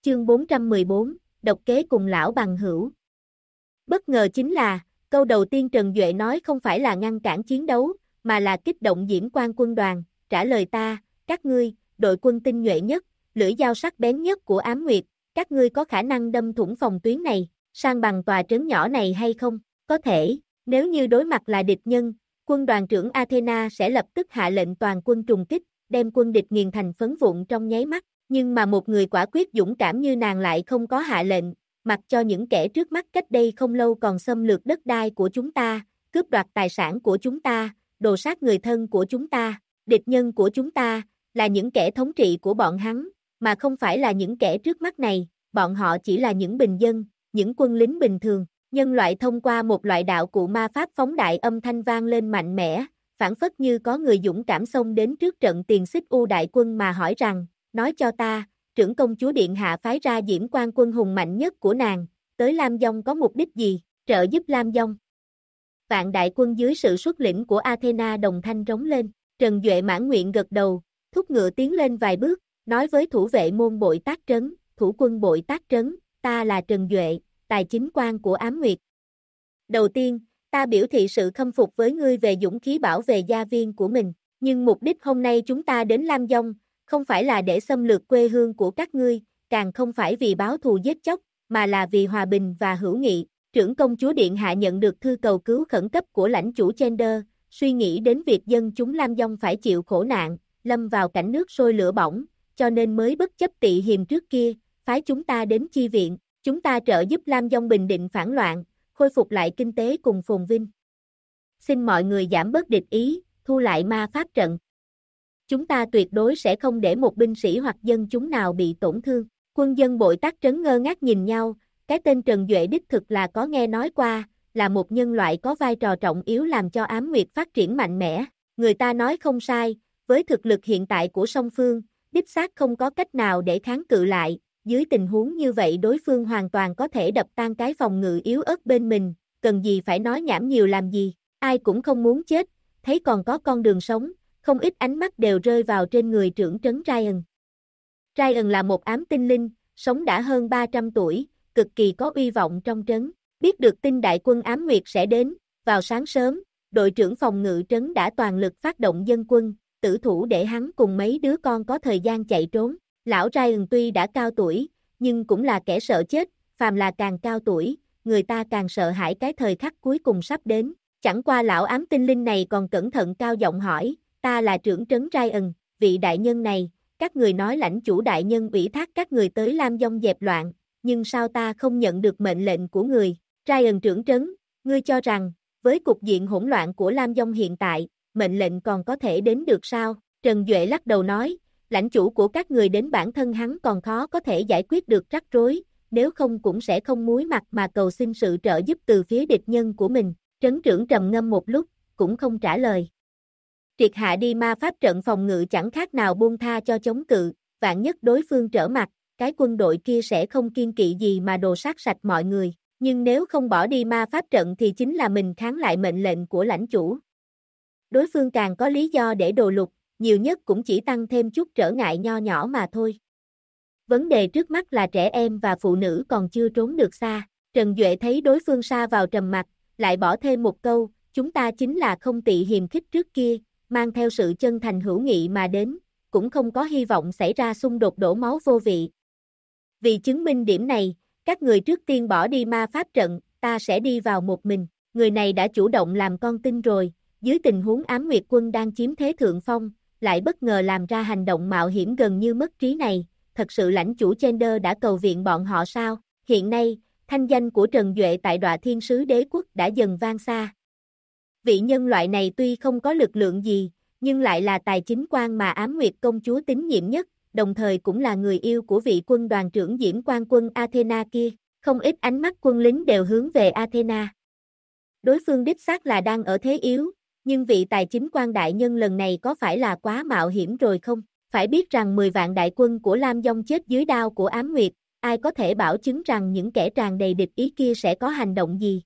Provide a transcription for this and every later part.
Chương 414, độc kế cùng lão bằng hữu. Bất ngờ chính là, câu đầu tiên Trần Duệ nói không phải là ngăn cản chiến đấu, mà là kích động Diễm Quan quân đoàn, trả lời ta, các ngươi, đội quân tinh nhuệ nhất, lưỡi dao sắc bén nhất của Ám Nguyệt, các ngươi có khả năng đâm thủng phòng tuyến này, san bằng tòa trấn nhỏ này hay không? Có thể, nếu như đối mặt là địch nhân, quân đoàn trưởng Athena sẽ lập tức hạ lệnh toàn quân trùng kích, đem quân địch nghiền thành phấn vụn trong nháy mắt, nhưng mà một người quả quyết dũng cảm như nàng lại không có hạ lệnh, mặc cho những kẻ trước mắt cách đây không lâu còn xâm lược đất đai của chúng ta, cướp đoạt tài sản của chúng ta, đồ sát người thân của chúng ta, địch nhân của chúng ta, là những kẻ thống trị của bọn hắn, mà không phải là những kẻ trước mắt này, bọn họ chỉ là những bình dân, những quân lính bình thường. Nhân loại thông qua một loại đạo cụ ma pháp phóng đại âm thanh vang lên mạnh mẽ, phản phất như có người dũng cảm xông đến trước trận tiền xích U đại quân mà hỏi rằng, nói cho ta, trưởng công chúa Điện Hạ phái ra Diễm Quan quân hùng mạnh nhất của nàng, tới Lam Dông có mục đích gì, trợ giúp Lam Dông. Vạn đại quân dưới sự xuất lĩnh của Athena đồng thanh rống lên, Trần Duệ mãn nguyện gật đầu, thúc ngựa tiến lên vài bước, nói với thủ vệ môn Bội Tác Trấn, thủ quân Bội Tác Trấn, ta là Trần Duệ, tài chính quan của Ám Nguyệt. Đầu tiên, ta biểu thị sự khâm phục với ngươi về dũng khí bảo vệ gia viên của mình, nhưng mục đích hôm nay chúng ta đến Lam Dông, không phải là để xâm lược quê hương của các ngươi, càng không phải vì báo thù giết chóc, mà là vì hòa bình và hữu nghị. Trưởng công chúa Điện Hạ nhận được thư cầu cứu khẩn cấp của lãnh chủ Gender, suy nghĩ đến việc dân chúng Lam Dông phải chịu khổ nạn, lâm vào cảnh nước sôi lửa bỏng, cho nên mới bất chấp tị hiềm trước kia, phái chúng ta đến chi viện. Chúng ta trợ giúp Lam Dông bình định phản loạn, khôi phục lại kinh tế cùng phồn vinh. Xin mọi người giảm bớt địch ý, thu lại ma pháp trận. Chúng ta tuyệt đối sẽ không để một binh sĩ hoặc dân chúng nào bị tổn thương. Quân dân Bội Tác Trấn ngơ ngác nhìn nhau, cái tên Trần Duệ đích thực là có nghe nói qua, là một nhân loại có vai trò trọng yếu làm cho Ám Nguyệt phát triển mạnh mẽ. Người ta nói không sai, với thực lực hiện tại của song phương, đích xác không có cách nào để kháng cự lại. Dưới tình huống như vậy đối phương hoàn toàn có thể đập tan cái phòng ngự yếu ớt bên mình, cần gì phải nói nhảm nhiều làm gì, ai cũng không muốn chết, thấy còn có con đường sống, không ít ánh mắt đều rơi vào trên người trưởng trấn Ryan. Ryan là một ám tinh linh, sống đã hơn 300 tuổi, cực kỳ có uy vọng trong trấn, biết được tin đại quân Ám Nguyệt sẽ đến, vào sáng sớm, đội trưởng phòng ngự trấn đã toàn lực phát động dân quân, tử thủ để hắn cùng mấy đứa con có thời gian chạy trốn. Lão Ryan tuy đã cao tuổi, nhưng cũng là kẻ sợ chết, phàm là càng cao tuổi, người ta càng sợ hãi cái thời khắc cuối cùng sắp đến. Chẳng qua lão ám tinh linh này còn cẩn thận cao giọng hỏi, ta là trưởng trấn Ryan, vị đại nhân này, các người nói lãnh chủ đại nhân ủy thác các người tới Lam Dông dẹp loạn, nhưng sao ta không nhận được mệnh lệnh của người? Ryan trưởng trấn, ngươi cho rằng, với cục diện hỗn loạn của Lam Dông hiện tại, mệnh lệnh còn có thể đến được sao? Trần Duệ lắc đầu nói, lãnh chủ của các người đến bản thân hắn còn khó có thể giải quyết được rắc rối, nếu không cũng sẽ không muối mặt mà cầu xin sự trợ giúp từ phía địch nhân của mình. Trấn trưởng trầm ngâm một lúc, cũng không trả lời. Triệt hạ đi ma pháp trận phòng ngự chẳng khác nào buông tha cho chống cự, vạn nhất đối phương trở mặt, cái quân đội kia sẽ không kiên kỵ gì mà đồ sát sạch mọi người, nhưng nếu không bỏ đi ma pháp trận thì chính là mình kháng lại mệnh lệnh của lãnh chủ. Đối phương càng có lý do để đồ lục, nhiều nhất cũng chỉ tăng thêm chút trở ngại nho nhỏ mà thôi. Vấn đề trước mắt là trẻ em và phụ nữ còn chưa trốn được xa. Trần Duệ thấy đối phương sa vào trầm mặc, lại bỏ thêm một câu, chúng ta chính là không tị hiềm khích trước kia, mang theo sự chân thành hữu nghị mà đến, cũng không có hy vọng xảy ra xung đột đổ máu vô vị. Vì chứng minh điểm này, các người trước tiên bỏ đi ma pháp trận, ta sẽ đi vào một mình. Người này đã chủ động làm con tin rồi, dưới tình huống Ám Nguyệt quân đang chiếm thế thượng phong, lại bất ngờ làm ra hành động mạo hiểm gần như mất trí này, thật sự lãnh chủ Gender đã cầu viện bọn họ sao? Hiện nay, thanh danh của Trần Duệ tại Đoạ Thiên Sứ Đế Quốc đã dần vang xa. Vị nhân loại này tuy không có lực lượng gì, nhưng lại là tài chính quan mà Ám Nguyệt công chúa tín nhiệm nhất, đồng thời cũng là người yêu của vị quân đoàn trưởng Diễm Quan quân Athena kia, không ít ánh mắt quân lính đều hướng về Athena. Đối phương đích xác là đang ở thế yếu, nhưng vị tài chính quan đại nhân lần này có phải là quá mạo hiểm rồi không? Phải biết rằng 10 vạn đại quân của Lam Dông chết dưới đao của Ám Nguyệt, ai có thể bảo chứng rằng những kẻ tràn đầy địch ý kia sẽ có hành động gì?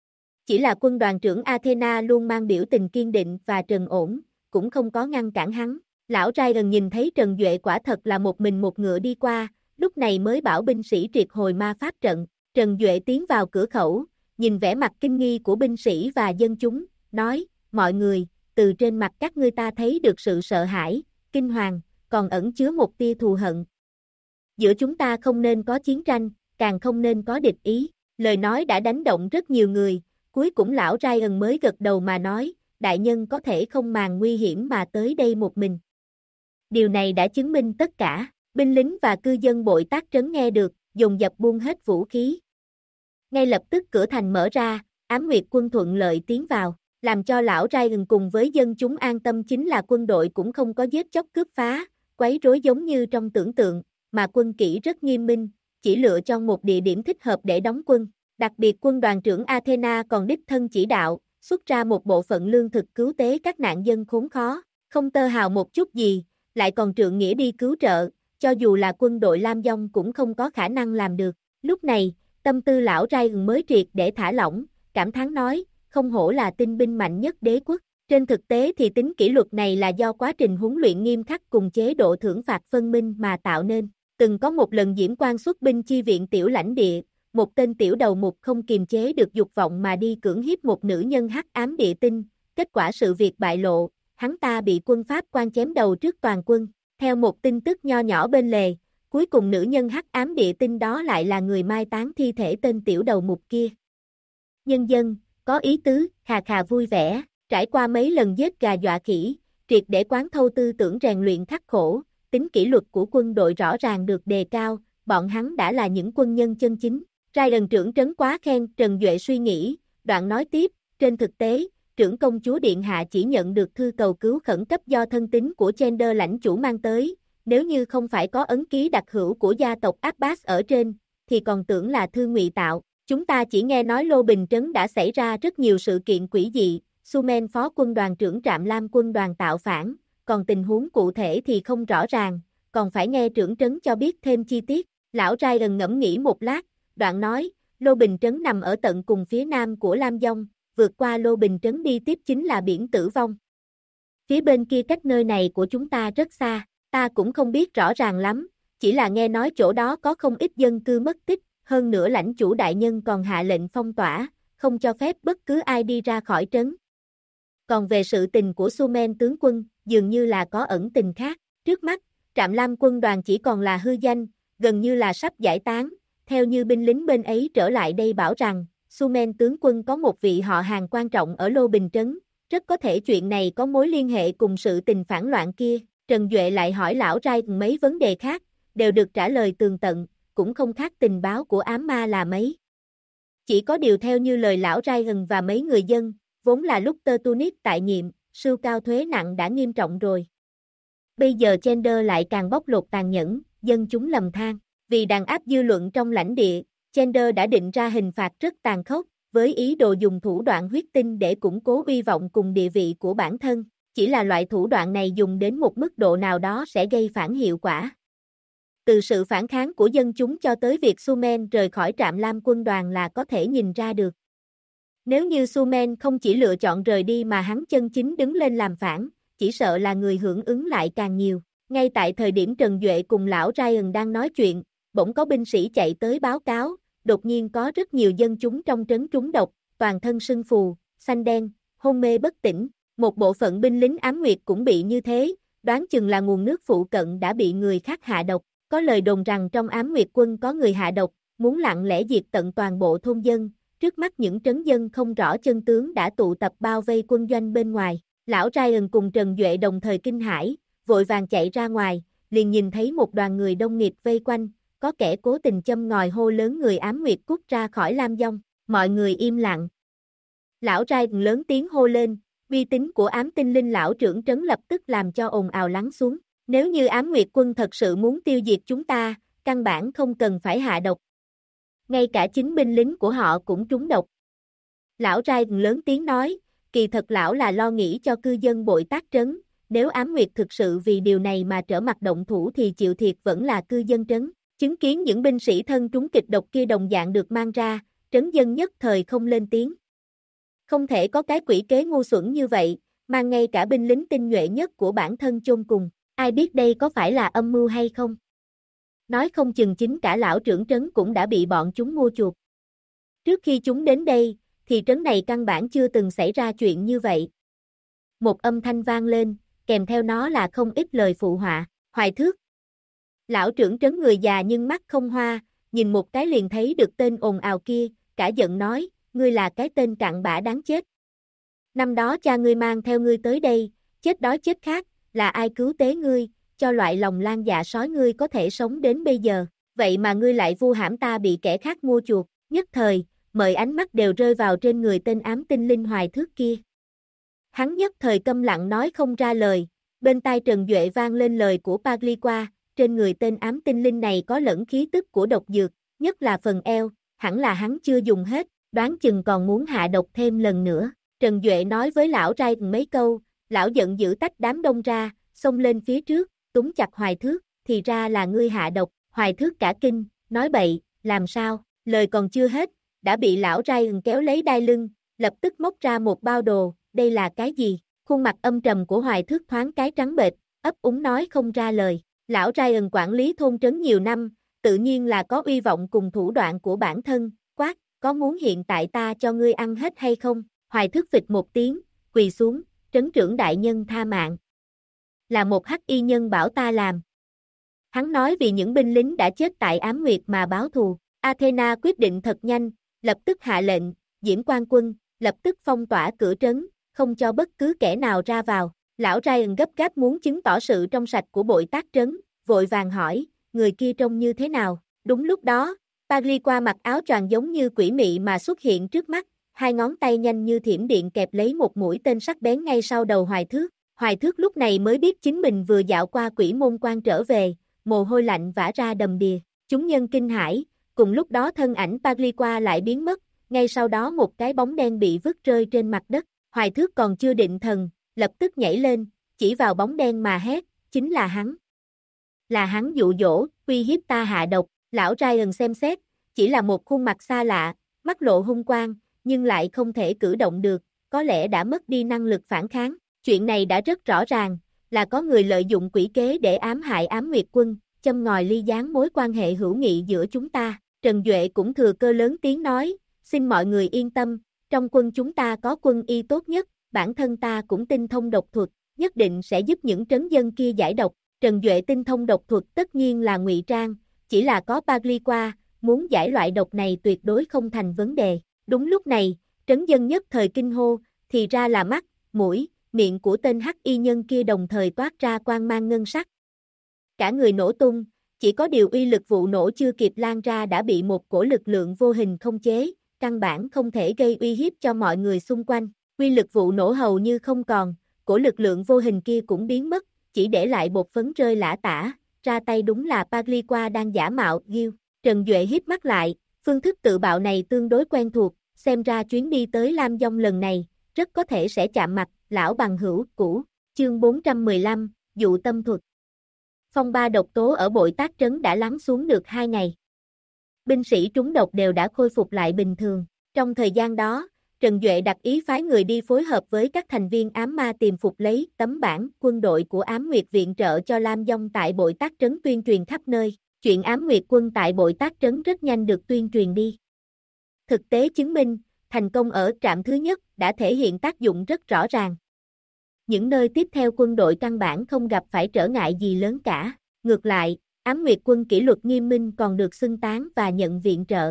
Chỉ là quân đoàn trưởng Athena luôn mang biểu tình kiên định và trầm ổn, cũng không có ngăn cản hắn. Lão Ryan nhìn thấy Trần Duệ quả thật là một mình một ngựa đi qua, lúc này mới bảo binh sĩ triệt hồi ma pháp trận. Trần Duệ tiến vào cửa khẩu, nhìn vẻ mặt kinh nghi của binh sĩ và dân chúng, nói, mọi người, từ trên mặt các ngươi ta thấy được sự sợ hãi, kinh hoàng, còn ẩn chứa một tia thù hận. Giữa chúng ta không nên có chiến tranh, càng không nên có địch ý. Lời nói đã đánh động rất nhiều người, cuối cùng lão Ryan mới gật đầu mà nói, đại nhân có thể không màng nguy hiểm mà tới đây một mình. Điều này đã chứng minh tất cả, binh lính và cư dân bội tác trấn nghe được, dồn dập buông hết vũ khí. Ngay lập tức cửa thành mở ra, Ám Nguyệt quân thuận lợi tiến vào, làm cho lão Ryan cùng với dân chúng an tâm chính là quân đội cũng không có giết chóc cướp phá, quấy rối giống như trong tưởng tượng, mà quân kỷ rất nghiêm minh, chỉ lựa chọn một địa điểm thích hợp để đóng quân. Đặc biệt quân đoàn trưởng Athena còn đích thân chỉ đạo, xuất ra một bộ phận lương thực cứu tế các nạn dân khốn khó, không tơ hào một chút gì, lại còn trượng nghĩa đi cứu trợ, cho dù là quân đội Lam Dông cũng không có khả năng làm được. Lúc này, tâm tư lão Ryan mới triệt để thả lỏng, cảm thán nói, không hổ là tinh binh mạnh nhất đế quốc. Trên thực tế thì tính kỷ luật này là do quá trình huấn luyện nghiêm khắc cùng chế độ thưởng phạt phân minh mà tạo nên. Từng có một lần Diễm Quang xuất binh chi viện tiểu lãnh địa, một tên tiểu đầu mục không kiềm chế được dục vọng mà đi cưỡng hiếp một nữ nhân hắc ám địa tinh, kết quả sự việc bại lộ, hắn ta bị quân Pháp quan chém đầu trước toàn quân. Theo một tin tức nho nhỏ bên lề, cuối cùng nữ nhân hắc ám địa tinh đó lại là người mai táng thi thể tên tiểu đầu mục kia. Nhân dân, có ý tứ, khà khà vui vẻ, trải qua mấy lần giết gà dọa khỉ, triệt để quán thâu tư tưởng rèn luyện khắc khổ, tính kỷ luật của quân đội rõ ràng được đề cao, bọn hắn đã là những quân nhân chân chính. Ryan trưởng trấn quá khen, Trần Duệ suy nghĩ, đoạn nói tiếp, trên thực tế, trưởng công chúa Điện Hạ chỉ nhận được thư cầu cứu khẩn cấp do thân tín của Chender lãnh chủ mang tới, nếu như không phải có ấn ký đặc hữu của gia tộc Abbas ở trên, thì còn tưởng là thư ngụy tạo. Chúng ta chỉ nghe nói Lô Bình Trấn đã xảy ra rất nhiều sự kiện quỷ dị, Sumen phó quân đoàn trưởng Trạm Lam quân đoàn tạo phản, còn tình huống cụ thể thì không rõ ràng, còn phải nghe trưởng trấn cho biết thêm chi tiết. Lão Ryan ngẫm nghĩ một lát, đoạn nói, Lô Bình Trấn nằm ở tận cùng phía nam của Lam Dông, vượt qua Lô Bình Trấn đi tiếp chính là biển Tử Vong. Phía bên kia cách nơi này của chúng ta rất xa, ta cũng không biết rõ ràng lắm, chỉ là nghe nói chỗ đó có không ít dân cư mất tích, hơn nữa lãnh chủ đại nhân còn hạ lệnh phong tỏa, không cho phép bất cứ ai đi ra khỏi trấn. Còn về sự tình của Sumen tướng quân, dường như là có ẩn tình khác, trước mắt, Trạm Lam quân đoàn chỉ còn là hư danh, gần như là sắp giải tán, theo như binh lính bên ấy trở lại đây bảo rằng, Sumen tướng quân có một vị họ hàng quan trọng ở Lô Bình Trấn, rất có thể chuyện này có mối liên hệ cùng sự tình phản loạn kia. Trần Duệ lại hỏi lão Ryan mấy vấn đề khác, đều được trả lời tường tận, cũng không khác tình báo của ám ma là mấy. Chỉ có điều theo như lời lão Ryan và mấy người dân, vốn là lúc Tertunis tại nhiệm, sưu cao thuế nặng đã nghiêm trọng rồi. Bây giờ Chender lại càng bóc lột tàn nhẫn, dân chúng lầm than. Vì đàn áp dư luận trong lãnh địa, Chender đã định ra hình phạt rất tàn khốc, với ý đồ dùng thủ đoạn huyết tinh để củng cố uy vọng cùng địa vị của bản thân. Chỉ là loại thủ đoạn này dùng đến một mức độ nào đó sẽ gây phản hiệu quả. Từ sự phản kháng của dân chúng cho tới việc Sumen rời khỏi Trạm Lam quân đoàn là có thể nhìn ra được. Nếu như Sumen không chỉ lựa chọn rời đi mà hắn chân chính đứng lên làm phản, chỉ sợ là người hưởng ứng lại càng nhiều. Ngay tại thời điểm Trần Duệ cùng lão Ryan đang nói chuyện, bỗng có binh sĩ chạy tới báo cáo, đột nhiên có rất nhiều dân chúng trong trấn trúng độc, toàn thân sưng phù, xanh đen, hôn mê bất tỉnh. Một bộ phận binh lính ám nguyệt cũng bị như thế, đoán chừng là nguồn nước phụ cận đã bị người khác hạ độc. Có lời đồn rằng trong ám nguyệt quân có người hạ độc, muốn lặng lẽ diệt tận toàn bộ thôn dân. Trước mắt những trấn dân không rõ chân tướng đã tụ tập bao vây quân doanh bên ngoài. Lão Ryan cùng Trần Duệ đồng thời kinh hãi, vội vàng chạy ra ngoài, liền nhìn thấy một đoàn người đông nghịt vây quanh, có kẻ cố tình châm ngòi hô lớn người ám nguyệt cút ra khỏi Lam Dông. Mọi người im lặng. Lão Ryan lớn tiếng hô lên, uy tín của ám tinh linh lão trưởng trấn lập tức làm cho ồn ào lắng xuống. Nếu như ám nguyệt quân thật sự muốn tiêu diệt chúng ta, căn bản không cần phải hạ độc. Ngay cả chính binh lính của họ cũng trúng độc. Lão Ryan lớn tiếng nói, kỳ thật lão là lo nghĩ cho cư dân bội tác trấn, nếu ám nguyệt thực sự vì điều này mà trở mặt động thủ thì chịu thiệt vẫn là cư dân trấn. Chứng kiến những binh sĩ thân trúng kịch độc kia đồng dạng được mang ra, trấn dân nhất thời không lên tiếng. Không thể có cái quỷ kế ngu xuẩn như vậy, mang ngay cả binh lính tinh nhuệ nhất của bản thân chôn cùng. Ai biết đây có phải là âm mưu hay không? nói không chừng chính cả lão trưởng trấn cũng đã bị bọn chúng mua chuộc. Trước khi chúng đến đây, thì trấn này căn bản chưa từng xảy ra chuyện như vậy. Một âm thanh vang lên, kèm theo nó là không ít lời phụ họa, Hoài Thước. Lão trưởng trấn người già nhưng mắt không hoa, nhìn một cái liền thấy được tên ồn ào kia, cả giận nói, ngươi là cái tên cặn bã đáng chết. Năm đó cha ngươi mang theo ngươi tới đây, chết đói chết khát, là ai cứu tế ngươi, cho loại lòng lan dạ sói ngươi có thể sống đến bây giờ, vậy mà ngươi lại vu hãm ta bị kẻ khác mua chuộc, nhất thời, mọi ánh mắt đều rơi vào trên người tên ám tinh linh Hoài Thước kia. Hắn nhất thời câm lặng nói không ra lời, bên tai Trần Duệ vang lên lời của Pagliqua, trên người tên ám tinh linh này có lẫn khí tức của độc dược, nhất là phần eo, hẳn là hắn chưa dùng hết, đoán chừng còn muốn hạ độc thêm lần nữa. Trần Duệ nói với lão trai mấy câu, lão giận dữ tách đám đông ra, xông lên phía trước, túm chặt Hoài Thước, thì ra là ngươi hạ độc, Hoài Thước cả kinh, nói bậy, làm sao, lời còn chưa hết, đã bị lão trai kéo lấy đai lưng, lập tức móc ra một bao đồ, đây là cái gì, khuôn mặt âm trầm của Hoài Thước thoáng cái trắng bệch, ấp úng nói không ra lời, lão trai quản lý thôn trấn nhiều năm, tự nhiên là có uy vọng cùng thủ đoạn của bản thân, quát, có muốn hiện tại ta cho ngươi ăn hết hay không? Hoài Thước phịch một tiếng, quỳ xuống, trấn trưởng đại nhân tha mạng. Là một hắc y nhân bảo ta làm. Hắn nói vì những binh lính đã chết tại Ám Nguyệt mà báo thù. Athena quyết định thật nhanh, lập tức hạ lệnh, Diễm Quan Quân, lập tức phong tỏa cửa trấn, không cho bất cứ kẻ nào ra vào. Lão Ryan gấp gáp muốn chứng tỏ sự trong sạch của bội tác trấn, vội vàng hỏi, người kia trông như thế nào? Đúng lúc đó, Pagliqua mặc áo choàng giống như quỷ mị mà xuất hiện trước mắt, hai ngón tay nhanh như thiểm điện kẹp lấy một mũi tên sắc bén ngay sau đầu Hoài Thước. Hoài Thước lúc này mới biết chính mình vừa dạo qua quỷ môn quan trở về, mồ hôi lạnh vã ra đầm đìa. Chúng nhân kinh hãi, cùng lúc đó thân ảnh Pagliqua lại biến mất, ngay sau đó một cái bóng đen bị vứt rơi trên mặt đất. Hoài Thước còn chưa định thần, lập tức nhảy lên, chỉ vào bóng đen mà hét, chính là hắn. Là hắn dụ dỗ, uy hiếp ta hạ độc. Lão Ryan xem xét, chỉ là một khuôn mặt xa lạ, mắt lộ hung quang, nhưng lại không thể cử động được, có lẽ đã mất đi năng lực phản kháng. Chuyện này đã rất rõ ràng, là có người lợi dụng quỷ kế để ám hại Ám Nguyệt Quân, châm ngòi ly gián mối quan hệ hữu nghị giữa chúng ta. Trần Duệ cũng thừa cơ lớn tiếng nói, xin mọi người yên tâm, trong quân chúng ta có quân y tốt nhất, bản thân ta cũng tinh thông độc thuật, nhất định sẽ giúp những trấn dân kia giải độc. Trần Duệ tinh thông độc thuật tất nhiên là ngụy trang, chỉ là có Pagliqua, muốn giải loại độc này tuyệt đối không thành vấn đề. Đúng lúc này, trấn dân nhất thời kinh hô, thì ra là mắt, mũi, miệng của tên hắc y nhân kia đồng thời toát ra quang mang ngân sắc. Cả người nổ tung, chỉ có điều uy lực vụ nổ chưa kịp lan ra đã bị một cổ lực lượng vô hình không chế, căn bản không thể gây uy hiếp cho mọi người xung quanh. Uy lực vụ nổ hầu như không còn, cổ lực lượng vô hình kia cũng biến mất, chỉ để lại bột phấn rơi lả tả, ra tay đúng là Pagliqua đang giả mạo, Gil. Trần Duệ híp mắt lại, phương thức tự bạo này tương đối quen thuộc, xem ra chuyến đi tới Lam Dông lần này, rất có thể sẽ chạm mặt, lão bằng hữu, cũ. Chương 415, dụ tâm thuật. Phong ba độc tố ở bội tác trấn đã lắng xuống được 2 ngày. Binh sĩ trúng độc đều đã khôi phục lại bình thường. Trong thời gian đó, Trần Duệ đặc ý phái người đi phối hợp với các thành viên ám ma tìm phục lấy tấm bản quân đội của Ám Nguyệt viện trợ cho Lam Dông tại bội tác trấn tuyên truyền khắp nơi. Chuyện Ám Nguyệt quân tại bội tác trấn rất nhanh được tuyên truyền đi. Thực tế chứng minh, thành công ở trạm thứ nhất đã thể hiện tác dụng rất rõ ràng. Những nơi tiếp theo quân đội căn bản không gặp phải trở ngại gì lớn cả. Ngược lại, Ám Nguyệt quân kỷ luật nghiêm minh còn được xưng tán và nhận viện trợ.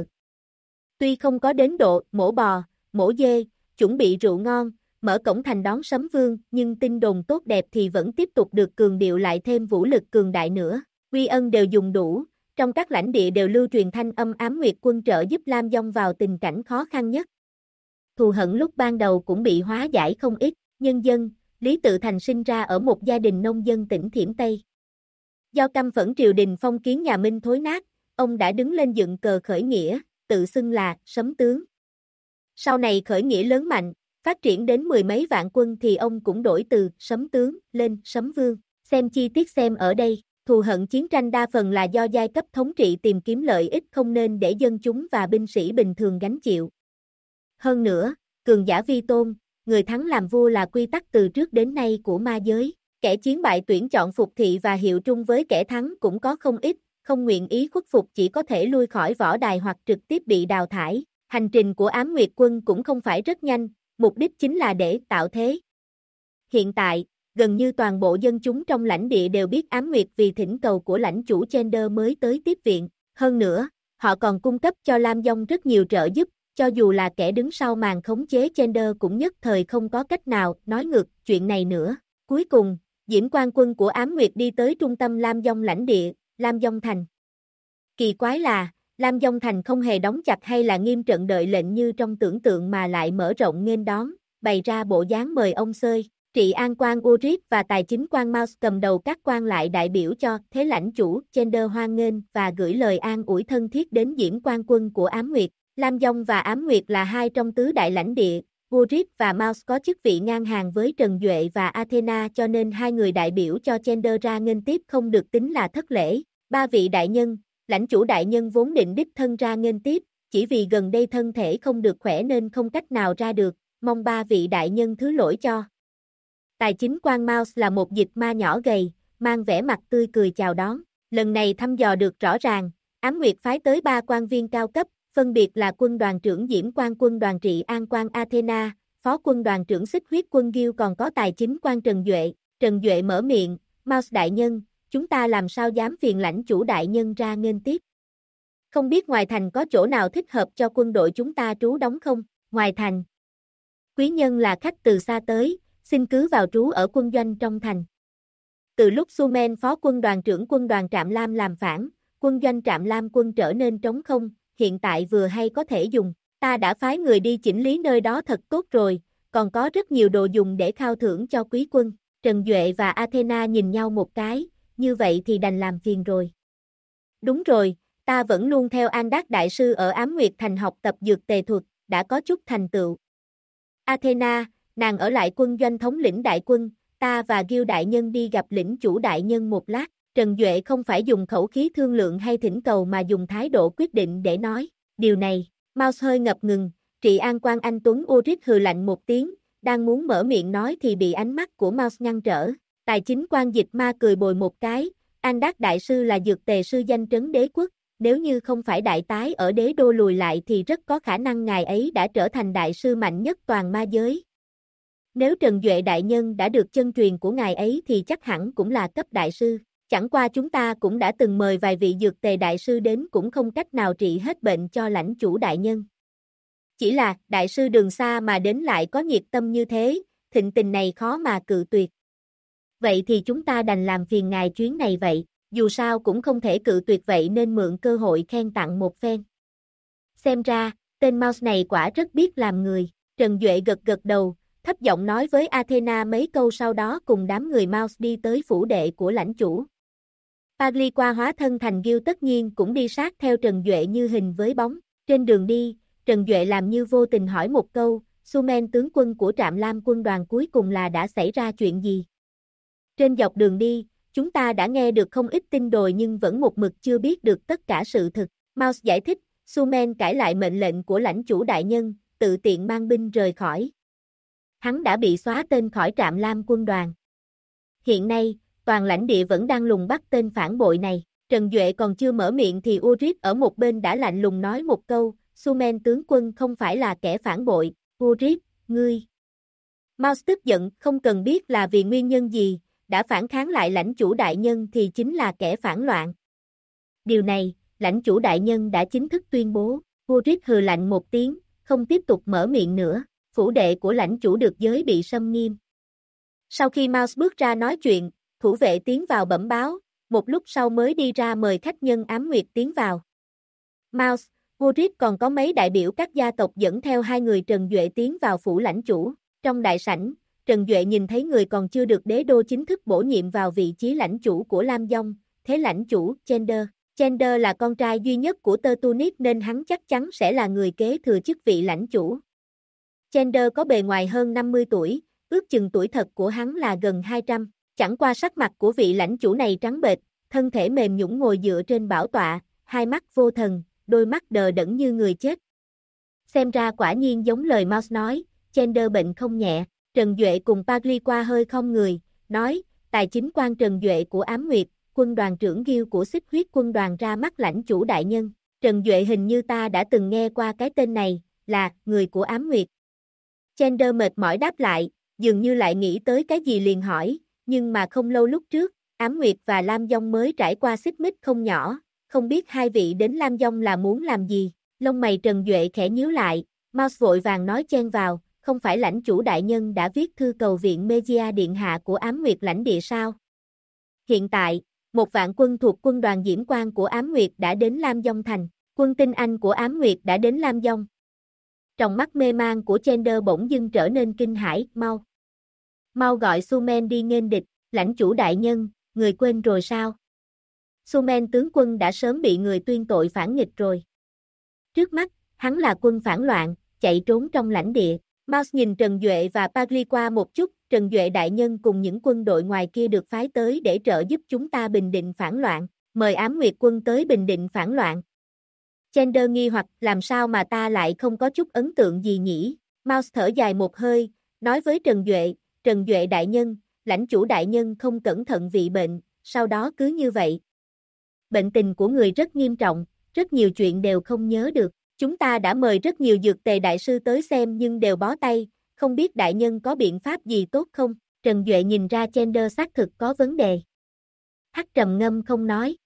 Tuy không có đến độ mổ bò, mổ dê, chuẩn bị rượu ngon, mở cổng thành đón Sấm Vương, nhưng tin đồn tốt đẹp thì vẫn tiếp tục được cường điệu lại thêm vũ lực cường đại nữa. Quy ân đều dùng đủ, trong các lãnh địa đều lưu truyền thanh âm Ám Nguyệt quân trợ giúp Lam Dông vào tình cảnh khó khăn nhất. Thù hận lúc ban đầu cũng bị hóa giải không ít, nhân dân, Lý Tự Thành sinh ra ở một gia đình nông dân tỉnh Thiểm Tây. Do căm phẫn triều đình phong kiến nhà Minh thối nát, ông đã đứng lên dựng cờ khởi nghĩa, tự xưng là Sấm Tướng. Sau này khởi nghĩa lớn mạnh, phát triển đến 10 mấy vạn quân thì ông cũng đổi từ Sấm Tướng lên Sấm Vương. Xem chi tiết xem ở đây, thù hận chiến tranh đa phần là do giai cấp thống trị tìm kiếm lợi ích không nên để dân chúng và binh sĩ bình thường gánh chịu. Hơn nữa, cường giả vi tôn, người thắng làm vua là quy tắc từ trước đến nay của ma giới. Kẻ chiến bại tuyển chọn phục thị và hiệu trung với kẻ thắng cũng có không ít, không nguyện ý khuất phục chỉ có thể lui khỏi võ đài hoặc trực tiếp bị đào thải. Hành trình của Ám Nguyệt Quân cũng không phải rất nhanh, mục đích chính là để tạo thế. Hiện tại, gần như toàn bộ dân chúng trong lãnh địa đều biết Ám Nguyệt vì thỉnh cầu của lãnh chủ Chender mới tới tiếp viện. Hơn nữa, họ còn cung cấp cho Lam Dông rất nhiều trợ giúp, cho dù là kẻ đứng sau màn khống chế Chender cũng nhất thời không có cách nào nói ngược chuyện này nữa. Cuối cùng, Diễm Quan Quân của Ám Nguyệt đi tới trung tâm Lam Dông lãnh địa, Lam Dông Thành. Kỳ quái là, Lam Dông Thành không hề đóng chặt hay là nghiêm trận đợi lệnh như trong tưởng tượng mà lại mở rộng nghênh đón, bày ra bộ dáng mời ông xơi. Trị an quan Urip và tài chính quan Mouse cầm đầu các quan lại đại biểu cho thế lãnh chủ Chender hoan nghênh và gửi lời an ủi thân thiết đến Diễm Quan Quân của Ám Nguyệt. Lam Dông và Ám Nguyệt là hai trong tứ đại lãnh địa, Urip và Mouse có chức vị ngang hàng với Trần Duệ và Athena cho nên hai người đại biểu cho Chender ra nghênh tiếp không được tính là thất lễ. Ba vị đại nhân, lãnh chủ đại nhân vốn định đích thân ra nghênh tiếp, chỉ vì gần đây thân thể không được khỏe nên không cách nào ra được, mong ba vị đại nhân thứ lỗi cho. Tài chính quan Mouse là một dịch ma nhỏ gầy, mang vẻ mặt tươi cười chào đón. Lần này thăm dò được rõ ràng, Ám Nguyệt phái tới 3 quan viên cao cấp, phân biệt là quân đoàn trưởng Diễm Quan Quân đoàn trị an quan Athena, phó quân đoàn trưởng Xích Huyết Quân Gil còn có tài chính quan Trần Duệ. Trần Duệ mở miệng, Mouse đại nhân, chúng ta làm sao dám phiền lãnh chủ đại nhân ra nghênh tiếp. Không biết ngoài thành có chỗ nào thích hợp cho quân đội chúng ta trú đóng không? Ngoài thành. Quý nhân là khách từ xa tới, xin cứ vào trú ở quân doanh trong thành. Từ lúc Sumen phó quân đoàn trưởng quân đoàn Trạm Lam làm phản, quân doanh Trạm Lam quân trở nên trống không, hiện tại vừa hay có thể dùng. Ta đã phái người đi chỉnh lý nơi đó thật tốt rồi, còn có rất nhiều đồ dùng để khao thưởng cho quý quân. Trần Duệ và Athena nhìn nhau một cái, như vậy thì đành làm phiền rồi. Đúng rồi, ta vẫn luôn theo An Đắc Đại sư ở Ám Nguyệt Thành học tập dược tề thuật, đã có chút thành tựu. Athena, nàng ở lại quân doanh thống lĩnh đại quân, ta và Gil đại nhân đi gặp lĩnh chủ đại nhân một lát. Trần Duệ không phải dùng khẩu khí thương lượng hay thỉnh cầu mà dùng thái độ quyết định để nói. Điều này, Mouse hơi ngập ngừng, trị an quan anh Tuấn Urip hừ lạnh một tiếng, đang muốn mở miệng nói thì bị ánh mắt của Mouse ngăn trở. Tài chính quan dịch ma cười bồi một cái, An Đắc Đại sư là dược tề sư danh trấn đế quốc, nếu như không phải đại tái ở đế đô lùi lại thì rất có khả năng ngài ấy đã trở thành đại sư mạnh nhất toàn ma giới. Nếu Trần Duệ đại nhân đã được chân truyền của ngài ấy thì chắc hẳn cũng là cấp đại sư. Chẳng qua chúng ta cũng đã từng mời vài vị dược tề đại sư đến cũng không cách nào trị hết bệnh cho lãnh chủ đại nhân. Chỉ là đại sư đường xa mà đến lại có nhiệt tâm như thế, thịnh tình này khó mà cự tuyệt. Vậy thì chúng ta đành làm phiền ngài chuyến này vậy, dù sao cũng không thể cự tuyệt vậy nên mượn cơ hội khen tặng một phen. Xem ra, tên Mouse này quả rất biết làm người. Trần Duệ gật gật đầu, thấp giọng nói với Athena mấy câu sau đó cùng đám người Mouse đi tới phủ đệ của lãnh chủ. Pagli qua hóa thân thành Gil tất nhiên cũng đi sát theo Trần Duệ như hình với bóng. Trên đường đi, Trần Duệ làm như vô tình hỏi một câu, Sumen tướng quân của Trạm Lam quân đoàn cuối cùng là đã xảy ra chuyện gì? Trên dọc đường đi, chúng ta đã nghe được không ít tin đồn nhưng vẫn một mực chưa biết được tất cả sự thực. Mouse giải thích, Sumen cãi lại mệnh lệnh của lãnh chủ đại nhân, tự tiện mang binh rời khỏi. Hắn đã bị xóa tên khỏi Trạm Lam quân đoàn. Hiện nay, toàn lãnh địa vẫn đang lùng bắt tên phản bội này. Trần Duệ còn chưa mở miệng thì Urip ở một bên đã lạnh lùng nói một câu, Sumen tướng quân không phải là kẻ phản bội. Urip, ngươi. Mouse tức giận, không cần biết là vì nguyên nhân gì, đã phản kháng lại lãnh chủ đại nhân thì chính là kẻ phản loạn. Điều này, lãnh chủ đại nhân đã chính thức tuyên bố. Urip hừ lạnh một tiếng, không tiếp tục mở miệng nữa. Phủ đệ của lãnh chủ được giới bị xâm nghiêm. Sau khi Mouse bước ra nói chuyện, thủ vệ tiến vào bẩm báo, một lúc sau mới đi ra mời khách nhân Ám Nguyệt tiến vào. Mouse, Urip còn có mấy đại biểu các gia tộc dẫn theo hai người Trần Duệ tiến vào phủ lãnh chủ. Trong đại sảnh, Trần Duệ nhìn thấy người còn chưa được đế đô chính thức bổ nhiệm vào vị trí lãnh chủ của Lam Dông, thế lãnh chủ, Chender. Chender là con trai duy nhất của Tertunic nên hắn chắc chắn sẽ là người kế thừa chức vị lãnh chủ. Chender có bề ngoài hơn 50 tuổi, ước chừng tuổi thật của hắn là gần 200. Chẳng qua sắc mặt của vị lãnh chủ này trắng bệch, thân thể mềm nhũn ngồi dựa trên bảo tọa, hai mắt vô thần, đôi mắt đờ đẫn như người chết. Xem ra quả nhiên giống lời Mouse nói, Chender bệnh không nhẹ. Trần Duệ cùng Pagli qua hơi không người, nói, tài chính quan Trần Duệ của Ám Nguyệt, quân đoàn trưởng Ghiêu của Xích Huyết quân đoàn ra mắt lãnh chủ đại nhân. Trần Duệ hình như ta đã từng nghe qua cái tên này, là người của Ám Nguyệt. Chandler mệt mỏi đáp lại, dường như lại nghĩ tới cái gì liền hỏi, nhưng mà không lâu lúc trước, Ám Nguyệt và Lam Dông mới trải qua xích mích không nhỏ, không biết hai vị đến Lam Dông là muốn làm gì. Lông mày Trần Duệ khẽ nhíu lại, Mouse vội vàng nói chen vào, không phải lãnh chủ đại nhân đã viết thư cầu viện Megia điện hạ của Ám Nguyệt lãnh địa sao? Hiện tại, 1.000 quân thuộc quân đoàn Diễm Quang của Ám Nguyệt đã đến Lam Dông thành, quân tinh Anh của Ám Nguyệt đã đến Lam Dông. Trong mắt mê man của Chandler bỗng dưng trở nên kinh hãi, mau gọi Sumen đi nghênh địch, lãnh chủ đại nhân, người quên rồi sao? Sumen tướng quân đã sớm bị người tuyên tội phản nghịch rồi. Trước mắt, hắn là quân phản loạn, chạy trốn trong lãnh địa. Mouse nhìn Trần Duệ và Pagli qua một chút, Trần Duệ đại nhân cùng những quân đội ngoài kia được phái tới để trợ giúp chúng ta bình định phản loạn, mời Ám Nguyệt quân tới bình định phản loạn. Chandler nghi hoặc làm sao mà ta lại không có chút ấn tượng gì nhỉ? Mouse thở dài một hơi, nói với Trần Duệ đại nhân, lãnh chủ đại nhân không cẩn thận bị bệnh, sau đó cứ như vậy. Bệnh tình của người rất nghiêm trọng, rất nhiều chuyện đều không nhớ được. Chúng ta đã mời rất nhiều dược tề đại sư tới xem nhưng đều bó tay, không biết đại nhân có biện pháp gì tốt không? Trần Duệ nhìn ra Chandler xác thực có vấn đề. Hắc trầm ngâm không nói.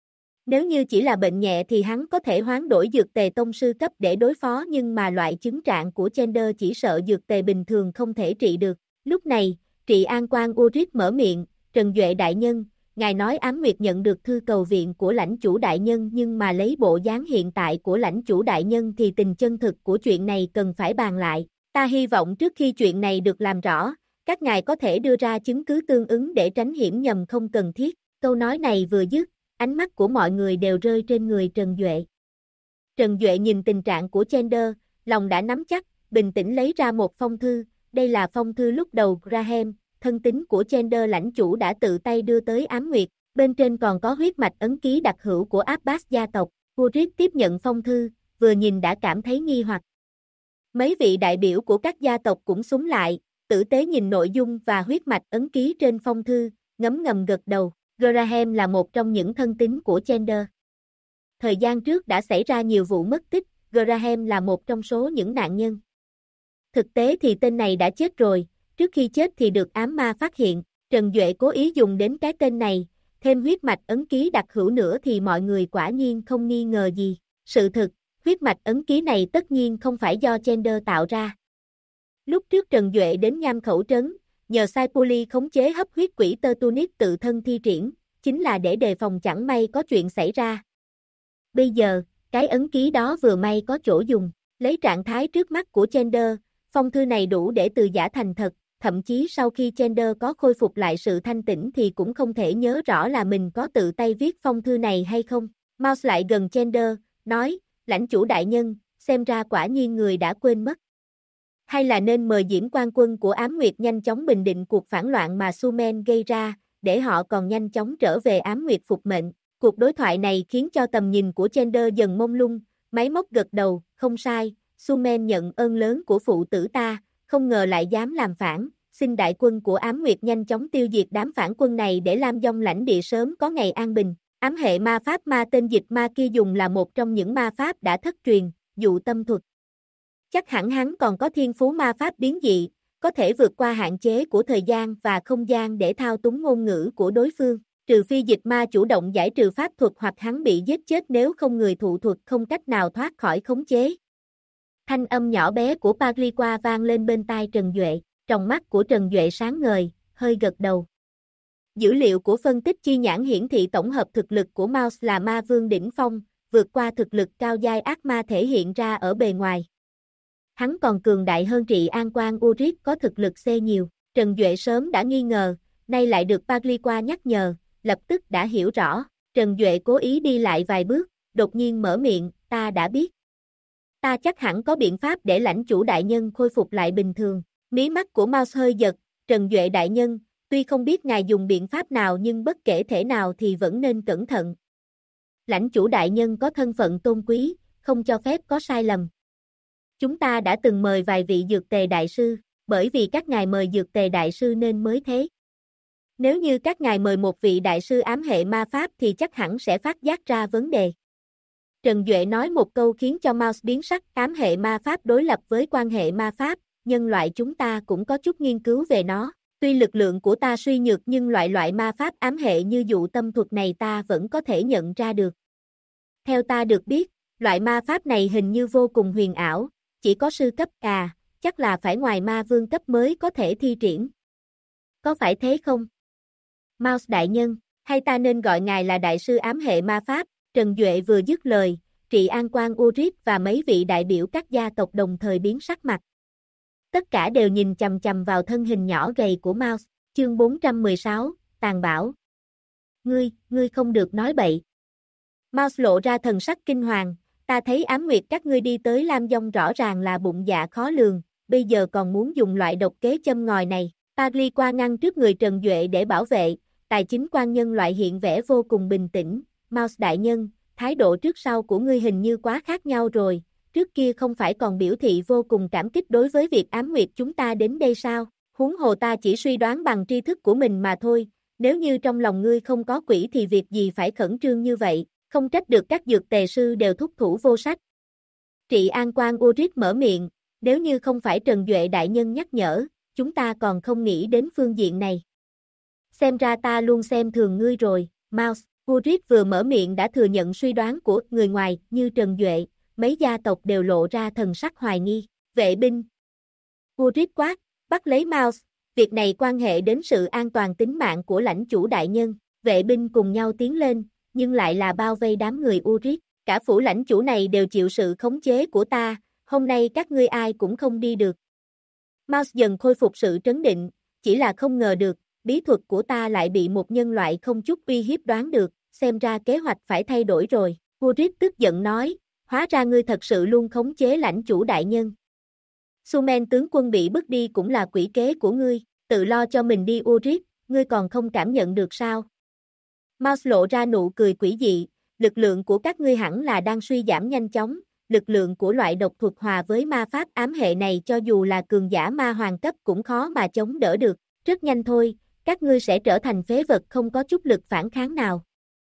Nếu như chỉ là bệnh nhẹ thì hắn có thể hoán đổi dược tề tông sư cấp để đối phó nhưng mà loại chứng trạng của Chandler chỉ sợ dược tề bình thường không thể trị được. Lúc này, Trị An Quan Urit mở miệng, Trần Duệ đại nhân, ngài nói Ám Nguyệt nhận được thư cầu viện của lãnh chủ đại nhân nhưng mà lấy bộ dáng hiện tại của lãnh chủ đại nhân thì tình chân thực của chuyện này cần phải bàn lại. Ta hy vọng trước khi chuyện này được làm rõ, các ngài có thể đưa ra chứng cứ tương ứng để tránh hiểm nhầm không cần thiết. Câu nói này vừa dứt, ánh mắt của mọi người đều rơi trên người Trần Duệ. Trần Duệ nhìn tình trạng của Chandler, lòng đã nắm chắc, bình tĩnh lấy ra một phong thư. Đây là phong thư lúc đầu Graham, thân tín của Chandler lãnh chủ đã tự tay đưa tới Ám Nguyệt, bên trên còn có huyết mạch ấn ký đặc hữu của Abbas gia tộc. Urit tiếp nhận phong thư, vừa nhìn đã cảm thấy nghi hoặc. Mấy vị đại biểu của các gia tộc cũng xúm lại, tử tế nhìn nội dung và huyết mạch ấn ký trên phong thư, ngấm ngầm gật đầu. Graham là một trong những thân tín của Chandler. Thời gian trước đã xảy ra nhiều vụ mất tích, Graham là một trong số những nạn nhân. Thực tế thì tên này đã chết rồi, trước khi chết thì được ám ma phát hiện, Trần Duệ cố ý dùng đến cái tên này, thêm huyết mạch ấn ký đặc hữu nữa thì mọi người quả nhiên không nghi ngờ gì. Sự thực, huyết mạch ấn ký này tất nhiên không phải do Chandler tạo ra. Lúc trước Trần Duệ đến Nham Khẩu Trấn, nhờ Saipuli khống chế hấp huyết quỷ Tertunit tự thân thi triển, chính là để đề phòng chẳng may có chuyện xảy ra. Bây giờ, cái ấn ký đó vừa may có chỗ dùng, lấy trạng thái trước mắt của Chandler, phong thư này đủ để từ giả thành thật, thậm chí sau khi Chandler có khôi phục lại sự thanh tĩnh thì cũng không thể nhớ rõ là mình có tự tay viết phong thư này hay không. Mouse lại gần Chandler, nói, lãnh chủ đại nhân, xem ra quả nhiên người đã quên mất. Hay là nên mời Diễm Quan quân của Ám Nguyệt nhanh chóng bình định cuộc phản loạn mà Sumen gây ra, để họ còn nhanh chóng trở về Ám Nguyệt phục mệnh. Cuộc đối thoại này khiến cho tầm nhìn của Chandler dần mông lung, máy móc gật đầu, không sai, Sumen nhận ơn lớn của phụ tử ta, không ngờ lại dám làm phản, xin đại quân của Ám Nguyệt nhanh chóng tiêu diệt đám phản quân này để Lam Dông lãnh địa sớm có ngày an bình. Ám hệ ma pháp ma tên dịch ma kia dùng là một trong những ma pháp đã thất truyền, dụ tâm thuật. Chắc hẳn hắn còn có thiên phú ma pháp biến dị, có thể vượt qua hạn chế của thời gian và không gian để thao túng ngôn ngữ của đối phương, trừ phi dịch ma chủ động giải trừ pháp thuật hoặc hắn bị giết chết nếu không người thụ thuật không cách nào thoát khỏi khống chế. Thanh âm nhỏ bé của Pagriqua vang lên bên tai Trần Duệ, trong mắt của Trần Duệ sáng ngời, hơi gật đầu. Dữ liệu của phân tích chi nhãn hiển thị tổng hợp thực lực của Mouse là ma vương đỉnh phong, vượt qua thực lực cao giai ác ma thể hiện ra ở bề ngoài. Hắn còn cường đại hơn Trị An Quan Urit có thực lực C nhiều. Trần Duệ sớm đã nghi ngờ, nay lại được Pagriqua nhắc nhở, lập tức đã hiểu rõ. Trần Duệ cố ý đi lại vài bước, đột nhiên mở miệng, ta đã biết. Ta chắc hẳn có biện pháp để lãnh chủ đại nhân khôi phục lại bình thường. Mí mắt của Mouse hơi giật, Trần Duệ đại nhân, tuy không biết ngài dùng biện pháp nào nhưng bất kể thể nào thì vẫn nên cẩn thận. Lãnh chủ đại nhân có thân phận tôn quý, không cho phép có sai lầm. Chúng ta đã từng mời vài vị dược tề đại sư, bởi vì các ngài mời dược tề đại sư nên mới thế. Nếu như các ngài mời một vị đại sư ám hệ ma pháp thì chắc hẳn sẽ phát giác ra vấn đề. Trần Duệ nói một câu khiến cho Mouse biến sắc, ám hệ ma pháp đối lập với quan hệ ma pháp, nhân loại chúng ta cũng có chút nghiên cứu về nó. Tuy lực lượng của ta suy nhược nhưng loại ma pháp ám hệ như dụ tâm thuật này ta vẫn có thể nhận ra được. Theo ta được biết, loại ma pháp này hình như vô cùng huyền ảo, chỉ có sư cấp chắc là phải ngoài ma vương cấp mới có thể thi triển. Có phải thế không? Mouse đại nhân, hay ta nên gọi ngài là đại sư ám hệ ma pháp? Trần Duệ vừa dứt lời, Trị An Quan Urit và mấy vị đại biểu các gia tộc đồng thời biến sắc mặt. Tất cả đều nhìn chằm chằm vào thân hình nhỏ gầy của Mouse. Chương 416, Tàn Bạo. Ngươi không được nói bậy. Mouse lộ ra thần sắc kinh hoàng, ta thấy ám nguyệt các ngươi đi tới Lam Dông rõ ràng là bụng dạ khó lường, bây giờ còn muốn dùng loại độc kế châm ngòi này. Pagli qua ngăn trước người Trần Duệ để bảo vệ, tài chính quan nhân loại hiện vẻ vô cùng bình tĩnh. Mouse đại nhân, thái độ trước sau của ngươi hình như quá khác nhau rồi, trước kia không phải còn biểu thị vô cùng cảm kích đối với việc ám nguyệt chúng ta đến đây sao? Huống hồ ta chỉ suy đoán bằng tri thức của mình mà thôi, nếu như trong lòng ngươi không có quỷ thì việc gì phải khẩn trương như vậy, không trách được các dược tề sư đều thúc thủ vô sách. Trị An Quan Urit mở miệng, nếu như không phải Trần Duệ đại nhân nhắc nhở, chúng ta còn không nghĩ đến phương diện này. Xem ra ta luôn xem thường ngươi rồi, Mouse. Urit vừa mở miệng đã thừa nhận suy đoán của người ngoài như Trần Duệ, mấy gia tộc đều lộ ra thần sắc hoài nghi. Vệ binh. Urit quát, bắt lấy Mouse, việc này quan hệ đến sự an toàn tính mạng của lãnh chủ đại nhân. Vệ binh cùng nhau tiến lên, nhưng lại là bao vây đám người Urit. Cả phủ lãnh chủ này đều chịu sự khống chế của ta, hôm nay các ngươi ai cũng không đi được. Mouse dần khôi phục sự trấn định, chỉ là không ngờ được, bí thuật của ta lại bị một nhân loại không chút uy hiếp đoán được, xem ra kế hoạch phải thay đổi rồi. Urit tức giận nói, hóa ra ngươi thật sự luôn khống chế lãnh chủ đại nhân. Sumen tướng quân bị bức đi cũng là quỷ kế của ngươi, tự lo cho mình đi Urit, ngươi còn không cảm nhận được sao? Mouse lộ ra nụ cười quỷ dị, lực lượng của các ngươi hẳn là đang suy giảm nhanh chóng, lực lượng của loại độc thuật hòa với ma pháp ám hệ này cho dù là cường giả ma hoàng cấp cũng khó mà chống đỡ được, rất nhanh thôi, các ngươi sẽ trở thành phế vật không có chút lực phản kháng nào.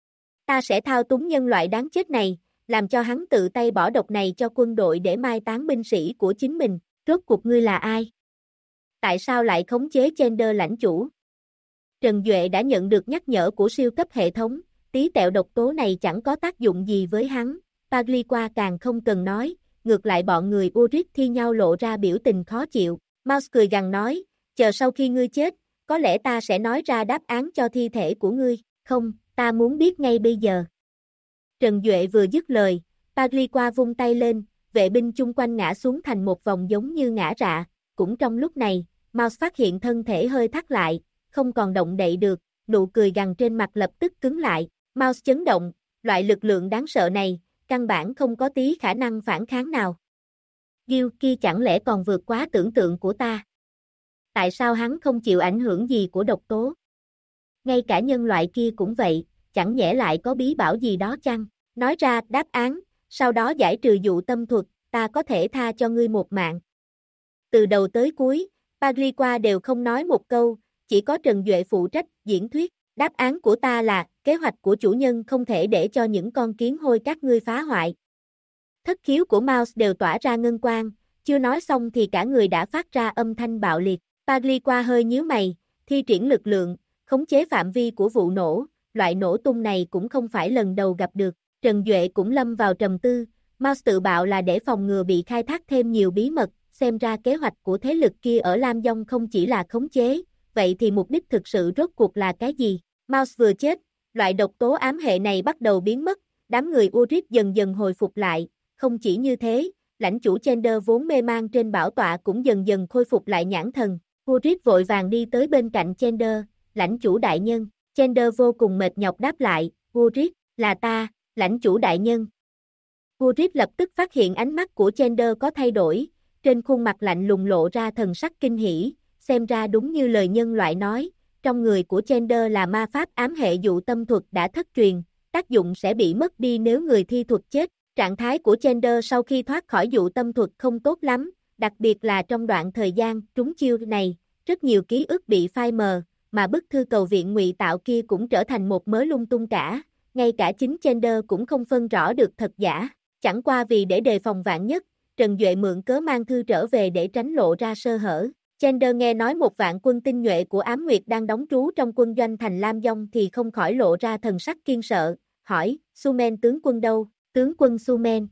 Ta sẽ thao túng nhân loại đáng chết này, làm cho hắn tự tay bỏ độc này cho quân đội để mai táng binh sĩ của chính mình, rốt cuộc ngươi là ai? Tại sao lại khống chế Gender lãnh chủ? Trần Duệ đã nhận được nhắc nhở của siêu cấp hệ thống, tí tẹo độc tố này chẳng có tác dụng gì với hắn, Pagli qua càng không cần nói, ngược lại bọn người Urit thi nhau lộ ra biểu tình khó chịu, Mouse cười gằn nói, chờ sau khi ngươi chết, có lẽ ta sẽ nói ra đáp án cho thi thể của ngươi, không, ta muốn biết ngay bây giờ. Trần Duệ vừa dứt lời, Pagli qua vung tay lên, vệ binh chung quanh ngã xuống thành một vòng giống như ngã rạ, cũng trong lúc này, Mouse phát hiện thân thể hơi thắt lại, không còn động đậy được, nụ cười gằn trên mặt lập tức cứng lại, Mouse chấn động, loại lực lượng đáng sợ này, căn bản không có tí khả năng phản kháng nào. Gil kia chẳng lẽ còn vượt quá tưởng tượng của ta? Tại sao hắn không chịu ảnh hưởng gì của độc tố? Ngay cả nhân loại kia cũng vậy, chẳng nhẽ lại có bí bảo gì đó chăng? Nói ra đáp án, sau đó giải trừ dụ tâm thuật, ta có thể tha cho ngươi một mạng. Từ đầu tới cuối, Pagli qua đều không nói một câu, chỉ có Trần Duệ phụ trách diễn thuyết. Đáp án của ta là, kế hoạch của chủ nhân không thể để cho những con kiến hôi các ngươi phá hoại. Thất khiếu của Mouse đều tỏa ra ngân quang, chưa nói xong thì cả người đã phát ra âm thanh bạo liệt. Pagli qua hơi nhíu mày, thi triển lực lượng, khống chế phạm vi của vụ nổ, loại nổ tung này cũng không phải lần đầu gặp được. Trần Duệ cũng lâm vào trầm tư, Mouse tự bạo là để phòng ngừa bị khai thác thêm nhiều bí mật, xem ra kế hoạch của thế lực kia ở Lam Dông không chỉ là khống chế, vậy thì mục đích thực sự rốt cuộc là cái gì? Mouse vừa chết, loại độc tố ám hệ này bắt đầu biến mất, đám người Urit dần dần hồi phục lại, không chỉ như thế, lãnh chủ Gender vốn mê man trên bảo tọa cũng dần dần khôi phục lại nhãn thần. Urit vội vàng đi tới bên cạnh Gender, lãnh chủ đại nhân. Gender vô cùng mệt nhọc đáp lại, Urit, là ta, lãnh chủ đại nhân. Urit lập tức phát hiện ánh mắt của Gender có thay đổi, trên khuôn mặt lạnh lùng lộ ra thần sắc kinh hỉ, xem ra đúng như lời nhân loại nói, trong người của Gender là ma pháp ám hệ dụ tâm thuật đã thất truyền, tác dụng sẽ bị mất đi nếu người thi thuật chết. Trạng thái của Gender sau khi thoát khỏi dụ tâm thuật không tốt lắm, đặc biệt là trong đoạn thời gian trúng chiêu này, rất nhiều ký ức bị phai mờ, mà bức thư cầu viện ngụy tạo kia cũng trở thành một mớ lung tung cả, ngay cả chính Chandler cũng không phân rõ được thật giả, chẳng qua vì để đề phòng vạn nhất, Trần Duệ mượn cớ mang thư trở về để tránh lộ ra sơ hở. Chandler nghe nói một vạn quân tinh nhuệ của Ám Nguyệt đang đóng trú trong quân doanh thành Lam Dông thì không khỏi lộ ra thần sắc kiên sợ, hỏi, Sumen tướng quân đâu, tướng quân Sumen.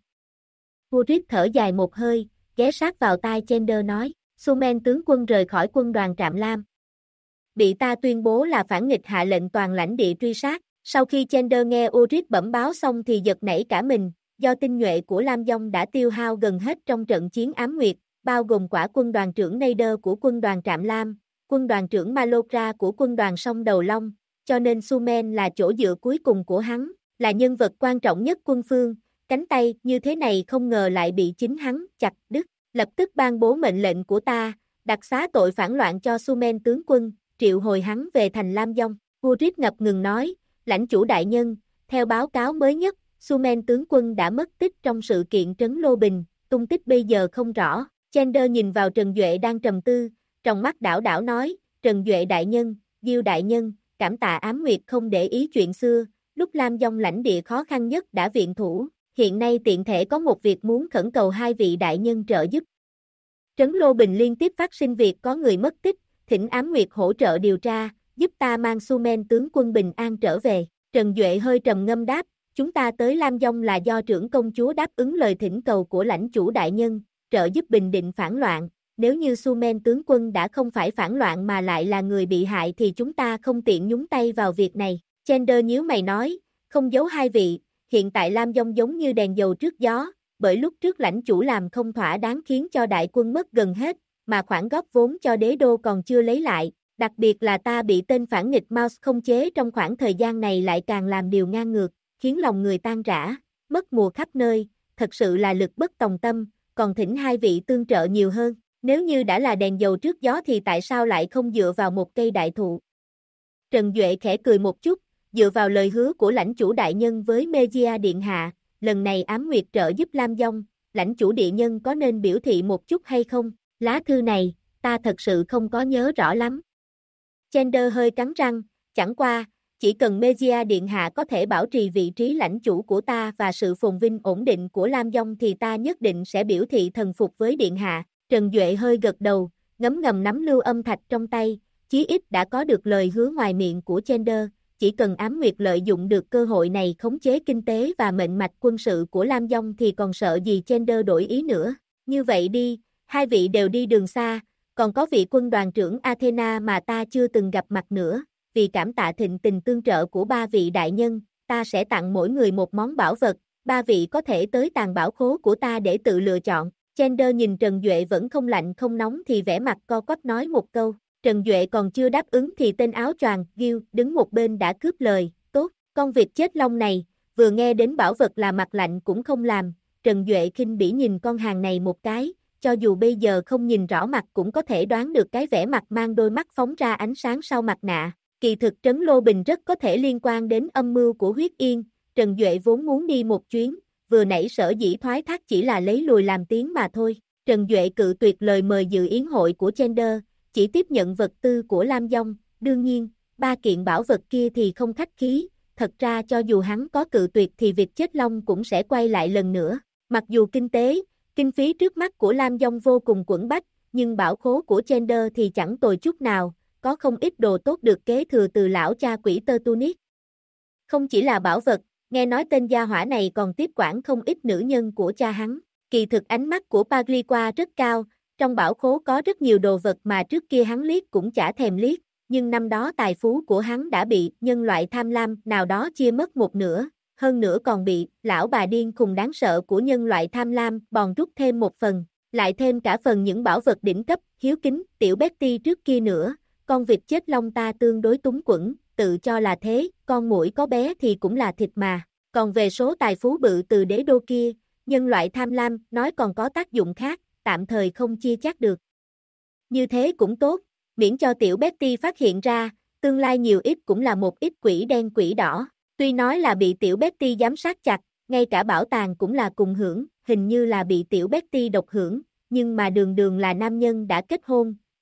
Hurrit thở dài một hơi, ghé sát vào tai Chandler nói, Sumen tướng quân rời khỏi quân đoàn Trạm Lam. Bị ta tuyên bố là phản nghịch hạ lệnh toàn lãnh địa truy sát. Sau khi Chandler nghe Hurrit bẩm báo xong thì giật nảy cả mình, do tinh nhuệ của Lam Dông đã tiêu hao gần hết trong trận chiến Ám Nguyệt, bao gồm quả quân đoàn trưởng Nader của quân đoàn Trạm Lam, quân đoàn trưởng Malokra của quân đoàn Sông Đầu Long, cho nên Sumen là chỗ dựa cuối cùng của hắn, là nhân vật quan trọng nhất quân phương, cánh tay như thế này không ngờ lại bị chính hắn chặt đứt, lập tức ban bố mệnh lệnh của ta, đặc xá tội phản loạn cho Sumen tướng quân, triệu hồi hắn về thành Lam Dông. Hurrit ngập ngừng nói, lãnh chủ đại nhân, theo báo cáo mới nhất, Sumen tướng quân đã mất tích trong sự kiện trấn Lô Bình, tung tích bây giờ không rõ. Chandler nhìn vào Trần Duệ đang trầm tư, trong mắt đảo đảo nói, Trần Duệ đại nhân, Diêu đại nhân, cảm tạ Ám Nguyệt không để ý chuyện xưa, lúc Lam Dông lãnh địa khó khăn nhất đã viện thủ, hiện nay tiện thể có một việc muốn khẩn cầu hai vị đại nhân trợ giúp. Trấn Lô Bình liên tiếp phát sinh việc có người mất tích, thỉnh Ám Nguyệt hỗ trợ điều tra, giúp ta mang Sumen tướng quân bình an trở về. Trần Duệ hơi trầm ngâm đáp, chúng ta tới Lam Dông là do trưởng công chúa đáp ứng lời thỉnh cầu của lãnh chủ đại nhân, trợ giúp bình định phản loạn, nếu như Sumen tướng quân đã không phải phản loạn mà lại là người bị hại thì chúng ta không tiện nhúng tay vào việc này. Chandler nhíu mày nói, không giấu hai vị, hiện tại Lam Dông giống như đèn dầu trước gió, bởi lúc trước lãnh chủ làm không thỏa đáng khiến cho đại quân mất gần hết, mà khoản góp vốn cho đế đô còn chưa lấy lại, đặc biệt là ta bị tên phản nghịch Mouse không chế trong khoảng thời gian này lại càng làm điều ngang ngược, khiến lòng người tan rã, mất mùa khắp nơi, thật sự là lực bất tòng tâm, còn thỉnh hai vị tương trợ nhiều hơn, nếu như đã là đèn dầu trước gió thì tại sao lại không dựa vào một cây đại thụ. Trần Duệ khẽ cười một chút, dựa vào lời hứa của lãnh chủ đại nhân với Mejia Điện Hạ, lần này Ám Nguyệt trợ giúp Lam Dông, lãnh chủ địa nhân có nên biểu thị một chút hay không? Lá thư này, ta thật sự không có nhớ rõ lắm. Chandler hơi cắn răng, chẳng qua, chỉ cần Mejia Điện Hạ có thể bảo trì vị trí lãnh chủ của ta và sự phồn vinh ổn định của Lam Dông thì ta nhất định sẽ biểu thị thần phục với Điện Hạ. Trần Duệ hơi gật đầu, ngấm ngầm nắm lưu âm thạch trong tay, chí ít đã có được lời hứa ngoài miệng của Chandler, chỉ cần Ám Nguyệt lợi dụng được cơ hội này khống chế kinh tế và mệnh mạch quân sự của Lam Dông thì còn sợ gì Chandler đổi ý nữa. Như vậy đi, hai vị đều đi đường xa, còn có vị quân đoàn trưởng Athena mà ta chưa từng gặp mặt nữa, vì cảm tạ thịnh tình tương trợ của ba vị đại nhân, ta sẽ tặng mỗi người một món bảo vật, ba vị có thể tới tàng bảo khố của ta để tự lựa chọn. Chandler nhìn Trần Duệ vẫn không lạnh không nóng thì vẻ mặt co quắp nói một câu, Trần Duệ còn chưa đáp ứng thì tên áo choàng Gil đứng một bên đã cướp lời, tốt, con vịt chết lông này, vừa nghe đến bảo vật là mặt lạnh cũng không làm, Trần Duệ khinh bỉ nhìn con hàng này một cái, cho dù bây giờ không nhìn rõ mặt cũng có thể đoán được cái vẻ mặt mang đôi mắt phóng ra ánh sáng sau mặt nạ. Kỳ thực Trấn Lô Bình rất có thể liên quan đến âm mưu của Huyết Yên, Trần Duệ vốn muốn đi một chuyến, vừa nãy sở dĩ thoái thác chỉ là lấy lùi làm tiếng mà thôi. Trần Duệ cự tuyệt lời mời dự yến hội của Chandler, chỉ tiếp nhận vật tư của Lam Dông, đương nhiên, ba kiện bảo vật kia thì không khách khí, thật ra cho dù hắn có cự tuyệt thì việc chết long cũng sẽ quay lại lần nữa. Mặc dù kinh phí trước mắt của Lam Dông vô cùng quẫn bách, nhưng bảo khố của Chandler thì chẳng tồi chút nào, có không ít đồ tốt được kế thừa từ lão cha quỷ tơ Tunis. Không chỉ là bảo vật, nghe nói tên gia hỏa này còn tiếp quản không ít nữ nhân của cha hắn. Kỳ thực ánh mắt của Pagliqua rất cao, trong bảo khố có rất nhiều đồ vật mà trước kia hắn liếc cũng chả thèm liếc, nhưng năm đó tài phú của hắn đã bị nhân loại tham lam nào đó chia mất một nửa, hơn nữa còn bị lão bà điên khùng đáng sợ của nhân loại tham lam bòn rút thêm một phần, lại thêm cả phần những bảo vật đỉnh cấp, hiếu kính, tiểu Betty trước kia nữa, con vịt chết long ta tương đối túng quẫn, tự cho là thế, con muỗi có bé thì cũng là thịt mà, còn về số tài phú bự từ đế đô kia, nhân loại tham lam nói còn có tác dụng khác, tạm thời không chia chắc được. Như thế cũng tốt, miễn cho tiểu Betty phát hiện ra, tương lai nhiều ít cũng là một ít quỷ đen quỷ đỏ. Tuy nói là bị tiểu Betty giám sát chặt, ngay cả bảo tàng cũng là cùng hưởng, hình như là bị tiểu Betty độc hưởng, nhưng mà đường đường là nam nhân đã kết hôn,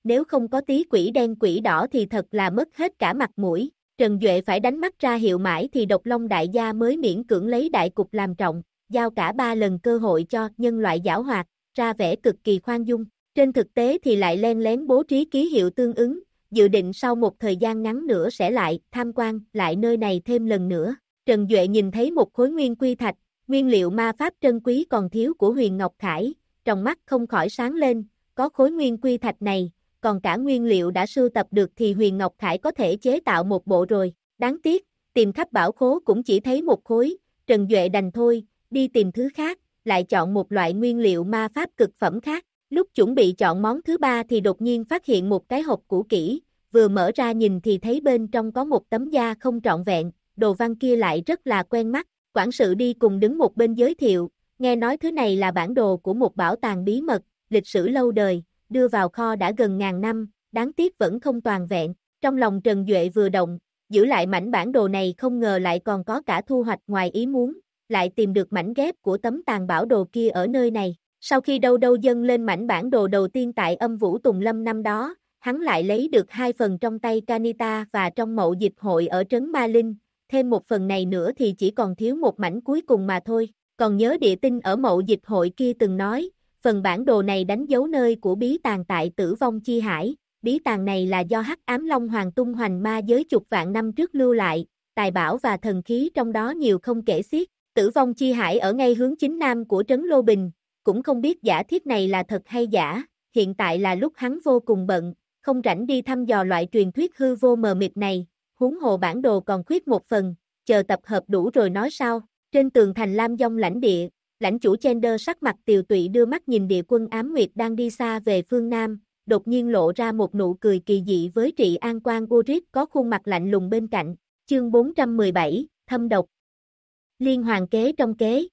nếu không có tí quỷ đen quỷ đỏ thì thật là mất hết cả mặt mũi. Trần Duệ phải đánh mắt ra hiệu mãi thì Độc Long đại gia mới miễn cưỡng lấy đại cục làm trọng, giao cả 3 lần cơ hội cho nhân loại giảo hoạt, ra vẻ cực kỳ khoan dung. Trên thực tế thì lại len lén bố trí ký hiệu tương ứng, dự định sau một thời gian ngắn nữa sẽ lại tham quan lại nơi này thêm lần nữa. Trần Duệ nhìn thấy một khối nguyên quy thạch, nguyên liệu ma pháp trân quý còn thiếu của Huyền Ngọc Khải, trong mắt không khỏi sáng lên, có khối nguyên quy thạch này, còn cả nguyên liệu đã sưu tập được thì Huyền Ngọc Khải có thể chế tạo một bộ rồi. Đáng tiếc, tìm khắp bảo khố cũng chỉ thấy một khối, Trần Duệ đành thôi, đi tìm thứ khác, lại chọn một loại nguyên liệu ma pháp cực phẩm khác. Lúc chuẩn bị chọn món thứ 3 thì đột nhiên phát hiện một cái hộp cũ kỹ, vừa mở ra nhìn thì thấy bên trong có một tấm da không trọn vẹn, đồ văn kia lại rất là quen mắt. Quản sự đi cùng đứng một bên giới thiệu, nghe nói thứ này là bản đồ của một bảo tàng bí mật, lịch sử lâu đời, đưa vào kho đã gần ngàn năm, đáng tiếc vẫn không toàn vẹn. Trong lòng Trần Duệ vừa động, giữ lại mảnh bản đồ này không ngờ lại còn có cả thu hoạch ngoài ý muốn, lại tìm được mảnh ghép của tấm tàn bảo đồ kia ở nơi này. Sau khi đâu đâu dâng lên mảnh bản đồ đầu tiên tại Âm Vũ Tùng Lâm năm đó, hắn lại lấy được 2 phần trong tay Canita và trong mậu dịch hội ở trấn Ma Linh, thêm một phần này nữa thì chỉ còn thiếu một mảnh cuối cùng mà thôi. Còn nhớ địa tinh ở mậu dịch hội kia từng nói, phần bản đồ này đánh dấu nơi của bí tàng tại Tử Vong Chi Hải, bí tàng này là do Hắc Ám Long Hoàng tung hoành ma giới chục vạn năm trước lưu lại, tài bảo và thần khí trong đó nhiều không kể xiết. Tử Vong Chi Hải ở ngay hướng chính nam của trấn Lô Bình, cũng không biết giả thiết này là thật hay giả, hiện tại là lúc hắn vô cùng bận, không rảnh đi thăm dò loại truyền thuyết hư vô mờ mịt này, huống hồ bản đồ còn khuyết một phần, chờ tập hợp đủ rồi nói sau. Trên tường thành Lam Dông lãnh địa, lãnh chủ Chender sắc mặt tiều tụy đưa mắt nhìn địa quân Ám Nguyệt đang đi xa về phương Nam, đột nhiên lộ ra một nụ cười kỳ dị với Trị An Quan Urit có khuôn mặt lạnh lùng bên cạnh. Chương 417, Thâm độc. Liên hoàn kế trong kế.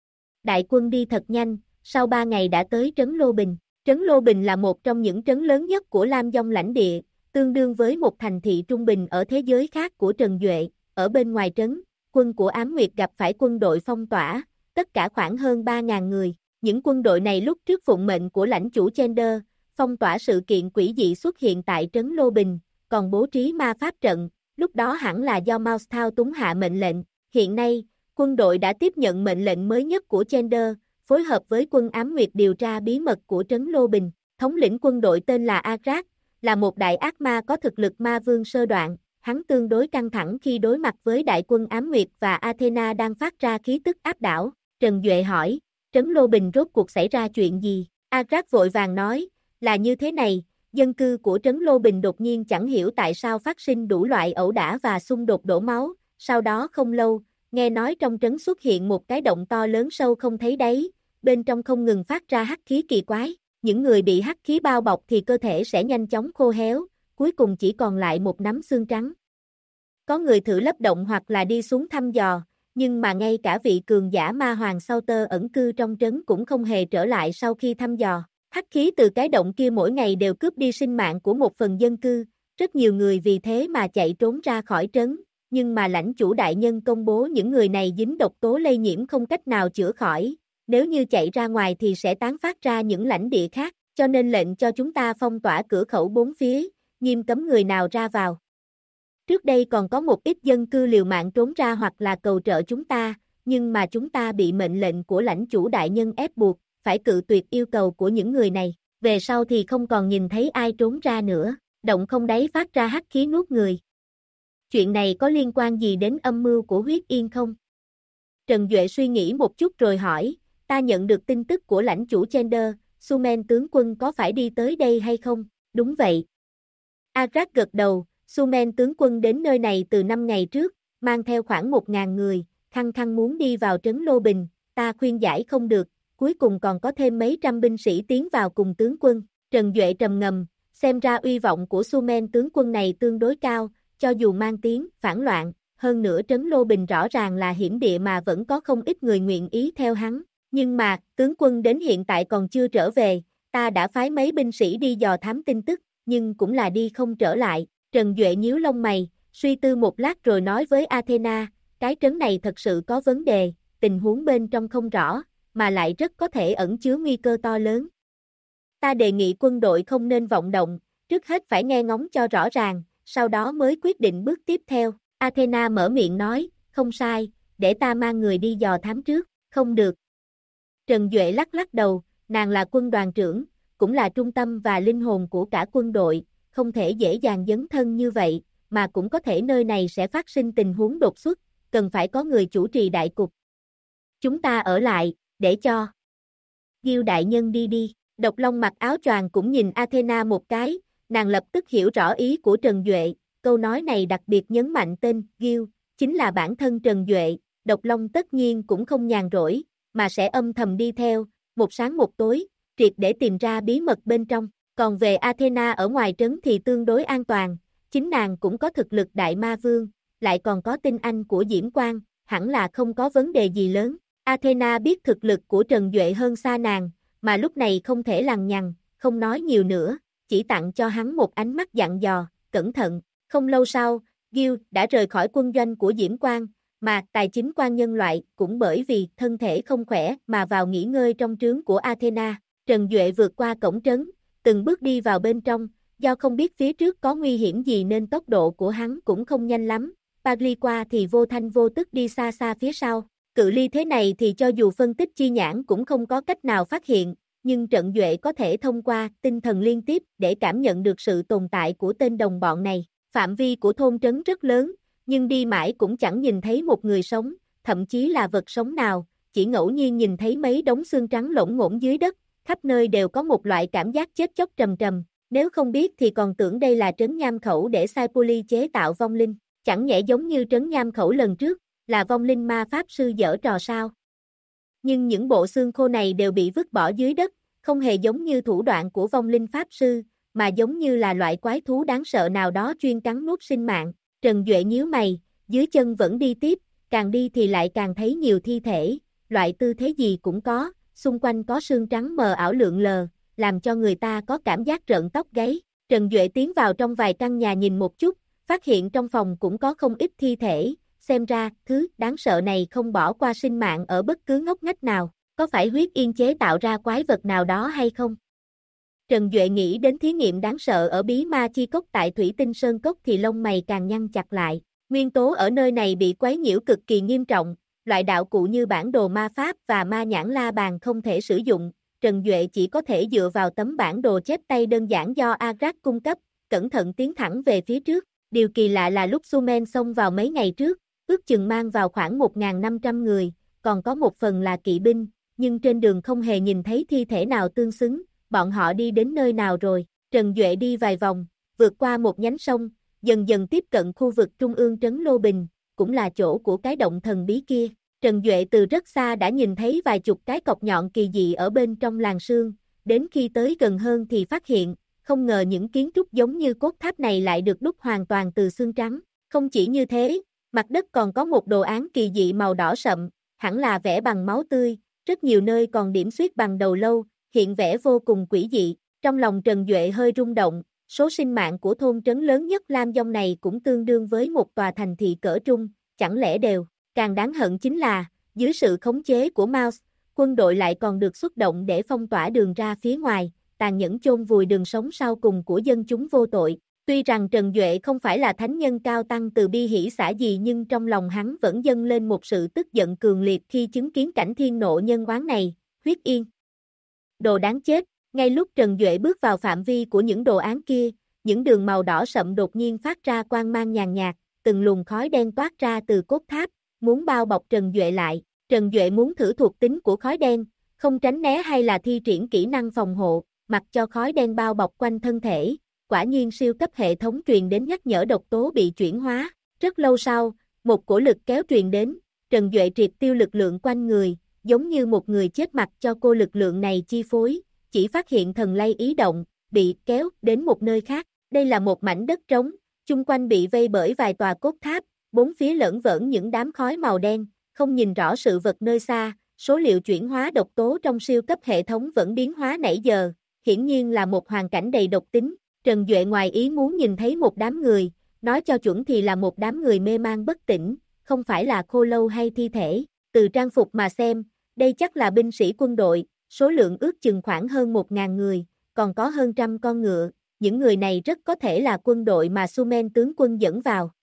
Đại quân đi thật nhanh, sau 3 ngày đã tới trấn Lô Bình. Trấn Lô Bình là một trong những trấn lớn nhất của Lam Dông lãnh địa, tương đương với một thành thị trung bình ở thế giới khác của Trần Duệ. Ở bên ngoài trấn, quân của Ám Nguyệt gặp phải quân đội phong tỏa, tất cả khoảng hơn 3.000 người. Những quân đội này lúc trước phụng mệnh của lãnh chủ Chender, phong tỏa sự kiện quỷ dị xuất hiện tại trấn Lô Bình, còn bố trí ma pháp trận, lúc đó hẳn là do Mouse thao túng hạ mệnh lệnh. Hiện nay, quân đội đã tiếp nhận mệnh lệnh mới nhất của Chender, phối hợp với quân Ám Nguyệt điều tra bí mật của trấn Lô Bình. Thống lĩnh quân đội tên là Agrat, là một đại ác ma có thực lực ma vương sơ đoạn, hắn tương đối căng thẳng khi đối mặt với đại quân Ám Nguyệt và Athena đang phát ra khí tức áp đảo. Trần Duệ hỏi, trấn Lô Bình rốt cuộc xảy ra chuyện gì? Agrat vội vàng nói, là như thế này, dân cư của trấn Lô Bình đột nhiên chẳng hiểu tại sao phát sinh đủ loại ẩu đả và xung đột đổ máu, sau đó không lâu, nghe nói trong trấn xuất hiện một cái động to lớn sâu không thấy đáy, bên trong không ngừng phát ra hắc khí kỳ quái, những người bị hắc khí bao bọc thì cơ thể sẽ nhanh chóng khô héo, cuối cùng chỉ còn lại một nắm xương trắng. Có người thử lấp động hoặc là đi xuống thăm dò, nhưng mà ngay cả vị cường giả ma hoàng Sauter ẩn cư trong trấn cũng không hề trở lại sau khi thăm dò. Hắc khí từ cái động kia mỗi ngày đều cướp đi sinh mạng của một phần dân cư, rất nhiều người vì thế mà chạy trốn ra khỏi trấn, nhưng mà lãnh chủ đại nhân công bố những người này dính độc tố lây nhiễm không cách nào chữa khỏi, nếu như chạy ra ngoài thì sẽ tán phát ra những lãnh địa khác, cho nên lệnh cho chúng ta phong tỏa cửa khẩu 4 phía, nghiêm cấm người nào ra vào. Trước đây còn có một ít dân cư liều mạng trốn ra hoặc là cầu trợ chúng ta, nhưng mà chúng ta bị mệnh lệnh của lãnh chủ đại nhân ép buộc, phải cự tuyệt yêu cầu của những người này, về sau thì không còn nhìn thấy ai trốn ra nữa, động không đáy phát ra hắc khí nuốt người. Chuyện này có liên quan gì đến âm mưu của Huyết Yên không? Trần Duệ suy nghĩ một chút rồi hỏi, ta nhận được tin tức của lãnh chủ Chender, Sumen tướng quân có phải đi tới đây hay không? Đúng vậy. Agrat gật đầu, Sumen tướng quân đến nơi này từ 5 ngày trước, mang theo khoảng 1.000 người, khăng khăng muốn đi vào trấn Lô Bình, ta khuyên giải không được, cuối cùng còn có thêm mấy trăm binh sĩ tiến vào cùng tướng quân. Trần Duệ trầm ngâm, xem ra uy vọng của Sumen tướng quân này tương đối cao, cho dù mang tiếng phản loạn, hơn nữa trấn Lô Bình rõ ràng là hiểm địa mà vẫn có không ít người nguyện ý theo hắn. Nhưng mà, tướng quân đến hiện tại còn chưa trở về, ta đã phái mấy binh sĩ đi dò thám tin tức, nhưng cũng là đi không trở lại. Trần Duệ nhíu lông mày, suy tư một lát rồi nói với Athena, cái trấn này thật sự có vấn đề, tình huống bên trong không rõ, mà lại rất có thể ẩn chứa nguy cơ to lớn. Ta đề nghị quân đội không nên vọng động, trước hết phải nghe ngóng cho rõ ràng, sau đó mới quyết định bước tiếp theo. Athena mở miệng nói, không sai, để ta mang người đi dò thám trước, không được. Trần Duệ lắc lắc đầu, nàng là quân đoàn trưởng, cũng là trung tâm và linh hồn của cả quân đội, không thể dễ dàng dấn thân như vậy, mà cũng có thể nơi này sẽ phát sinh tình huống đột xuất, cần phải có người chủ trì đại cục. Chúng ta ở lại, để cho Gil đại nhân đi đi. Độc Long mặc áo choàng cũng nhìn Athena một cái, nàng lập tức hiểu rõ ý của Trần Duệ, câu nói này đặc biệt nhấn mạnh tên Gil, chính là bản thân Trần Duệ, Độc Long tất nhiên cũng không nhàn rỗi, mà sẽ âm thầm đi theo, một sáng một tối, triệt để tìm ra bí mật bên trong. Còn về Athena ở ngoài trấn thì tương đối an toàn, chính nàng cũng có thực lực đại ma vương, lại còn có tinh anh của Diễm Quang, hẳn là không có vấn đề gì lớn. Athena biết thực lực của Trần Duệ hơn xa nàng, mà lúc này không thể lằng nhằng, không nói nhiều nữa, chỉ tặng cho hắn một ánh mắt dặn dò, cẩn thận. Không lâu sau, Gil đã rời khỏi quân doanh của Diễm Quang, mà tài chính quan nhân loại cũng bởi vì thân thể không khỏe mà vào nghỉ ngơi trong trướng của Athena. Trần Duệ vượt qua cổng trấn, từng bước đi vào bên trong, do không biết phía trước có nguy hiểm gì nên tốc độ của hắn cũng không nhanh lắm. Pagli qua thì vô thanh vô tức đi xa xa phía sau. Cự ly thế này thì cho dù phân tích chi nhãn cũng không có cách nào phát hiện, nhưng Trận Duệ có thể thông qua tinh thần liên tiếp để cảm nhận được sự tồn tại của tên đồng bọn này. Phạm vi của thôn trấn rất lớn, nhưng đi mãi cũng chẳng nhìn thấy một người sống, thậm chí là vật sống nào, chỉ ngẫu nhiên nhìn thấy mấy đống xương trắng lổn ngổn dưới đất, khắp nơi đều có một loại cảm giác chết chóc trầm trầm, nếu không biết thì còn tưởng đây là trấn nham khẩu để Saipoli chế tạo vong linh, chẳng nhẽ giống như trấn nham khẩu lần trước, là vong linh ma pháp sư giở trò sao. Nhưng những bộ xương khô này đều bị vứt bỏ dưới đất, không hề giống như thủ đoạn của vong linh pháp sư, mà giống như là loại quái thú đáng sợ nào đó chuyên cắn nuốt sinh mạng. Trần Duệ nhíu mày, dưới chân vẫn đi tiếp, càng đi thì lại càng thấy nhiều thi thể, loại tư thế gì cũng có, xung quanh có sương trắng mờ ảo lượn lờ, làm cho người ta có cảm giác rợn tóc gáy. Trần Duệ tiến vào trong vài căn nhà nhìn một chút, phát hiện trong phòng cũng có không ít thi thể, xem ra, thứ đáng sợ này không bỏ qua sinh mạng ở bất cứ ngóc ngách nào, có phải huyết yên chế tạo ra quái vật nào đó hay không? Trần Duệ nghĩ đến thí nghiệm đáng sợ ở bí ma chi cốc tại Thủy Tinh Sơn Cốc thì lông mày càng nhăn chặt lại, nguyên tố ở nơi này bị quấy nhiễu cực kỳ nghiêm trọng, loại đạo cụ như bản đồ ma pháp và ma nhãn la bàn không thể sử dụng, Trần Duệ chỉ có thể dựa vào tấm bản đồ chép tay đơn giản do Agrat cung cấp, cẩn thận tiến thẳng về phía trước. Điều kỳ lạ là lúc Sumen xông vào mấy ngày trước, ước chừng mang vào khoảng 1.500 người, còn có một phần là kỵ binh, nhưng trên đường không hề nhìn thấy thi thể nào tương xứng, bọn họ đi đến nơi nào rồi? Trần Duệ đi vài vòng, vượt qua một nhánh sông, dần dần tiếp cận khu vực trung ương trấn Lô Bình, cũng là chỗ của cái động thần bí kia. Trần Duệ từ rất xa đã nhìn thấy vài chục cái cọc nhọn kỳ dị ở bên trong làn sương, đến khi tới gần hơn thì phát hiện, không ngờ những kiến trúc giống như cốt tháp này lại được đúc hoàn toàn từ xương trắng. Không chỉ như thế, mặt đất còn có một đồ án kỳ dị màu đỏ sậm, hẳn là vẽ bằng máu tươi, rất nhiều nơi còn điểm xuyết bằng đầu lâu, hiện vẻ vô cùng quỷ dị. Trong lòng Trần Duệ hơi rung động, số sinh mạng của thôn trấn lớn nhất Lam Dông này cũng tương đương với một tòa thành thị cỡ trung, chẳng lẽ đều. Càng đáng hận chính là, dưới sự khống chế của Mouse, quân đội lại còn được xuất động để phong tỏa đường ra phía ngoài, tàn nhẫn chôn vùi đường sống sau cùng của dân chúng vô tội. Tuy rằng Trần Duệ không phải là thánh nhân cao tăng từ bi hỷ xả gì nhưng trong lòng hắn vẫn dâng lên một sự tức giận cường liệt khi chứng kiến cảnh thiên nộ nhân oán này. Huyết yên, đồ đáng chết. Ngay lúc Trần Duệ bước vào phạm vi của những đồ án kia, những đường màu đỏ sậm đột nhiên phát ra quang mang nhàn nhạt, từng luồng khói đen toát ra từ cốt tháp, muốn bao bọc Trần Duệ lại. Trần Duệ muốn thử thuộc tính của khói đen, không tránh né hay là thi triển kỹ năng phòng hộ, mặc cho khói đen bao bọc quanh thân thể. Quả nhiên siêu cấp hệ thống truyền đến nhắc nhở độc tố bị chuyển hóa. Rất lâu sau, một cổ lực kéo truyền đến, Trần Duệ triệt tiêu lực lượng quanh người, giống như một người chết mặc cho cô lực lượng này chi phối, chỉ phát hiện thần lay ý động, bị kéo đến một nơi khác. Đây là một mảnh đất trống, chung quanh bị vây bởi vài tòa cốt tháp, bốn phía lởn vởn những đám khói màu đen, không nhìn rõ sự vật nơi xa, số liệu chuyển hóa độc tố trong siêu cấp hệ thống vẫn biến hóa nãy giờ, hiển nhiên là một hoàn cảnh đầy độc tính. Trần Duệ ngoài ý muốn nhìn thấy một đám người, nói cho chuẩn thì là một đám người mê man bất tỉnh, không phải là khô lâu hay thi thể, từ trang phục mà xem, đây chắc là binh sĩ quân đội, số lượng ước chừng khoảng hơn 1.000 người, còn có hơn trăm con ngựa, những người này rất có thể là quân đội mà Sumen tướng quân dẫn vào.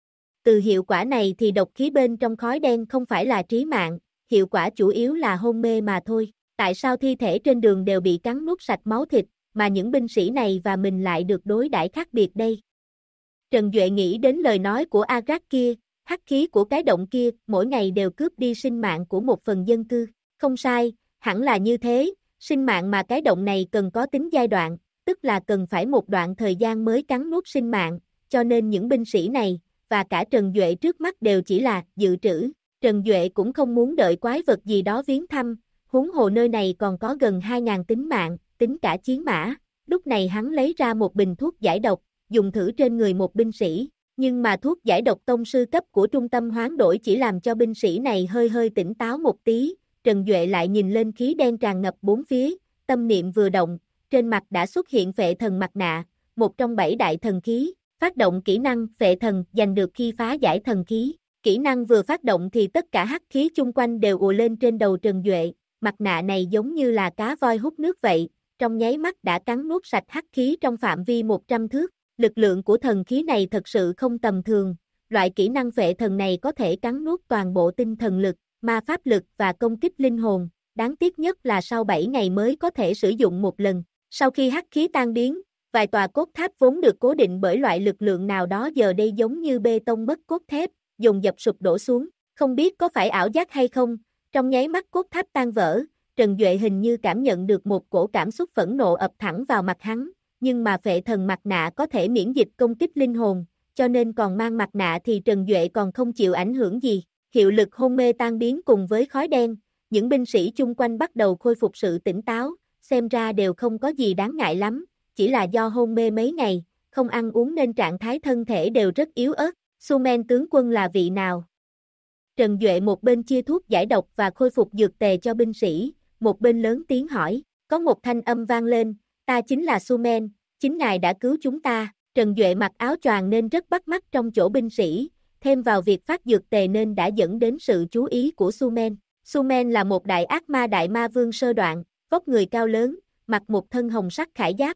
Từ hiệu quả này thì độc khí bên trong khói đen không phải là trí mạng, hiệu quả chủ yếu là hôn mê mà thôi. Tại sao thi thể trên đường đều bị cắn nuốt sạch máu thịt, mà những binh sĩ này và mình lại được đối đãi khác biệt đây? Trần Duệ nghĩ đến lời nói của Agrat kia, hắc khí của cái động kia mỗi ngày đều cướp đi sinh mạng của một phần dân cư. Không sai, hẳn là như thế, sinh mạng mà cái động này cần có tính giai đoạn, tức là cần phải một đoạn thời gian mới cắn nuốt sinh mạng, cho nên những binh sĩ này, và cả Trần Duệ trước mắt đều chỉ là dự trữ. Trần Duệ cũng không muốn đợi quái vật gì đó viếng thăm, huống hồ nơi này còn có gần 2.000 tính mạng, tính cả chiến mã. Lúc này hắn lấy ra một bình thuốc giải độc, dùng thử trên người một binh sĩ, nhưng mà thuốc giải độc tông sư cấp của trung tâm hoán đổi chỉ làm cho binh sĩ này hơi hơi tỉnh táo một tí. Trần Duệ lại nhìn lên khí đen tràn ngập bốn phía, tâm niệm vừa động, trên mặt đã xuất hiện phệ thần mặt nạ, một trong 7 đại thần khí, phát động kỹ năng phệ thần giành được khi phá giải thần khí. Kỹ năng vừa phát động thì tất cả hắc khí chung quanh đều ùa lên trên đầu Trần Duệ, mặt nạ này giống như là cá voi hút nước vậy, trong nháy mắt đã cắn nuốt sạch hắc khí trong phạm vi 100 thước. Lực lượng của thần khí này thật sự không tầm thường, loại kỹ năng phệ thần này có thể cắn nuốt toàn bộ tinh thần lực, ma pháp lực và công kích linh hồn, đáng tiếc nhất là sau 7 ngày mới có thể sử dụng một lần. Sau khi hắc khí tan biến, vài tòa cốt tháp vốn được cố định bởi loại lực lượng nào đó giờ đây giống như bê tông mất cốt thép, dồn dập sụp đổ xuống, không biết có phải ảo giác hay không, trong nháy mắt cốt tháp tan vỡ, Trần Duệ hình như cảm nhận được một cổ cảm xúc phẫn nộ ập thẳng vào mặt hắn, nhưng mà phệ thần mặt nạ có thể miễn dịch công kích linh hồn, cho nên còn mang mặt nạ thì Trần Duệ còn không chịu ảnh hưởng gì. Hiệu lực hôn mê tan biến cùng với khói đen, những binh sĩ chung quanh bắt đầu khôi phục sự tỉnh táo, xem ra đều không có gì đáng ngại lắm, chỉ là do hôn mê mấy ngày, không ăn uống nên trạng thái thân thể đều rất yếu ớt. Sumen tướng quân là vị nào? Trần Duệ một bên chia thuốc giải độc và khôi phục dược tề cho binh sĩ, một bên lớn tiếng hỏi, có một thanh âm vang lên, ta chính là Sumen, chính ngài đã cứu chúng ta. Trần Duệ mặc áo choàng nên rất bắt mắt trong chỗ binh sĩ, thêm vào việc phát dược tề nên đã dẫn đến sự chú ý của Sumen. Sumen là một đại ác ma đại ma vương sơ đoạn, vóc người cao lớn, mặc một thân hồng sắc khải giáp.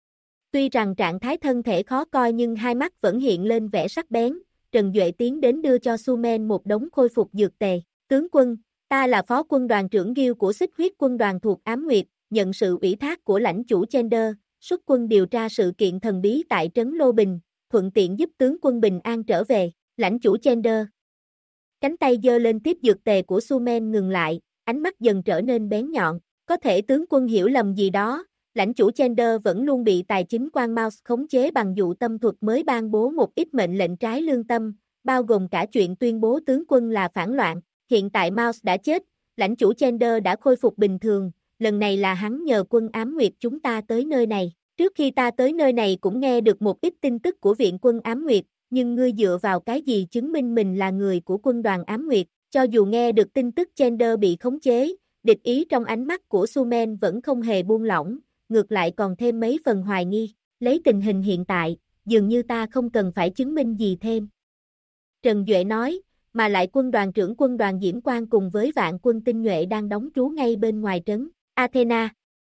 Tuy rằng trạng thái thân thể khó coi nhưng hai mắt vẫn hiện lên vẻ sắc bén. Trần Duệ tiến đến đưa cho Sumen một đống khôi phục dược tề. Tướng quân, ta là phó quân đoàn trưởng Gil của Xích Huyết quân đoàn thuộc Ám Nguyệt, nhận sự ủy thác của lãnh chủ Chender, xuất quân điều tra sự kiện thần bí tại trấn Lô Bình, thuận tiện giúp tướng quân bình an trở về. Lãnh chủ Chender. Cánh tay giơ lên tiếp dược tề của Sumen ngừng lại, ánh mắt dần trở nên bén nhọn. Có thể tướng quân hiểu lầm gì đó, lãnh chủ Chender vẫn luôn bị tài chính quan Mouse khống chế bằng dụ tâm thuật mới ban bố một ít mệnh lệnh trái lương tâm, bao gồm cả chuyện tuyên bố tướng quân là phản loạn. Hiện tại Mouse đã chết, lãnh chủ Chender đã khôi phục bình thường, lần này là hắn nhờ quân Ám Nguyệt chúng ta tới nơi này. Trước khi ta tới nơi này cũng nghe được một ít tin tức của viện quân Ám Nguyệt, nhưng ngươi dựa vào cái gì chứng minh mình là người của quân đoàn Ám Nguyệt? Cho dù nghe được tin tức Chender bị khống chế, địch ý trong ánh mắt của Sumen vẫn không hề buông lỏng, ngược lại còn thêm mấy phần hoài nghi. Lấy tình hình hiện tại, dường như ta không cần phải chứng minh gì thêm. Trần Duệ nói, mà lại quân đoàn trưởng quân đoàn Diễm Quang cùng với vạn quân tinh nhuệ đang đóng trú ngay bên ngoài trấn Athena.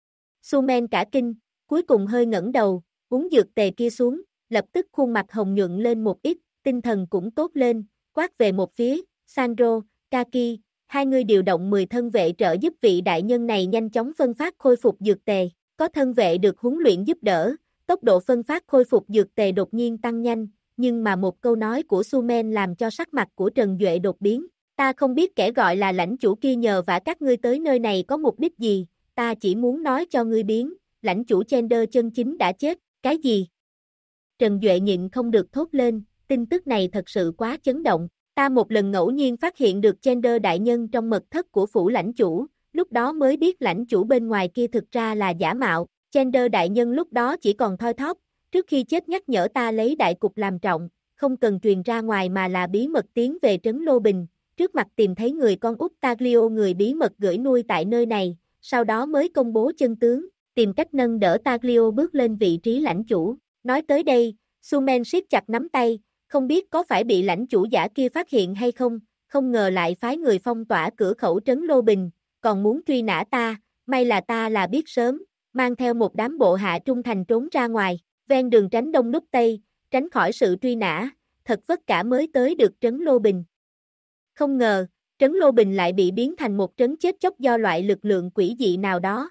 Sumen cả kinh, cuối cùng hơi ngẩng đầu, uống dược tề kia xuống, lập tức khuôn mặt hồng nhuận lên một ít, tinh thần cũng tốt lên, quát về một phía, Sandro, Kaki, hai người điều động 10 thân vệ trợ giúp vị đại nhân này nhanh chóng phân phát khôi phục dược tề. Có thân vệ được huấn luyện giúp đỡ, tốc độ phân phát khôi phục dược tề đột nhiên tăng nhanh, nhưng mà một câu nói của Sumen làm cho sắc mặt của Trần Duệ đột biến. Ta không biết kẻ gọi là lãnh chủ kia nhờ vả các ngươi tới nơi này có mục đích gì, ta chỉ muốn nói cho ngươi biến, lãnh chủ Chender chân chính đã chết. Cái gì? Trần Duệ nhịn không được thốt lên, tin tức này thật sự quá chấn động. Ta một lần ngẫu nhiên phát hiện được Chender đại nhân trong mật thất của phủ lãnh chủ, lúc đó mới biết lãnh chủ bên ngoài kia thực ra là giả mạo. Chender đại nhân lúc đó chỉ còn thoi thóp, trước khi chết nhắc nhở ta lấy đại cục làm trọng, không cần truyền ra ngoài mà là bí mật tiến về trấn Lô Bình, trước mặt tìm thấy người con út Taglio người bí mật gửi nuôi tại nơi này, sau đó mới công bố chân tướng, tìm cách nâng đỡ Taglio bước lên vị trí lãnh chủ. Nói tới đây, Sumen siết chặt nắm tay, không biết có phải bị lãnh chủ giả kia phát hiện hay không, không ngờ lại phái người phong tỏa cửa khẩu trấn Lô Bình, còn muốn truy nã ta, may là ta là biết sớm, mang theo một đám bộ hạ trung thành trốn ra ngoài. ven đường tránh đông núp tây, tránh khỏi sự truy nã, thật vất vả mới tới được trấn Lô Bình. Không ngờ, trấn Lô Bình lại bị biến thành một trấn chết chóc do loại lực lượng quỷ dị nào đó.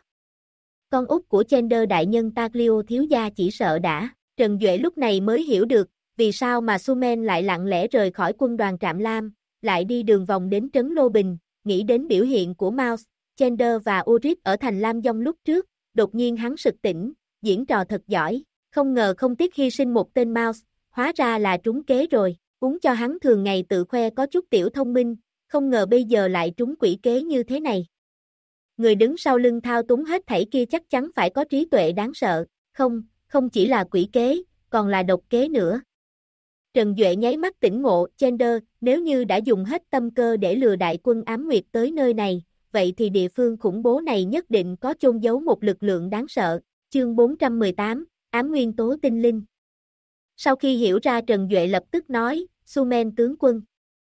Con út của Chender đại nhân Taglio thiếu gia chỉ sợ đã. Trần Duệ lúc này mới hiểu được, vì sao mà Sumen lại lặng lẽ rời khỏi quân đoàn Trạm Lam, lại đi đường vòng đến trấn Lô Bình, nghĩ đến biểu hiện của Mouse, Chender và Urip ở thành Lam Dông lúc trước, đột nhiên hắn sực tỉnh, diễn trò thật giỏi, không ngờ không tiếc hy sinh một tên Mouse, hóa ra là trúng kế rồi, uống cho hắn thường ngày tự khoe có chút tiểu thông minh, không ngờ bây giờ lại trúng quỷ kế như thế này. Người đứng sau lưng thao túng hết thảy kia chắc chắn phải có trí tuệ đáng sợ, không chỉ là quỷ kế, còn là độc kế nữa. Trần Duệ nháy mắt tỉnh ngộ, Chender, nếu như đã dùng hết tâm cơ để lừa đại quân ám nguyệt tới nơi này, vậy thì địa phương khủng bố này nhất định có chôn giấu một lực lượng đáng sợ. Chương 418, Ám nguyên tố tinh linh. Sau khi hiểu ra Trần Duệ lập tức nói, Sumen tướng quân.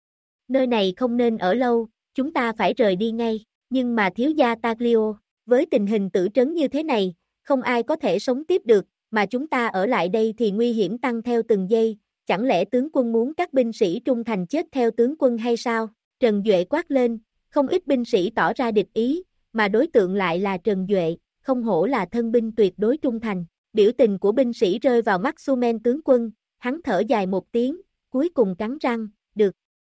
Nơi này không nên ở lâu, chúng ta phải rời đi ngay, nhưng mà thiếu gia Taglio, với tình hình tử trấn như thế này, không ai có thể sống tiếp được, mà chúng ta ở lại đây thì nguy hiểm tăng theo từng giây, chẳng lẽ tướng quân muốn các binh sĩ trung thành chết theo tướng quân hay sao? Trần Duệ quát lên, không ít binh sĩ tỏ ra địch ý, mà đối tượng lại là Trần Duệ, không hổ là thân binh tuyệt đối trung thành. Biểu tình của binh sĩ rơi vào mắt Sumen tướng quân, hắn thở dài một tiếng, cuối cùng cắn răng, được.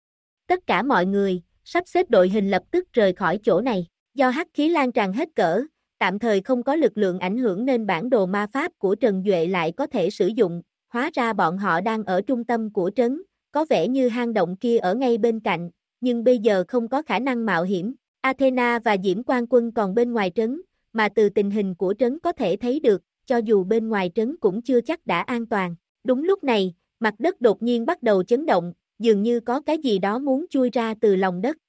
Tất cả mọi người, sắp xếp đội hình lập tức rời khỏi chỗ này, do hắc khí lan tràn hết cỡ, tạm thời không có lực lượng ảnh hưởng nên bản đồ ma pháp của Trần Duệ lại có thể sử dụng, hóa ra bọn họ đang ở trung tâm của trấn, có vẻ như hang động kia ở ngay bên cạnh, nhưng bây giờ không có khả năng mạo hiểm, Athena và Diễm Quan Quân còn bên ngoài trấn, mà từ tình hình của trấn có thể thấy được, cho dù bên ngoài trấn cũng chưa chắc đã an toàn. Đúng lúc này, mặt đất đột nhiên bắt đầu chấn động, dường như có cái gì đó muốn chui ra từ lòng đất.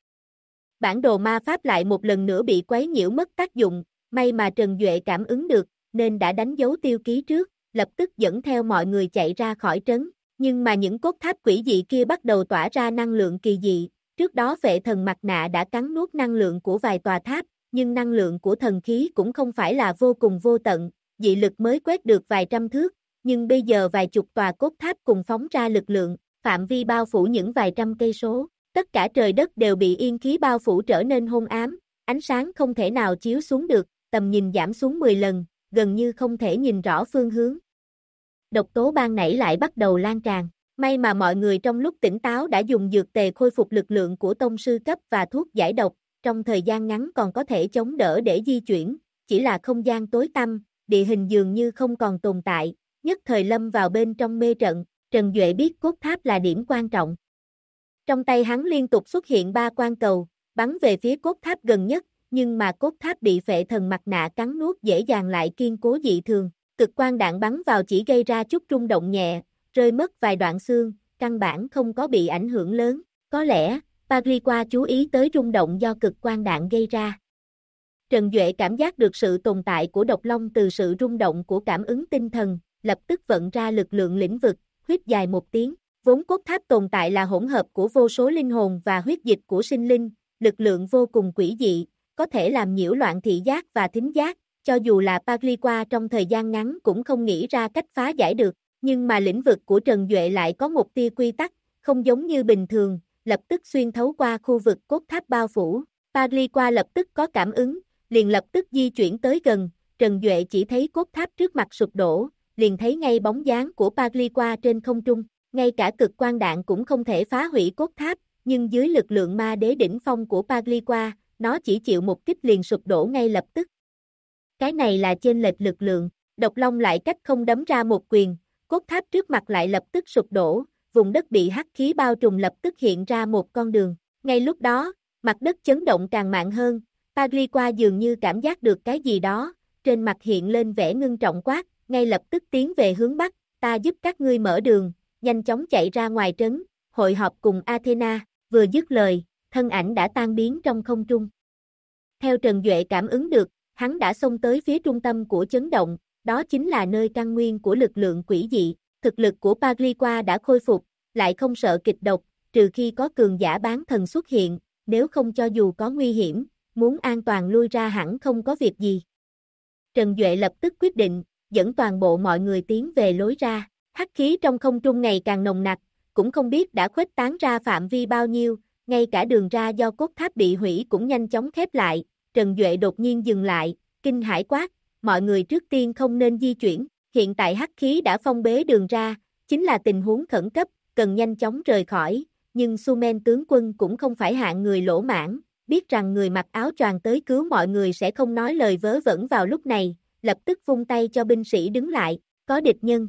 Bản đồ ma pháp lại một lần nữa bị quấy nhiễu mất tác dụng, may mà Trần Duệ cảm ứng được, nên đã đánh dấu tiêu ký trước, lập tức dẫn theo mọi người chạy ra khỏi trấn. Nhưng mà những cốt tháp quỷ dị kia bắt đầu tỏa ra năng lượng kỳ dị, trước đó vệ thần mặt nạ đã cắn nuốt năng lượng của vài tòa tháp, nhưng năng lượng của thần khí cũng không phải là vô cùng vô tận, dị lực mới quét được vài trăm thước, nhưng bây giờ vài chục tòa cốt tháp cùng phóng ra lực lượng, phạm vi bao phủ những vài trăm cây số, tất cả trời đất đều bị yên khí bao phủ trở nên hôn ám, ánh sáng không thể nào chiếu xuống được, tầm nhìn giảm xuống 10 lần, gần như không thể nhìn rõ phương hướng. Độc tố ban nãy lại bắt đầu lan tràn, may mà mọi người trong lúc tỉnh táo đã dùng dược tề khôi phục lực lượng của tông sư cấp và thuốc giải độc, trong thời gian ngắn còn có thể chống đỡ để di chuyển, chỉ là không gian tối tăm, địa hình dường như không còn tồn tại, nhất thời lâm vào bên trong mê trận. Trần Duệ biết cốt tháp là điểm quan trọng. Trong tay hắn liên tục xuất hiện 3 quan cầu, bắn về phía cốt tháp gần nhất, nhưng mà cốt tháp bị phệ thần mặt nạ cắn nuốt dễ dàng lại kiên cố dị thường. Cực quang đạn bắn vào chỉ gây ra chút rung động nhẹ, rơi mất vài đoạn xương, căn bản không có bị ảnh hưởng lớn. Có lẽ, Pagliqua chú ý tới rung động do cực quang đạn gây ra. Trần Duệ cảm giác được sự tồn tại của độc long từ sự rung động của cảm ứng tinh thần, lập tức vận ra lực lượng lĩnh vực, huyết dài một tiếng. Vốn cốt tháp tồn tại là hỗn hợp của vô số linh hồn và huyết dịch của sinh linh, lực lượng vô cùng quỷ dị, có thể làm nhiễu loạn thị giác và thính giác, cho dù là Pagliqua trong thời gian ngắn cũng không nghĩ ra cách phá giải được, nhưng mà lĩnh vực của Trần Duệ lại có một tia quy tắc, không giống như bình thường, lập tức xuyên thấu qua khu vực cốt tháp bao phủ. Pagliqua lập tức có cảm ứng, liền lập tức di chuyển tới gần, Trần Duệ chỉ thấy cốt tháp trước mặt sụp đổ, liền thấy ngay bóng dáng của Pagliqua trên không trung. Ngay cả cực quang đạn cũng không thể phá hủy cốt tháp, nhưng dưới lực lượng ma đế đỉnh phong của Pagliqua, nó chỉ chịu một kích liền sụp đổ ngay lập tức. Cái này là chênh lệch lực lượng, độc long lại cách không đấm ra một quyền, cốt tháp trước mặt lại lập tức sụp đổ, vùng đất bị hắc khí bao trùm lập tức hiện ra một con đường. Ngay lúc đó, mặt đất chấn động càng mạnh hơn, Pagliqua dường như cảm giác được cái gì đó, trên mặt hiện lên vẻ ngưng trọng quát, ngay lập tức tiến về hướng bắc, ta giúp các ngươi mở đường. Nhanh chóng chạy ra ngoài trấn, hội họp cùng Athena, vừa dứt lời, thân ảnh đã tan biến trong không trung. Theo Trần Duệ cảm ứng được, hắn đã xông tới phía trung tâm của chấn động, đó chính là nơi căn nguyên của lực lượng quỷ dị. Thực lực của Pagliqua đã khôi phục, lại không sợ kịch độc, trừ khi có cường giả bán thần xuất hiện, nếu không cho dù có nguy hiểm, muốn an toàn lui ra hẳn không có việc gì. Trần Duệ lập tức quyết định, dẫn toàn bộ mọi người tiến về lối ra. Hắc khí trong không trung ngày càng nồng nặc, cũng không biết đã khuếch tán ra phạm vi bao nhiêu, ngay cả đường ra do cốt tháp bị hủy cũng nhanh chóng khép lại. Trần Duệ đột nhiên dừng lại, kinh hãi quát, mọi người trước tiên không nên di chuyển, hiện tại hắc khí đã phong bế đường ra, chính là tình huống khẩn cấp, cần nhanh chóng rời khỏi, nhưng Sumen tướng quân cũng không phải hạng người lỗ mãn, biết rằng người mặc áo choàng tới cứu mọi người sẽ không nói lời vớ vẩn vào lúc này, lập tức vung tay cho binh sĩ đứng lại, có địch nhân.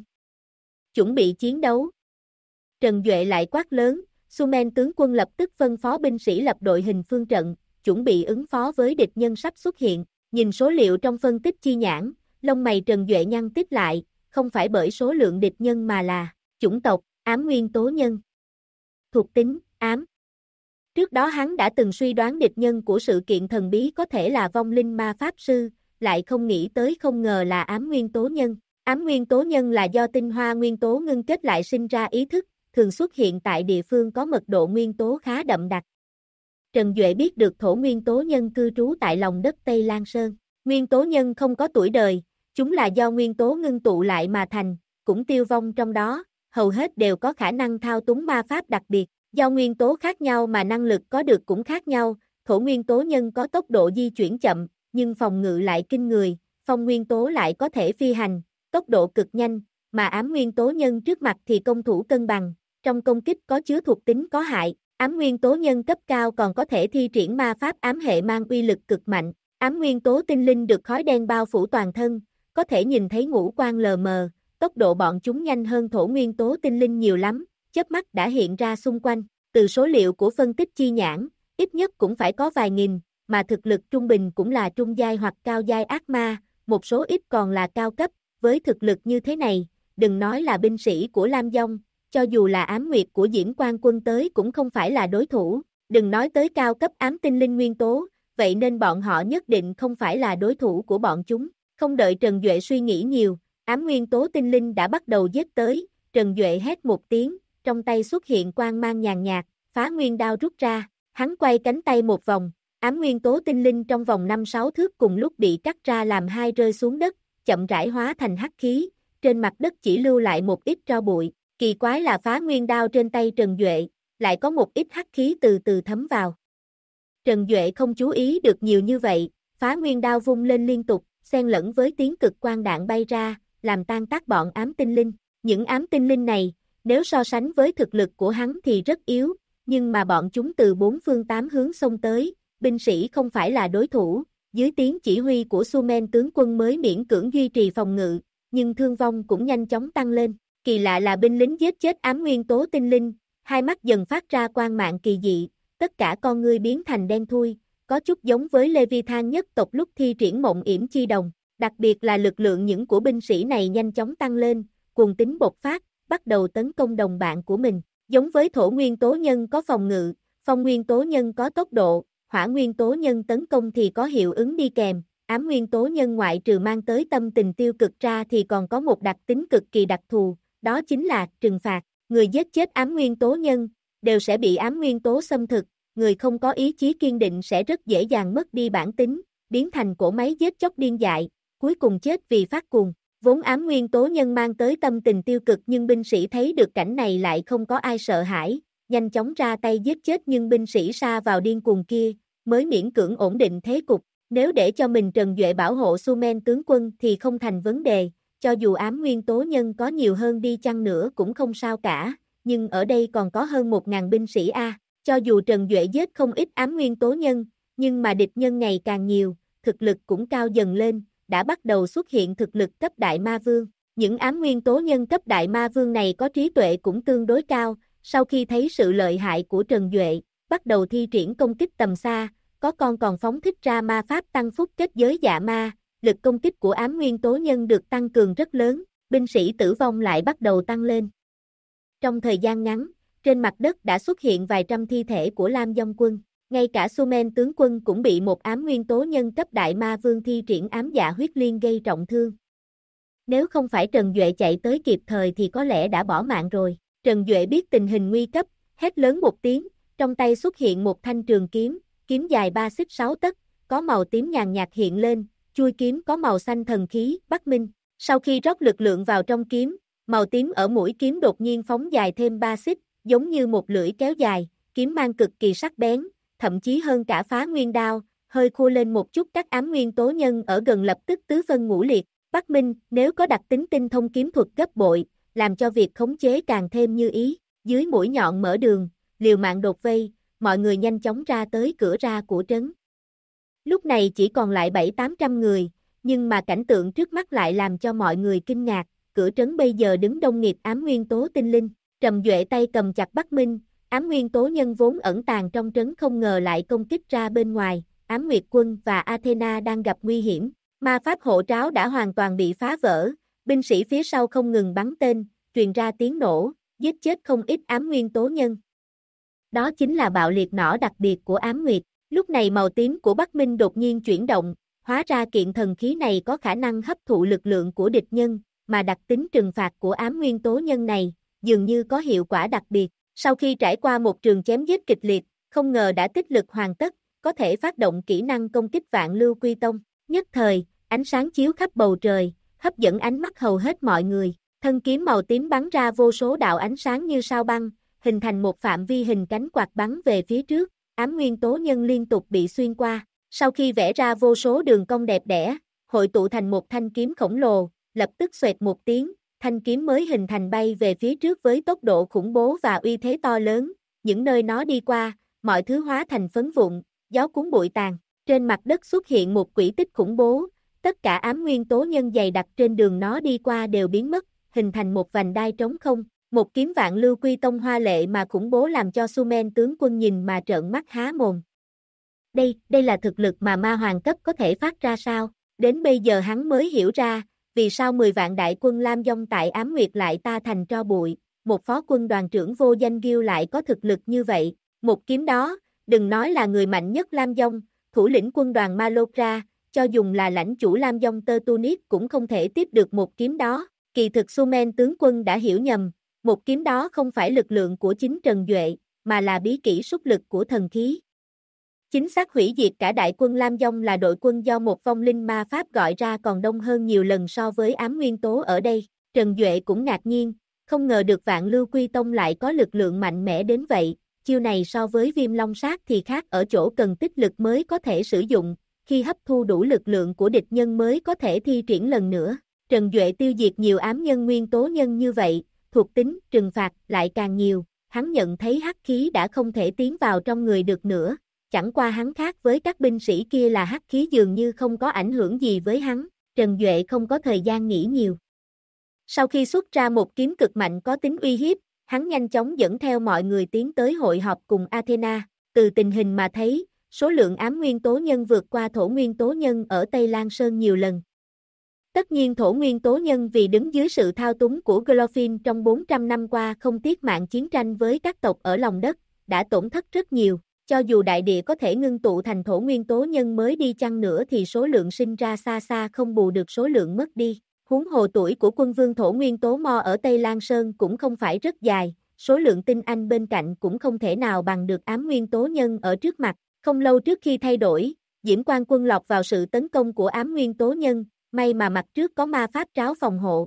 Chuẩn bị chiến đấu. Trần Duệ lại quát lớn, Sumen tướng quân lập tức phân phó binh sĩ lập đội hình phương trận, chuẩn bị ứng phó với địch nhân sắp xuất hiện. Nhìn số liệu trong phân tích chi nhãn, lông mày Trần Duệ nhăn tít lại, không phải bởi số lượng địch nhân mà là chủng tộc, ám nguyên tố nhân. Thuộc tính, ám. Trước đó hắn đã từng suy đoán địch nhân của sự kiện thần bí có thể là vong linh ma pháp sư, lại không nghĩ tới không ngờ là ám nguyên tố nhân. Ám nguyên tố nhân là do tinh hoa nguyên tố ngưng kết lại sinh ra ý thức, thường xuất hiện tại địa phương có mật độ nguyên tố khá đậm đặc. Trần Duệ biết được thổ nguyên tố nhân cư trú tại lòng đất Tây Lan Sơn. Nguyên tố nhân không có tuổi đời, chúng là do nguyên tố ngưng tụ lại mà thành, cũng tiêu vong trong đó, hầu hết đều có khả năng thao túng ma pháp đặc biệt. Do nguyên tố khác nhau mà năng lực có được cũng khác nhau, thổ nguyên tố nhân có tốc độ di chuyển chậm, nhưng phòng ngự lại kinh người, phong nguyên tố lại có thể phi hành, tốc độ cực nhanh, mà ám nguyên tố nhân trước mặt thì công thủ cân bằng, trong công kích có chứa thuộc tính có hại. Ám nguyên tố nhân cấp cao còn có thể thi triển ma pháp ám hệ mang uy lực cực mạnh. Ám nguyên tố tinh linh được khói đen bao phủ toàn thân, có thể nhìn thấy ngũ quang lờ mờ, tốc độ bọn chúng nhanh hơn thổ nguyên tố tinh linh nhiều lắm, chớp mắt đã hiện ra xung quanh. Từ số liệu của phân tích chi nhãn, ít nhất cũng phải có vài nghìn, mà thực lực trung bình cũng là trung giai hoặc cao giai ác ma, một số ít còn là cao cấp. Với thực lực như thế này, đừng nói là binh sĩ của Lam Dông, cho dù là ám nguyệt của Diễm Quan quân tới cũng không phải là đối thủ, đừng nói tới cao cấp ám tinh linh nguyên tố, vậy nên bọn họ nhất định không phải là đối thủ của bọn chúng. Không đợi Trần Duệ suy nghĩ nhiều, ám nguyên tố tinh linh đã bắt đầu giết tới, Trần Duệ hét một tiếng, trong tay xuất hiện quang mang nhàn nhạt, phá nguyên đao rút ra, hắn quay cánh tay một vòng, ám nguyên tố tinh linh trong vòng 5-6 thước cùng lúc bị cắt ra làm hai rơi xuống đất, chậm rãi hóa thành hắc khí, trên mặt đất chỉ lưu lại một ít tro bụi. Kỳ quái là phá nguyên đao trên tay Trần Duệ, lại có một ít hắc khí từ từ thấm vào. Trần Duệ không chú ý được nhiều như vậy, phá nguyên đao vung lên liên tục, xen lẫn với tiếng cực quang đạn bay ra, làm tan tác bọn ám tinh linh. Những ám tinh linh này, nếu so sánh với thực lực của hắn thì rất yếu, nhưng mà bọn chúng từ 4 phương 8 hướng xông tới, binh sĩ không phải là đối thủ, dưới tiếng chỉ huy của Sumen tướng quân mới miễn cưỡng duy trì phòng ngự, nhưng thương vong cũng nhanh chóng tăng lên. Kỳ lạ là binh lính giết chết ám nguyên tố tinh linh, hai mắt dần phát ra quang mạng kỳ dị, tất cả con ngươi biến thành đen thui, có chút giống với Leviathan nhất tộc lúc thi triển mộng yểm chi đồng, đặc biệt là lực lượng những của binh sĩ này nhanh chóng tăng lên, cuồng tính bộc phát, bắt đầu tấn công đồng bạn của mình, giống với thổ nguyên tố nhân có phòng ngự, phong nguyên tố nhân có tốc độ, hỏa nguyên tố nhân tấn công thì có hiệu ứng đi kèm. Ám nguyên tố nhân ngoại trừ mang tới tâm tình tiêu cực ra thì còn có một đặc tính cực kỳ đặc thù, đó chính là trừng phạt. Người giết chết ám nguyên tố nhân đều sẽ bị ám nguyên tố xâm thực, người không có ý chí kiên định sẽ rất dễ dàng mất đi bản tính, biến thành cỗ máy giết chóc điên dại, cuối cùng chết vì phát cuồng. Vốn ám nguyên tố nhân mang tới tâm tình tiêu cực nhưng binh sĩ thấy được cảnh này lại không có ai sợ hãi, nhanh chóng ra tay giết chết nhưng binh sĩ sa vào điên cuồng kia, mới miễn cưỡng ổn định thế cục. Nếu để cho mình Trần Duệ bảo hộ Sumen tướng quân thì không thành vấn đề, cho dù ám nguyên tố nhân có nhiều hơn đi chăng nữa cũng không sao cả, nhưng ở đây còn có hơn 1000 binh sĩ a, cho dù Trần Duệ giết không ít ám nguyên tố nhân, nhưng mà địch nhân ngày càng nhiều, thực lực cũng cao dần lên, đã bắt đầu xuất hiện thực lực cấp đại ma vương. Những ám nguyên tố nhân cấp đại ma vương này có trí tuệ cũng tương đối cao, sau khi thấy sự lợi hại của Trần Duệ, bắt đầu thi triển công kích tầm xa, có con còn phóng thích ra ma pháp tăng phúc kết giới dạ ma, lực công kích của ám nguyên tố nhân được tăng cường rất lớn, binh sĩ tử vong lại bắt đầu tăng lên. Trong thời gian ngắn, trên mặt đất đã xuất hiện vài trăm thi thể của Lam Dông quân, ngay cả Sumen tướng quân cũng bị một ám nguyên tố nhân cấp đại ma vương thi triển ám dạ huyết liên gây trọng thương. Nếu không phải Trần Duệ chạy tới kịp thời thì có lẽ đã bỏ mạng rồi. Trần Duệ biết tình hình nguy cấp, hét lớn một tiếng, trong tay xuất hiện một thanh trường kiếm, kiếm dài 3 xích 6 tấc, có màu tím nhàn nhạt hiện lên, chuôi kiếm có màu xanh thần khí, Bắc Minh. Sau khi rót lực lượng vào trong kiếm, màu tím ở mũi kiếm đột nhiên phóng dài thêm 3 xích, giống như một lưỡi kéo dài, kiếm mang cực kỳ sắc bén, thậm chí hơn cả phá nguyên đao, hơi khô lên một chút các ám nguyên tố nhân ở gần lập tức tứ phân ngũ liệt. Bắc Minh, nếu có đặc tính tinh thông kiếm thuật gấp bội, làm cho việc khống chế càng thêm như ý, dưới mũi nhọn mở đường, liều mạng đột vây, mọi người nhanh chóng ra tới cửa ra của trấn. Lúc này chỉ còn lại 700-800 người, nhưng mà cảnh tượng trước mắt lại làm cho mọi người kinh ngạc, cửa trấn bây giờ đứng đông nghịt ám nguyên tố tinh linh, Trầm Duệ tay cầm chặt Bắc Minh, ám nguyên tố nhân vốn ẩn tàng trong trấn không ngờ lại công kích ra bên ngoài, Ám Nguyệt Quân và Athena đang gặp nguy hiểm, ma pháp hộ tráo đã hoàn toàn bị phá vỡ, binh sĩ phía sau không ngừng bắn tên, truyền ra tiếng nổ, giết chết không ít ám nguyên tố nhân. Đó chính là bạo liệt nỏ đặc biệt của Ám Nguyệt. Lúc này màu tím của Bắc Minh đột nhiên chuyển động, hóa ra kiện thần khí này có khả năng hấp thụ lực lượng của địch nhân, mà đặc tính trừng phạt của ám nguyên tố nhân này, dường như có hiệu quả đặc biệt. Sau khi trải qua một trường chém giết kịch liệt, không ngờ đã tích lực hoàn tất, có thể phát động kỹ năng công kích Vạn Lưu Quy Tông. Nhất thời, ánh sáng chiếu khắp bầu trời, hấp dẫn ánh mắt hầu hết mọi người. Thân kiếm màu tím bắn ra vô số đạo ánh sáng như sao băng, hình thành một phạm vi hình cánh quạt bắn về phía trước. Ám nguyên tố nhân liên tục bị xuyên qua, sau khi vẽ ra vô số đường cong đẹp đẽ, hội tụ thành một thanh kiếm khổng lồ, lập tức xoẹt một tiếng, thanh kiếm mới hình thành bay về phía trước với tốc độ khủng bố và uy thế to lớn, những nơi nó đi qua, mọi thứ hóa thành phấn vụn, gió cuốn bụi tàn, trên mặt đất xuất hiện một quỹ tích khủng bố, tất cả ám nguyên tố nhân dày đặc trên đường nó đi qua đều biến mất, hình thành một vành đai trống không. Một kiếm Vạn Lưu Quy Tông hoa lệ mà khủng bố làm cho Sumen tướng quân nhìn mà trợn mắt há mồm. Đây là thực lực mà ma hoàng cấp có thể phát ra sao? Đến bây giờ hắn mới hiểu ra, vì sao 10 vạn đại quân Lam Dông tại Ám Nguyệt lại ta thành tro bụi, một phó quân đoàn trưởng vô danh Gil lại có thực lực như vậy. Một kiếm đó, đừng nói là người mạnh nhất Lam Dông, thủ lĩnh quân đoàn Malokra, cho dùng là lãnh chủ Lam Dông Tertunis cũng không thể tiếp được một kiếm đó. Kỳ thực Sumen tướng quân đã hiểu nhầm. Một kiếm đó không phải lực lượng của chính Trần Duệ, mà là bí kỹ xúc lực của thần khí. Chính xác hủy diệt cả đại quân Lam Dông là đội quân do một vong linh ma pháp gọi ra còn đông hơn nhiều lần so với ám nguyên tố ở đây. Trần Duệ cũng ngạc nhiên, không ngờ được Vạn Lưu Quy Tông lại có lực lượng mạnh mẽ đến vậy. Chiêu này so với Viêm Long Sát thì khác ở chỗ cần tích lực mới có thể sử dụng, khi hấp thu đủ lực lượng của địch nhân mới có thể thi triển lần nữa. Trần Duệ tiêu diệt nhiều ám nhân nguyên tố nhân như vậy, thuộc tính, trừng phạt lại càng nhiều, hắn nhận thấy hắc khí đã không thể tiến vào trong người được nữa, chẳng qua hắn khác với các binh sĩ kia là hắc khí dường như không có ảnh hưởng gì với hắn, Trần Duệ không có thời gian nghĩ nhiều. Sau khi xuất ra một kiếm cực mạnh có tính uy hiếp, hắn nhanh chóng dẫn theo mọi người tiến tới hội họp cùng Athena, từ tình hình mà thấy, số lượng ám nguyên tố nhân vượt qua thổ nguyên tố nhân ở Tây Lan Sơn nhiều lần. Tất nhiên thổ nguyên tố nhân vì đứng dưới sự thao túng của Glorfin trong 400 năm qua không tiếc mạng chiến tranh với các tộc ở lòng đất, đã tổn thất rất nhiều, cho dù đại địa có thể ngưng tụ thành thổ nguyên tố nhân mới đi chăng nữa thì số lượng sinh ra xa xa không bù được số lượng mất đi. Huống hồ tuổi của quân vương thổ nguyên tố Mo ở Tây Lan Sơn cũng không phải rất dài, số lượng tinh anh bên cạnh cũng không thể nào bằng được ám nguyên tố nhân ở trước mặt. Không lâu trước khi thay đổi, Diễm Quan quân lọt vào sự tấn công của ám nguyên tố nhân, may mà mặt trước có ma pháp tráo phòng hộ.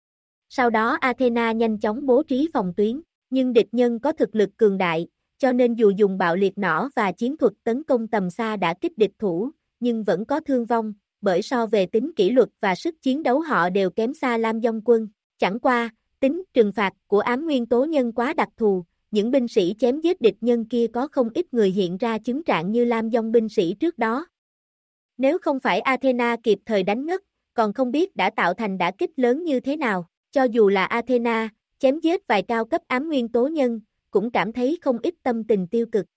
Sau đó Athena nhanh chóng bố trí phòng tuyến, nhưng địch nhân có thực lực cường đại, cho nên dù dùng bạo liệt nỏ và chiến thuật tấn công tầm xa đã kích địch thủ, nhưng vẫn có thương vong, bởi so về tính kỷ luật và sức chiến đấu họ đều kém xa Lam Dông quân. Chẳng qua, tính trừng phạt của ám nguyên tố nhân quá đặc thù, những binh sĩ chém giết địch nhân kia có không ít người hiện ra chứng trạng như Lam Dông binh sĩ trước đó. Nếu không phải Athena kịp thời đánh ngất, còn không biết đã tạo thành đả kích lớn như thế nào, cho dù là Athena, chém giết vài cao cấp ám nguyên tố nhân, cũng cảm thấy không ít tâm tình tiêu cực.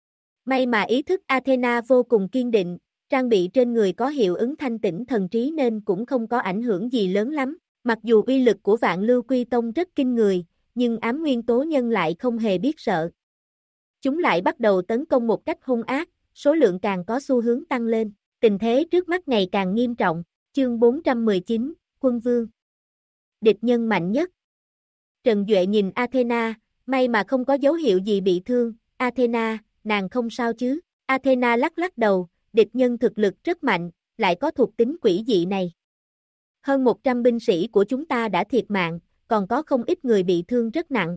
May mà ý thức Athena vô cùng kiên định, trang bị trên người có hiệu ứng thanh tĩnh thần trí nên cũng không có ảnh hưởng gì lớn lắm, mặc dù uy lực của Vạn Lưu Quy Tông rất kinh người, nhưng ám nguyên tố nhân lại không hề biết sợ. Chúng lại bắt đầu tấn công một cách hung ác, số lượng càng có xu hướng tăng lên, tình thế trước mắt ngày càng nghiêm trọng. Chương 419, Quân Vương. Địch nhân mạnh nhất. Trần Duệ nhìn Athena, may mà không có dấu hiệu gì bị thương. Athena, nàng không sao chứ? Athena lắc lắc đầu, địch nhân thực lực rất mạnh, lại có thuộc tính quỷ dị này. Hơn 100 binh sĩ của chúng ta đã thiệt mạng, còn có không ít người bị thương rất nặng.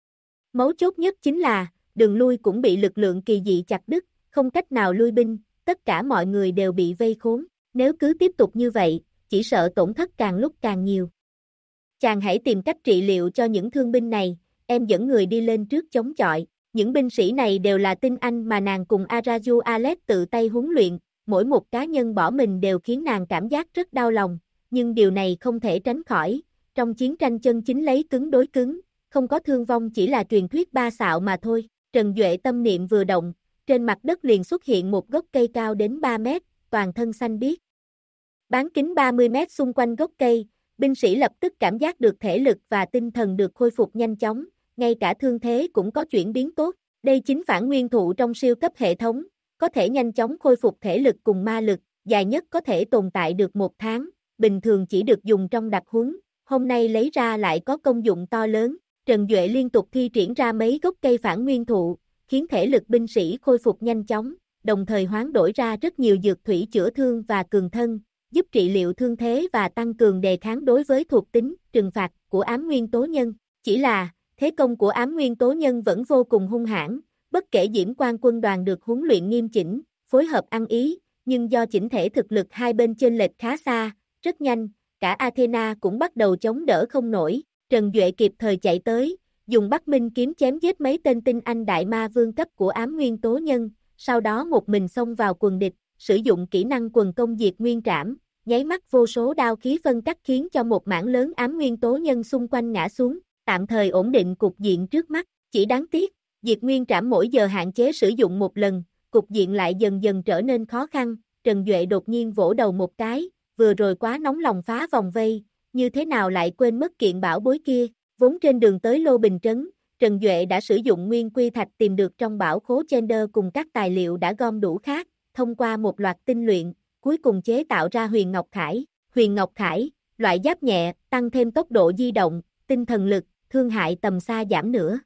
Mấu chốt nhất chính là, đường lui cũng bị lực lượng kỳ dị chặt đứt, không cách nào lui binh, tất cả mọi người đều bị vây khốn. Nếu cứ tiếp tục như vậy, chỉ sợ tổn thất càng lúc càng nhiều. Chàng hãy tìm cách trị liệu cho những thương binh này, em dẫn người đi lên trước chống chọi. Những binh sĩ này đều là tinh anh mà nàng cùng Araju Alex tự tay huấn luyện, mỗi một cá nhân bỏ mình đều khiến nàng cảm giác rất đau lòng, nhưng điều này không thể tránh khỏi. Trong chiến tranh chân chính lấy cứng đối cứng, không có thương vong chỉ là truyền thuyết ba xạo mà thôi. Trần Duệ tâm niệm vừa động, trên mặt đất liền xuất hiện một gốc cây cao đến 3 mét, toàn thân xanh biếc. Bán kính 30 mét xung quanh gốc cây, binh sĩ lập tức cảm giác được thể lực và tinh thần được khôi phục nhanh chóng, ngay cả thương thế cũng có chuyển biến tốt. Đây chính phản nguyên thụ trong siêu cấp hệ thống, có thể nhanh chóng khôi phục thể lực cùng ma lực, dài nhất có thể tồn tại được 1 tháng, bình thường chỉ được dùng trong đặc huấn, hôm nay lấy ra lại có công dụng to lớn. Trần Duệ liên tục thi triển ra mấy gốc cây phản nguyên thụ, khiến thể lực binh sĩ khôi phục nhanh chóng, đồng thời hoán đổi ra rất nhiều dược thủy chữa thương và cường thân, giúp trị liệu thương thế và tăng cường đề kháng đối với thuộc tính, trừng phạt của ám nguyên tố nhân. Chỉ là, thế công của ám nguyên tố nhân vẫn vô cùng hung hãn, bất kể Diễm Quang quân đoàn được huấn luyện nghiêm chỉnh, phối hợp ăn ý, nhưng do chỉnh thể thực lực hai bên chênh lệch khá xa, rất nhanh, cả Athena cũng bắt đầu chống đỡ không nổi. Trần Duệ kịp thời chạy tới, dùng Bắc Minh kiếm chém giết mấy tên tinh anh đại ma vương cấp của ám nguyên tố nhân, sau đó một mình xông vào quần địch, sử dụng kỹ năng quần công diệt nguyên trảm, nháy mắt vô số đao khí phân cắt khiến cho một mảng lớn ám nguyên tố nhân xung quanh ngã xuống, tạm thời ổn định cục diện trước mắt. Chỉ đáng tiếc, diệt nguyên trảm mỗi giờ hạn chế sử dụng một lần, cục diện lại dần dần trở nên khó khăn. Trần Duệ đột nhiên vỗ đầu một cái, vừa rồi quá nóng lòng phá vòng vây, như thế nào lại quên mất kiện bảo bối kia. Vốn trên đường tới Lô Bình Trấn, Trần Duệ đã sử dụng nguyên quy thạch tìm được trong bảo khố Chender cùng các tài liệu đã gom đủ khác, thông qua một loạt tinh luyện, cuối cùng chế tạo ra Huyền Ngọc Khải. Huyền Ngọc Khải, loại giáp nhẹ, tăng thêm tốc độ di động, tinh thần lực, thương hại tầm xa giảm nữa.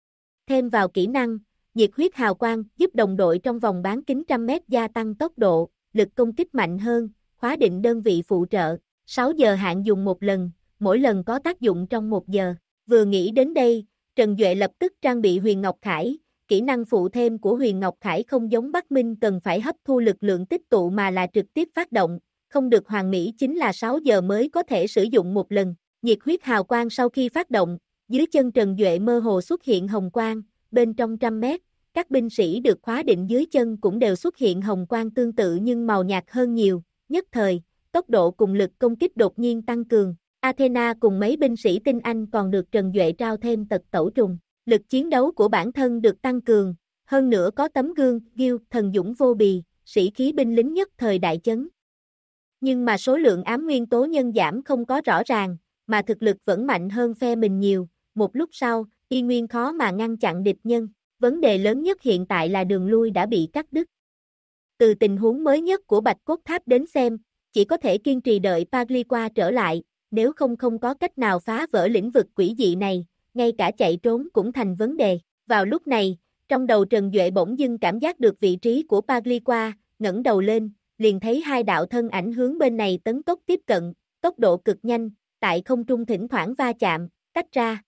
Thêm vào kỹ năng, nhiệt huyết hào quang giúp đồng đội trong vòng bán kính 100 mét gia tăng tốc độ, lực công kích mạnh hơn, khóa định đơn vị phụ trợ, 6 giờ hạn dùng một lần, mỗi lần có tác dụng trong 1 giờ. Vừa nghĩ đến đây, Trần Duệ lập tức trang bị Huyền Ngọc Khải, kỹ năng phụ thêm của Huyền Ngọc Khải không giống Bắc Minh cần phải hấp thu lực lượng tích tụ mà là trực tiếp phát động, không được hoàn mỹ chính là 6 giờ mới có thể sử dụng một lần. Nhiệt huyết hào quang sau khi phát động, dưới chân Trần Duệ mơ hồ xuất hiện hồng quang, bên trong 100 mét, các binh sĩ được khóa định dưới chân cũng đều xuất hiện hồng quang tương tự nhưng màu nhạt hơn nhiều, nhất thời, tốc độ cùng lực công kích đột nhiên tăng cường. Athena cùng mấy binh sĩ tinh anh còn được Trần Duệ trao thêm tật tẩu trùng, lực chiến đấu của bản thân được tăng cường, hơn nữa có tấm gương, ghiêu, thần dũng vô bì, sĩ khí binh lính nhất thời đại chấn. Nhưng mà số lượng ám nguyên tố nhân giảm không có rõ ràng, mà thực lực vẫn mạnh hơn phe mình nhiều, một lúc sau, y nguyên khó mà ngăn chặn địch nhân, vấn đề lớn nhất hiện tại là đường lui đã bị cắt đứt. Từ tình huống mới nhất của Bạch Cốt Tháp đến xem, chỉ có thể kiên trì đợi Pagliqua trở lại, nếu không có cách nào phá vỡ lĩnh vực quỷ dị này, ngay cả chạy trốn cũng thành vấn đề. Vào lúc này, trong đầu Trần Duệ bỗng dưng cảm giác được vị trí của Pagliqua, ngẩng đầu lên, liền thấy hai đạo thân ảnh hướng bên này tấn tốc tiếp cận, tốc độ cực nhanh, tại không trung thỉnh thoảng va chạm, tách ra.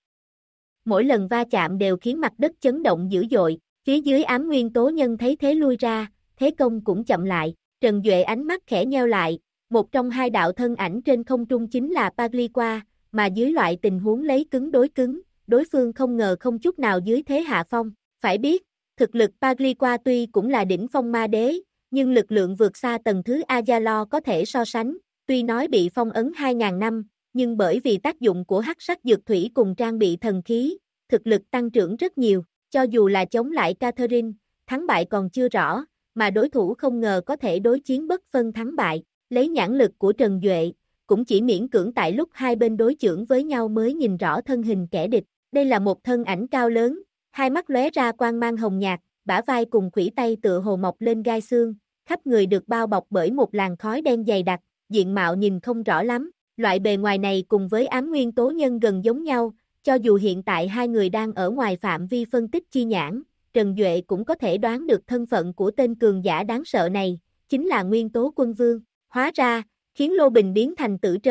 Mỗi lần va chạm đều khiến mặt đất chấn động dữ dội, phía dưới ám nguyên tố nhân thấy thế lui ra, thế công cũng chậm lại. Trần Duệ ánh mắt khẽ nheo lại, một trong hai đạo thân ảnh trên không trung chính là Pagliqua, mà dưới loại tình huống lấy cứng đối cứng, đối phương không ngờ không chút nào dưới thế hạ phong. Phải biết, thực lực Pagliqua tuy cũng là đỉnh phong ma đế, nhưng lực lượng vượt xa tầng thứ Azalo có thể so sánh, tuy nói bị phong ấn 2.000 năm, nhưng bởi vì tác dụng của hắc sắc dược thủy cùng trang bị thần khí, thực lực tăng trưởng rất nhiều, cho dù là chống lại Catherine, thắng bại còn chưa rõ, mà đối thủ không ngờ có thể đối chiến bất phân thắng bại, lấy nhãn lực của Trần Duệ, cũng chỉ miễn cưỡng tại lúc hai bên đối chưởng với nhau mới nhìn rõ thân hình kẻ địch. Đây là một thân ảnh cao lớn, hai mắt lóe ra quang mang hồng nhạt, bả vai cùng khuỷu tay tựa hồ mọc lên gai xương, khắp người được bao bọc bởi một làn khói đen dày đặc, diện mạo nhìn không rõ lắm. Loại bề ngoài này cùng với ám nguyên tố nhân gần giống nhau, cho dù hiện tại hai người đang ở ngoài phạm vi phân tích chi nhãn, Trần Duệ cũng có thể đoán được thân phận của tên cường giả đáng sợ này, chính là nguyên tố quân vương. Hóa ra, khiến Lô Bình biến thành tử trấn,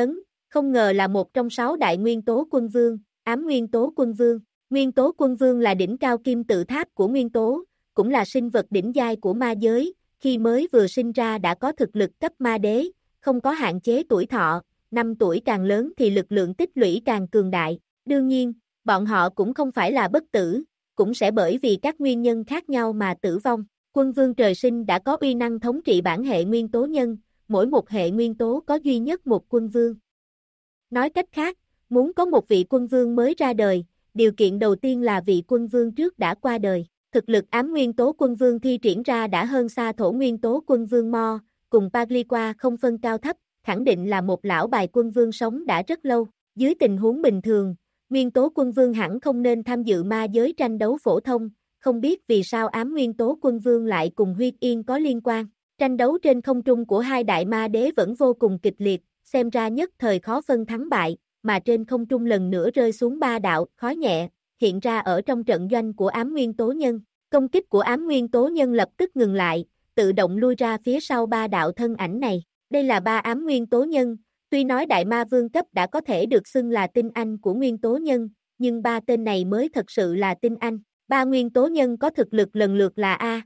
không ngờ là một trong 6 đại nguyên tố quân vương, ám nguyên tố quân vương. Nguyên tố quân vương là đỉnh cao kim tự tháp của nguyên tố, cũng là sinh vật đỉnh giai của ma giới, khi mới vừa sinh ra đã có thực lực cấp ma đế, không có hạn chế tuổi thọ, 5 tuổi càng lớn thì lực lượng tích lũy càng cường đại. Đương nhiên, bọn họ cũng không phải là bất tử, cũng sẽ bởi vì các nguyên nhân khác nhau mà tử vong. Quân vương trời sinh đã có uy năng thống trị bản hệ nguyên tố nhân, mỗi một hệ nguyên tố có duy nhất một quân vương. Nói cách khác, muốn có một vị quân vương mới ra đời, điều kiện đầu tiên là vị quân vương trước đã qua đời. Thực lực ám nguyên tố quân vương thi triển ra đã hơn xa thổ nguyên tố quân vương Mo, cùng Pagliqua không phân cao thấp, khẳng định là một lão bài quân vương sống đã rất lâu. Dưới tình huống bình thường, nguyên tố quân vương hẳn không nên tham dự ma giới tranh đấu phổ thông, không biết vì sao ám nguyên tố quân vương lại cùng Huyết Yên có liên quan. Tranh đấu trên không trung của hai đại ma đế vẫn vô cùng kịch liệt, xem ra nhất thời khó phân thắng bại, mà trên không trung lần nữa rơi xuống 3 đạo khói nhẹ, hiện ra ở trong trận doanh của ám nguyên tố nhân. Công kích của ám nguyên tố nhân lập tức ngừng lại, tự động lui ra phía sau 3 đạo thân ảnh này. Đây là 3 ám nguyên tố nhân, tuy nói đại ma vương cấp đã có thể được xưng là tinh anh của nguyên tố nhân, nhưng 3 tên này mới thật sự là tinh anh. 3 nguyên tố nhân có thực lực lần lượt là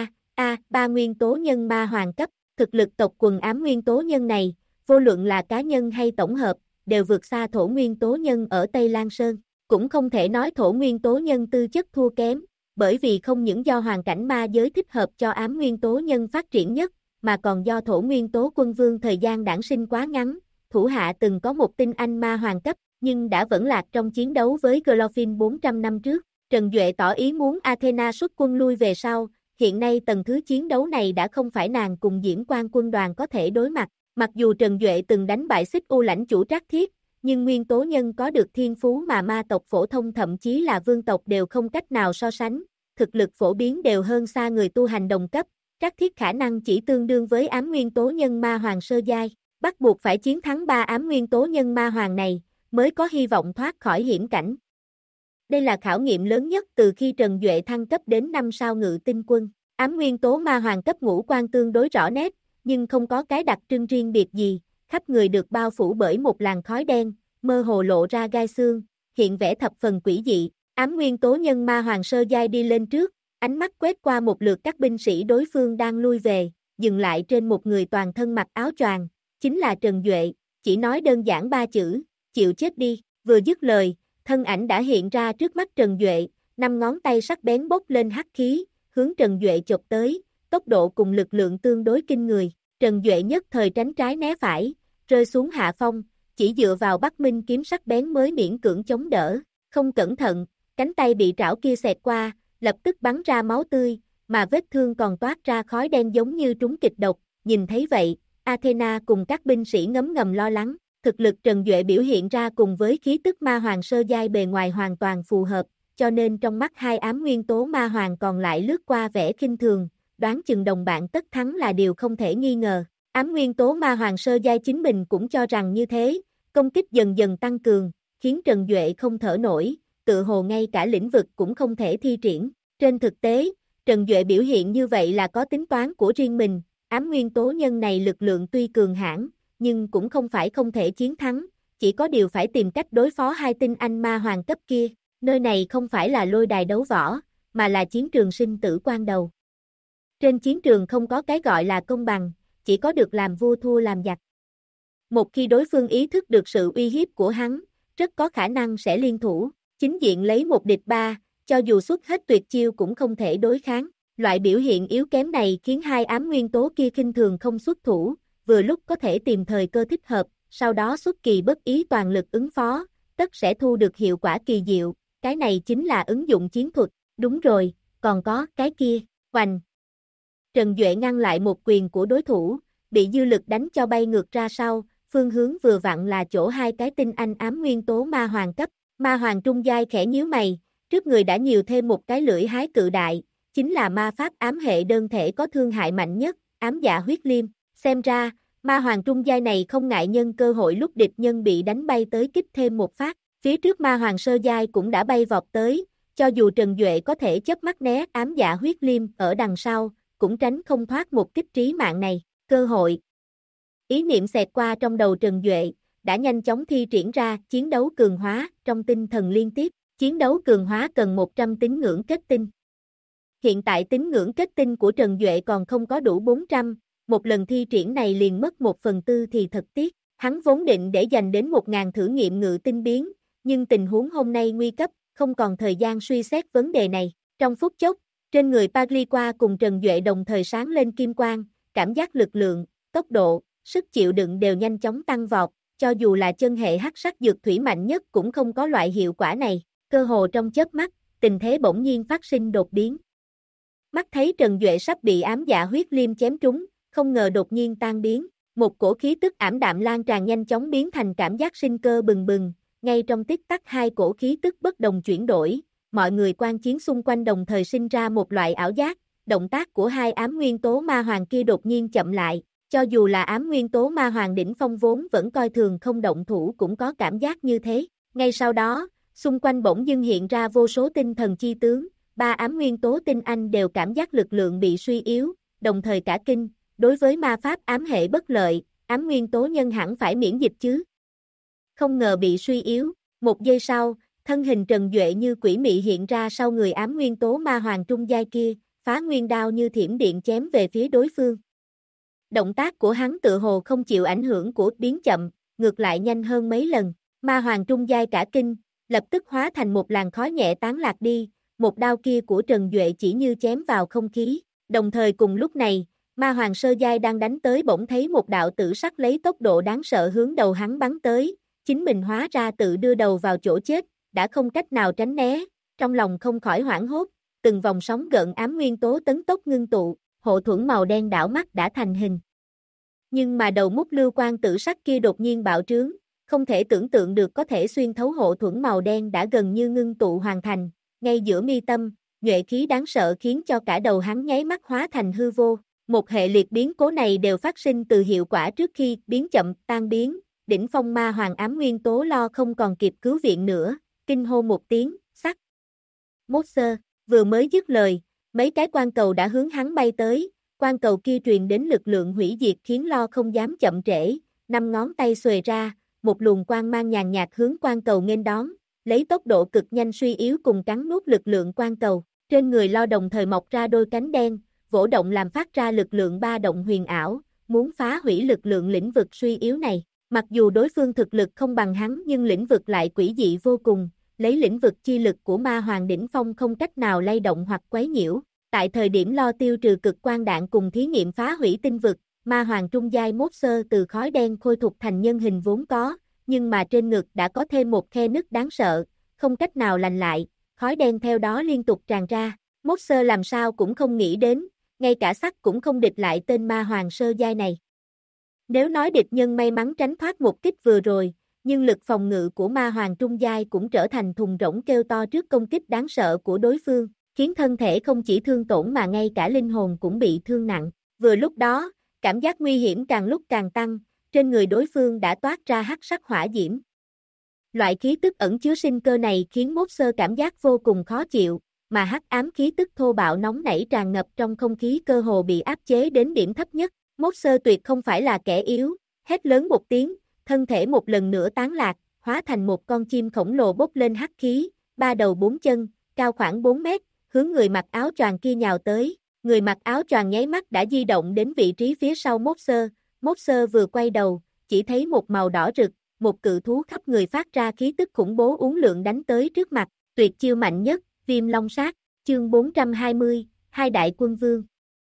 3 nguyên tố nhân ma hoàng cấp. Thực lực tộc quần ám nguyên tố nhân này, vô luận là cá nhân hay tổng hợp, đều vượt xa thổ nguyên tố nhân ở Tây Lan Sơn. Cũng không thể nói thổ nguyên tố nhân tư chất thua kém, bởi vì không những do hoàn cảnh ma giới thích hợp cho ám nguyên tố nhân phát triển nhất, mà còn do thổ nguyên tố quân vương thời gian đản sinh quá ngắn, thủ hạ từng có một tinh anh ma hoàng cấp, nhưng đã vẫn lạc trong chiến đấu với Glorfin 400 năm trước. Trần Duệ tỏ ý muốn Athena xuất quân lui về sau, hiện nay tầng thứ chiến đấu này đã không phải nàng cùng Diễm Quan quân đoàn có thể đối mặt. Mặc dù Trần Duệ từng đánh bại Xích U lãnh chủ Trác Thiết, nhưng nguyên tố nhân có được thiên phú mà ma tộc phổ thông thậm chí là vương tộc đều không cách nào so sánh, thực lực phổ biến đều hơn xa người tu hành đồng cấp, Trác Thiết khả năng chỉ tương đương với ám nguyên tố nhân ma hoàng sơ giai, bắt buộc phải chiến thắng 3 ám nguyên tố nhân ma hoàng này, mới có hy vọng thoát khỏi hiểm cảnh. Đây là khảo nghiệm lớn nhất từ khi Trần Duệ thăng cấp đến 5 sao ngự tinh quân. Ám nguyên tố ma hoàng cấp ngũ quan tương đối rõ nét, nhưng không có cái đặc trưng riêng biệt gì, khắp người được bao phủ bởi một làn khói đen, mơ hồ lộ ra gai xương, hiện vẻ thập phần quỷ dị. Ám nguyên tố nhân ma hoàng sơ giai đi lên trước, ánh mắt quét qua một lượt các binh sĩ đối phương đang lui về, dừng lại trên một người toàn thân mặc áo choàng, chính là Trần Duệ, chỉ nói đơn giản 3 chữ, chịu chết đi. Vừa dứt lời, thân ảnh đã hiện ra trước mắt Trần Duệ, 5 ngón tay sắc bén bốc lên hắc khí, hướng Trần Duệ chộp tới, tốc độ cùng lực lượng tương đối kinh người. Trần Duệ nhất thời tránh trái né phải, rơi xuống hạ phong, chỉ dựa vào Bắc Minh kiếm sắc bén mới miễn cưỡng chống đỡ, không cẩn thận, cánh tay bị trảo kia xẹt qua, lập tức bắn ra máu tươi, mà vết thương còn toát ra khói đen giống như trúng kịch độc. Nhìn thấy vậy, Athena cùng các binh sĩ ngấm ngầm lo lắng, thực lực Trần Duệ biểu hiện ra cùng với khí tức ma hoàng sơ giai bề ngoài hoàn toàn phù hợp, cho nên trong mắt hai ám nguyên tố ma hoàng còn lại lướt qua vẻ khinh thường, đoán chừng đồng bạn tất thắng là điều không thể nghi ngờ. Ám nguyên tố ma hoàng sơ giai chính mình cũng cho rằng như thế, công kích dần dần tăng cường, khiến Trần Duệ không thở nổi, tự hồ ngay cả lĩnh vực cũng không thể thi triển. Trên thực tế, Trần Duệ biểu hiện như vậy là có tính toán của riêng mình, ám nguyên tố nhân này lực lượng tuy cường hãn, nhưng cũng không phải không thể chiến thắng, chỉ có điều phải tìm cách đối phó hai tinh anh ma hoàng cấp kia. Nơi này không phải là lôi đài đấu võ, mà là chiến trường sinh tử quan đầu. Trên chiến trường không có cái gọi là công bằng, chỉ có được làm vua thua làm giặc. Một khi đối phương ý thức được sự uy hiếp của hắn, rất có khả năng sẽ liên thủ, chính diện lấy một địch ba, cho dù xuất hết tuyệt chiêu cũng không thể đối kháng. Loại biểu hiện yếu kém này khiến hai ám nguyên tố kia khinh thường không xuất thủ, vừa lúc có thể tìm thời cơ thích hợp, sau đó xuất kỳ bất ý toàn lực ứng phó, tất sẽ thu được hiệu quả kỳ diệu. Cái này chính là ứng dụng chiến thuật. Đúng rồi, còn có cái kia, oành. Trần Duệ ngăn lại một quyền của đối thủ, bị dư lực đánh cho bay ngược ra sau, phương hướng vừa vặn là chỗ hai cái tinh anh ám nguyên tố ma hoàng cấp. Ma hoàng trung giai khẽ nhíu mày, trước người đã nhiều thêm một cái lưỡi hái cự đại, chính là ma pháp ám hệ đơn thể có thương hại mạnh nhất, ám dạ huyết liêm. Xem ra, ma hoàng trung giai này không ngại nhân cơ hội lúc địch nhân bị đánh bay tới kích thêm một phát. Phía trước ma hoàng sơ giai cũng đã bay vọt tới, cho dù Trần Duệ có thể chớp mắt né ám dạ huyết liêm ở đằng sau, cũng tránh không thoát một kích trí mạng này. Cơ hội. Ý niệm xẹt qua trong đầu Trần Duệ, đã nhanh chóng thi triển ra chiến đấu cường hóa trong tinh thần liên tiếp. Chiến đấu cường hóa cần 100 tín ngưỡng kết tinh. Hiện tại tín ngưỡng kết tinh của Trần Duệ còn không có đủ 400, một lần thi triển này liền mất 1/4 thì thật tiếc. Hắn vốn định để dành đến 1000 thử nghiệm ngự tinh biến, nhưng tình huống hôm nay nguy cấp, không còn thời gian suy xét vấn đề này. Trong phút chốc, trên người Pagliqua cùng Trần Duệ đồng thời sáng lên kim quang, cảm giác lực lượng, tốc độ, sức chịu đựng đều nhanh chóng tăng vọt, cho dù là chân hệ hắc sắc dược thủy mạnh nhất cũng không có loại hiệu quả này. Cơ hồ trong chớp mắt, tình thế bỗng nhiên phát sinh đột biến. Mắt thấy Trần Duệ sắp bị ám dạ huyết liêm chém trúng, không ngờ đột nhiên tan biến. Một cổ khí tức ảm đạm lan tràn nhanh chóng biến thành cảm giác sinh cơ bừng bừng, ngay trong tích tắc hai cổ khí tức bất đồng chuyển đổi, mọi người quan chiến xung quanh đồng thời sinh ra một loại ảo giác, động tác của hai ám nguyên tố ma hoàng kia đột nhiên chậm lại, cho dù là ám nguyên tố ma hoàng đỉnh phong vốn vẫn coi thường không động thủ cũng có cảm giác như thế. Ngay sau đó, xung quanh bỗng dưng hiện ra vô số tinh thần chi tướng, ba ám nguyên tố tinh anh đều cảm giác lực lượng bị suy yếu, đồng thời cả kinh. Đối với ma pháp ám hệ bất lợi, ám nguyên tố nhân hẳn phải miễn dịch chứ. Không ngờ bị suy yếu, một giây sau, thân hình Trần Duệ như quỷ mị hiện ra sau người ám nguyên tố ma hoàng trung giai kia, phá nguyên đao như thiểm điện chém về phía đối phương. Động tác của hắn tự hồ không chịu ảnh hưởng của biến chậm, ngược lại nhanh hơn mấy lần, ma hoàng trung giai cả kinh, lập tức hóa thành một làn khói nhẹ tán lạc đi, một đao kia của Trần Duệ chỉ như chém vào không khí, đồng thời cùng lúc này, ma hoàng sơ giai đang đánh tới bỗng thấy một đạo tử sắc lấy tốc độ đáng sợ hướng đầu hắn bắn tới, chính mình hóa ra tự đưa đầu vào chỗ chết, đã không cách nào tránh né, trong lòng không khỏi hoảng hốt, từng vòng sóng gợn ám nguyên tố tấn tốc ngưng tụ, hộ thuẫn màu đen đảo mắt đã thành hình. Nhưng mà đầu mút lưu quang tử sắc kia đột nhiên bạo trướng, không thể tưởng tượng được có thể xuyên thấu hộ thuẫn màu đen đã gần như ngưng tụ hoàn thành, ngay giữa mi tâm, nhuệ khí đáng sợ khiến cho cả đầu hắn nháy mắt hóa thành hư vô. Một hệ liệt biến cố này đều phát sinh từ hiệu quả trước khi biến chậm, tan biến, đỉnh phong ma hoàng ám nguyên tố lo không còn kịp cứu viện nữa, kinh hô một tiếng, sắc. Monster, vừa mới dứt lời, mấy cái quan cầu đã hướng hắn bay tới, quan cầu kia truyền đến lực lượng hủy diệt khiến lo không dám chậm trễ, năm ngón tay xuề ra, một luồng quang mang nhàn nhạt hướng quan cầu nghênh đón, lấy tốc độ cực nhanh suy yếu cùng cắn nuốt lực lượng quan cầu, trên người lo đồng thời mọc ra đôi cánh đen, vỗ động làm phát ra lực lượng ba động huyền ảo, muốn phá hủy lực lượng lĩnh vực suy yếu này. Mặc dù đối phương thực lực không bằng hắn nhưng lĩnh vực lại quỷ dị vô cùng, lấy lĩnh vực chi lực của ma hoàng đỉnh phong không cách nào lay động hoặc quấy nhiễu. Tại thời điểm lo tiêu trừ cực quang đạn cùng thí nghiệm phá hủy tinh vực, ma hoàng trung giai mốt sơ từ khói đen khôi phục thành nhân hình vốn có, nhưng mà trên ngực đã có thêm một khe nứt đáng sợ, không cách nào lành lại, khói đen theo đó liên tục tràn ra. Mốt sơ làm sao cũng không nghĩ đến, ngay cả sắt cũng không địch lại tên ma hoàng sơ giai này. Nếu nói địch nhân may mắn tránh thoát một kích vừa rồi, nhưng lực phòng ngự của ma hoàng trung giai cũng trở thành thùng rỗng kêu to trước công kích đáng sợ của đối phương, khiến thân thể không chỉ thương tổn mà ngay cả linh hồn cũng bị thương nặng. Vừa lúc đó, cảm giác nguy hiểm càng lúc càng tăng, trên người đối phương đã toát ra hắc sắc hỏa diễm. Loại khí tức ẩn chứa sinh cơ này khiến mốt sơ cảm giác vô cùng khó chịu, mà hắc ám khí tức thô bạo nóng nảy tràn ngập trong không khí cơ hồ bị áp chế đến điểm thấp nhất. Mốt sơ tuyệt không phải là kẻ yếu, hét lớn một tiếng, thân thể một lần nữa tán lạc, hóa thành một con chim khổng lồ bốc lên hắc khí, ba đầu bốn chân, cao khoảng 4 mét, hướng người mặc áo choàng kia nhào tới. Người mặc áo choàng nháy mắt đã di động đến vị trí phía sau Mốt sơ vừa quay đầu, chỉ thấy một màu đỏ rực, một cự thú khắp người phát ra khí tức khủng bố uốn lượn đánh tới trước mặt, tuyệt chiêu mạnh nhất, Viêm Long Sát, chương 420, hai đại quân vương.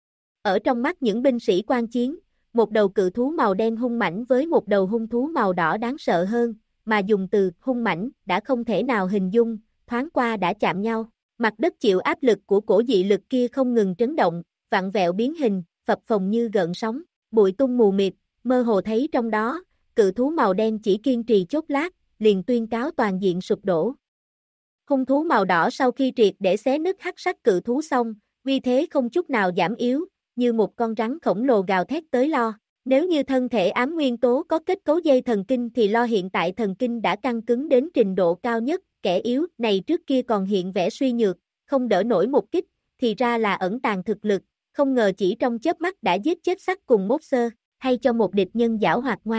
Ở trong mắt những binh sĩ quan chiến, một đầu cự thú màu đen hung mãnh với một đầu hung thú màu đỏ đáng sợ hơn, mà dùng từ hung mãnh đã không thể nào hình dung, thoáng qua đã chạm nhau. Mặt đất chịu áp lực của cổ dị lực kia không ngừng chấn động, vặn vẹo biến hình, phập phồng như gợn sóng, bụi tung mù mịt, mơ hồ thấy trong đó, cự thú màu đen chỉ kiên trì chốc lát, liền tuyên cáo toàn diện sụp đổ. Hung thú màu đỏ sau khi triệt để xé nứt hắc sắc cự thú xong, uy thế không chút nào giảm yếu, như một con rắn khổng lồ gào thét tới lo. Nếu như thân thể ám nguyên tố có kết cấu dây thần kinh thì lo hiện tại thần kinh đã căng cứng đến trình độ cao nhất, kẻ yếu này trước kia còn hiện vẻ suy nhược, không đỡ nổi một kích, thì ra là ẩn tàng thực lực, không ngờ chỉ trong chớp mắt đã giết chết sắt cùng mốt sơ, hay cho một địch nhân giảo hoạt ngoan độc.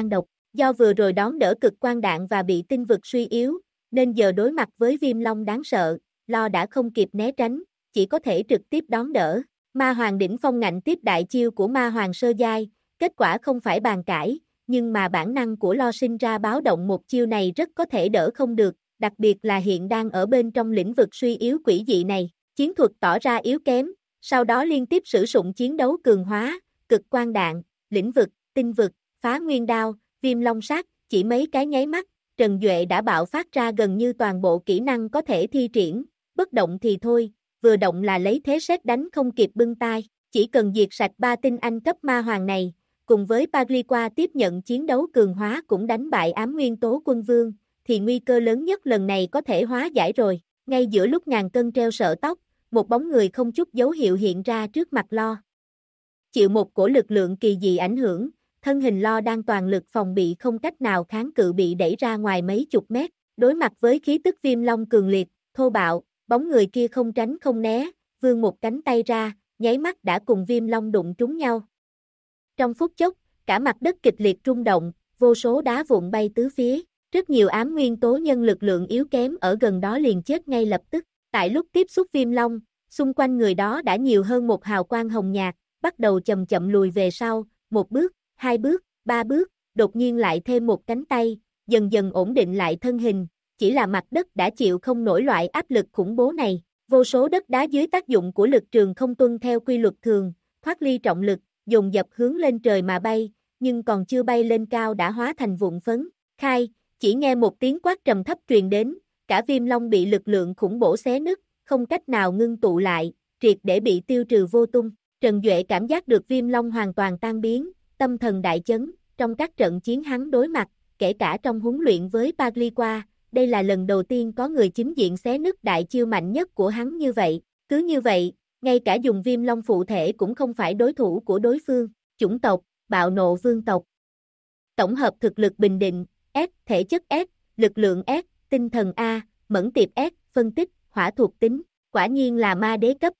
Do vừa rồi đón đỡ cực quang đạn và bị tinh vực suy yếu, nên giờ đối mặt với viêm long đáng sợ, Lo đã không kịp né tránh, chỉ có thể trực tiếp đón đỡ. Ma Hoàng đỉnh phong ngạnh tiếp đại chiêu của Ma Hoàng sơ giai, kết quả không phải bàn cãi, nhưng mà bản năng của Lo sinh ra báo động một chiêu này rất có thể đỡ không được, đặc biệt là hiện đang ở bên trong lĩnh vực suy yếu quỷ dị này. Chiến thuật tỏ ra yếu kém, sau đó liên tiếp sử dụng chiến đấu cường hóa, cực quang đạn, lĩnh vực, tinh vực, phá nguyên đao, viêm long sát, chỉ mấy cái nháy mắt, Trần Duệ đã bạo phát ra gần như toàn bộ kỹ năng có thể thi triển, bất động thì thôi, vừa động là lấy thế sét đánh không kịp bưng tai, chỉ cần diệt sạch 3 tinh anh cấp ma hoàng này, cùng với Pagliqua tiếp nhận chiến đấu cường hóa cũng đánh bại ám nguyên tố quân vương, thì nguy cơ lớn nhất lần này có thể hóa giải rồi. Ngay giữa lúc ngàn cân treo sợi tóc, một bóng người không chút dấu hiệu hiện ra trước mặt Lo. Chịu một cổ lực lượng kỳ dị ảnh hưởng, thân hình Lo đang toàn lực phòng bị không cách nào kháng cự bị đẩy ra ngoài mấy chục mét, đối mặt với khí tức viêm long cường liệt, thô bạo, bóng người kia không tránh không né, vươn một cánh tay ra, nháy mắt đã cùng viêm long đụng trúng nhau. Trong phút chốc, cả mặt đất kịch liệt rung động, vô số đá vụn bay tứ phía, rất nhiều ám nguyên tố nhân lực lượng yếu kém ở gần đó liền chết ngay lập tức. Tại lúc tiếp xúc viêm long, xung quanh người đó đã nhiều hơn một hào quang hồng nhạt, bắt đầu chậm chậm lùi về sau, một bước, hai bước, ba bước, đột nhiên lại thêm một cánh tay, dần dần ổn định lại thân hình, chỉ là mặt đất đã chịu không nổi loại áp lực khủng bố này, vô số đất đá dưới tác dụng của lực trường không tuân theo quy luật thường, thoát ly trọng lực, dồn dập hướng lên trời mà bay, nhưng còn chưa bay lên cao đã hóa thành vụn phấn, khai, chỉ nghe một tiếng quát trầm thấp truyền đến, cả viêm long bị lực lượng khủng bố xé nứt, không cách nào ngưng tụ lại, triệt để bị tiêu trừ vô tung. Trần Duệ cảm giác được viêm long hoàn toàn tan biến, tâm thần đại chấn, trong các trận chiến hắn đối mặt, kể cả trong huấn luyện với Pagliqua, đây là lần đầu tiên có người chính diện xé nứt đại chiêu mạnh nhất của hắn như vậy. Cứ như vậy, ngay cả dùng viêm long phụ thể cũng không phải đối thủ của đối phương. Chủng tộc, bạo nộ vương tộc. Tổng hợp thực lực bình định, S, thể chất S, lực lượng S, tinh thần A, mẫn tiệp S, phân tích, hỏa thuộc tính, quả nhiên là ma đế cấp.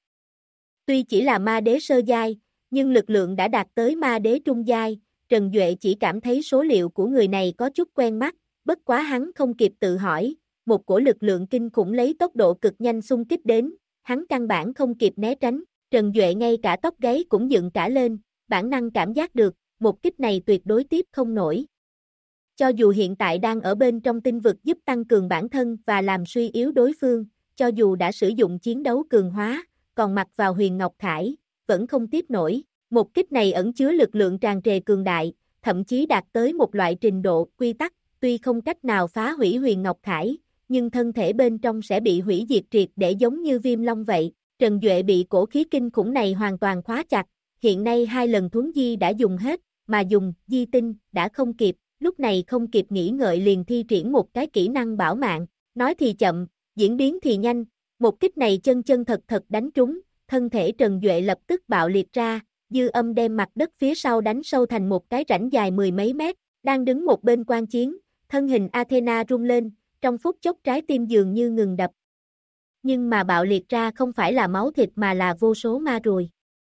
Tuy chỉ là ma đế sơ giai, nhưng lực lượng đã đạt tới ma đế trung giai, Trần Duệ chỉ cảm thấy số liệu của người này có chút quen mắt, bất quá hắn không kịp tự hỏi, một cổ lực lượng kinh khủng lấy tốc độ cực nhanh xung kích đến, hắn căn bản không kịp né tránh, Trần Duệ ngay cả tóc gáy cũng dựng cả lên, bản năng cảm giác được, một kích này tuyệt đối tiếp không nổi. Cho dù hiện tại đang ở bên trong tinh vực giúp tăng cường bản thân và làm suy yếu đối phương, cho dù đã sử dụng chiến đấu cường hóa, còn mặc vào huyền ngọc khải, vẫn không tiếp nổi. Một kích này ẩn chứa lực lượng tràn trề cường đại, thậm chí đạt tới một loại trình độ quy tắc, tuy không cách nào phá hủy huyền ngọc khải, nhưng thân thể bên trong sẽ bị hủy diệt triệt để giống như viêm long vậy. Trần Duệ bị cổ khí kinh khủng này hoàn toàn khóa chặt, hiện nay 2 lần thuấn di đã dùng hết, mà dùng di tinh đã không kịp, lúc này không kịp nghĩ ngợi liền thi triển một cái kỹ năng bảo mạng, nói thì chậm, diễn biến thì nhanh, một kích này chân chân thật thật đánh trúng, thân thể Trần Duệ lập tức bạo liệt ra, dư âm đem mặt đất phía sau đánh sâu thành một cái rãnh dài 10 mấy mét, đang đứng một bên quan chiến, thân hình Athena rung lên, trong phút chốc trái tim dường như ngừng đập. Nhưng mà bạo liệt ra không phải là máu thịt mà là vô số ma ruồi.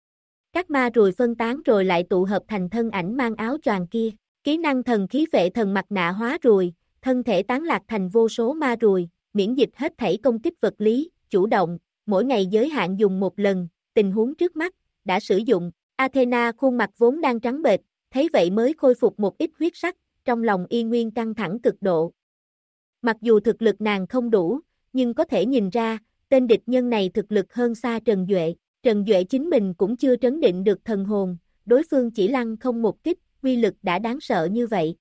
Các ma ruồi phân tán rồi lại tụ hợp thành thân ảnh mang áo choàng kia, kỹ năng thần khí vệ thần mặt nạ hóa ruồi, thân thể tán lạc thành vô số ma ruồi, miễn dịch hết thảy công kích vật lý, chủ động, mỗi ngày giới hạn dùng một lần, tình huống trước mắt, đã sử dụng, Athena khuôn mặt vốn đang trắng bệch, thấy vậy mới khôi phục một ít huyết sắc, trong lòng y nguyên căng thẳng cực độ. Mặc dù thực lực nàng không đủ, nhưng có thể nhìn ra, tên địch nhân này thực lực hơn xa Trần Duệ. Trần Duệ chính mình cũng chưa trấn định được thần hồn, đối phương chỉ lăng không một kích, uy lực đã đáng sợ như vậy.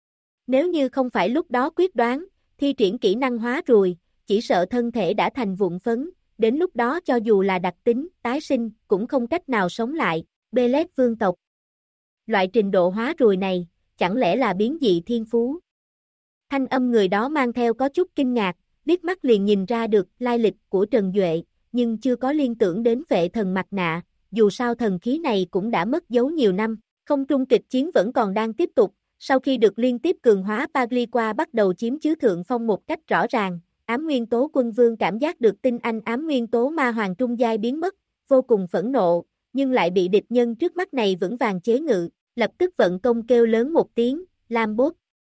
Nếu như không phải lúc đó quyết đoán, thi triển kỹ năng hóa ruồi, chỉ sợ thân thể đã thành vụn phấn, đến lúc đó cho dù là đặc tính, tái sinh, cũng không cách nào sống lại. Belet vương tộc. Loại trình độ hóa ruồi này, chẳng lẽ là biến dị thiên phú? Thanh âm người đó mang theo có chút kinh ngạc, liếc mắt liền nhìn ra được lai lịch của Trần Duệ, nhưng chưa có liên tưởng đến vệ thần mặt nạ, dù sao thần khí này cũng đã mất dấu nhiều năm, không trung kịch chiến vẫn còn đang tiếp tục, sau khi được liên tiếp cường hóa Pagliqua bắt đầu chiếm chứ thượng phong một cách rõ ràng, ám nguyên tố quân vương cảm giác được tinh anh ám nguyên tố ma hoàng trung giai biến mất, vô cùng phẫn nộ, nhưng lại bị địch nhân trước mắt này vững vàng chế ngự, lập tức vận công kêu lớn một tiếng, Lam Bốt.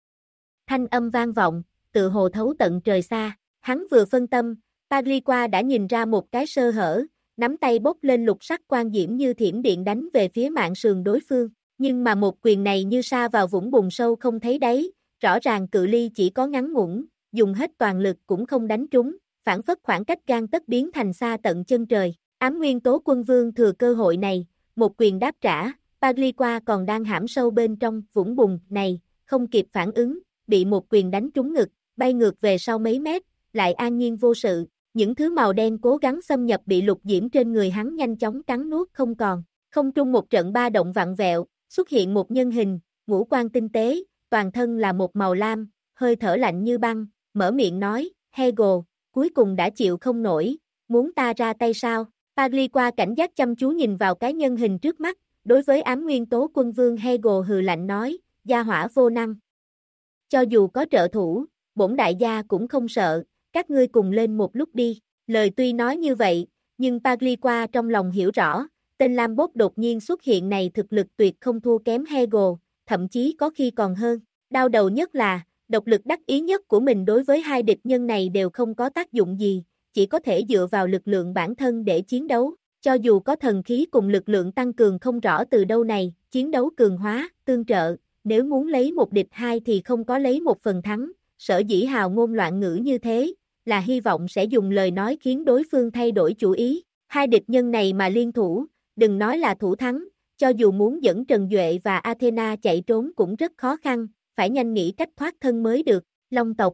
Thanh âm vang vọng, tự hồ thấu tận trời xa. Hắn vừa phân tâm, Pagliqua đã nhìn ra một cái sơ hở, nắm tay bốc lên lục sắc quang diễm như thiểm điện đánh về phía mạn sườn đối phương. Nhưng mà một quyền này như sa vào vũng bùn sâu không thấy đáy, rõ ràng cự ly chỉ có ngắn ngủn, dùng hết toàn lực cũng không đánh trúng, phản phất khoảng cách gang tấc biến thành xa tận chân trời. Ám Nguyên Tố Quân Vương thừa cơ hội này, một quyền đáp trả, Pagliqua còn đang hãm sâu bên trong vũng bùn này, không kịp phản ứng, bị một quyền đánh trúng ngực, bay ngược về sau mấy mét, lại an nhiên vô sự. Những thứ màu đen cố gắng xâm nhập bị lục diễm trên người hắn nhanh chóng cắn nuốt không còn. Không trung một trận ba động vặn vẹo, xuất hiện một nhân hình, ngũ quan tinh tế, toàn thân là một màu lam, hơi thở lạnh như băng, mở miệng nói, Hegel, cuối cùng đã chịu không nổi, muốn ta ra tay sao? Pagliqua cảnh giác chăm chú nhìn vào cái nhân hình trước mắt, đối với Ám Nguyên Tố Quân Vương Hegel hừ lạnh nói, gia hỏa vô năng. Cho dù có trợ thủ, bổn đại gia cũng không sợ, các ngươi cùng lên một lúc đi. Lời tuy nói như vậy, nhưng Pagliqua trong lòng hiểu rõ, tên Lam Bốt đột nhiên xuất hiện này thực lực tuyệt không thua kém Hegel, thậm chí có khi còn hơn. Đau đầu nhất là, độc lực đắc ý nhất của mình đối với hai địch nhân này đều không có tác dụng gì, chỉ có thể dựa vào lực lượng bản thân để chiến đấu. Cho dù có thần khí cùng lực lượng tăng cường không rõ từ đâu này, chiến đấu cường hóa, tương trợ, nếu muốn lấy một địch hai thì không có lấy một phần thắng. Sở dĩ hào ngôn loạn ngữ như thế, là hy vọng sẽ dùng lời nói khiến đối phương thay đổi chủ ý. Hai địch nhân này mà liên thủ, đừng nói là thủ thắng, cho dù muốn dẫn Trần Duệ và Athena chạy trốn cũng rất khó khăn, phải nhanh nghĩ cách thoát thân mới được. Long tộc,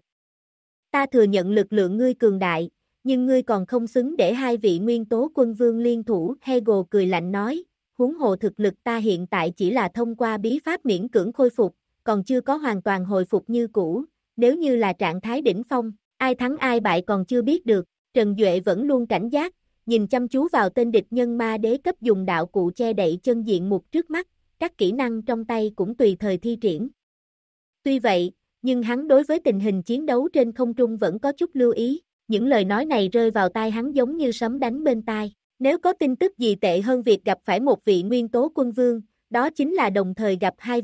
ta thừa nhận lực lượng ngươi cường đại, nhưng ngươi còn không xứng để hai vị Nguyên Tố Quân Vương liên thủ. Hegel cười lạnh nói, huống hồ thực lực ta hiện tại chỉ là thông qua bí pháp miễn cưỡng khôi phục, còn chưa có hoàn toàn hồi phục như cũ. Nếu như là trạng thái đỉnh phong, ai thắng ai bại còn chưa biết được. Trần Duệ vẫn luôn cảnh giác, nhìn chăm chú vào tên địch nhân ma đế cấp dùng đạo cụ che đậy chân diện mục trước mắt, các kỹ năng trong tay cũng tùy thời thi triển. Tuy vậy, nhưng hắn đối với tình hình chiến đấu trên không trung vẫn có chút lưu ý, những lời nói này rơi vào tai hắn giống như sấm đánh bên tai. Nếu có tin tức gì tệ hơn việc gặp phải một vị Nguyên Tố Quân Vương, đó chính là đồng thời gặp hai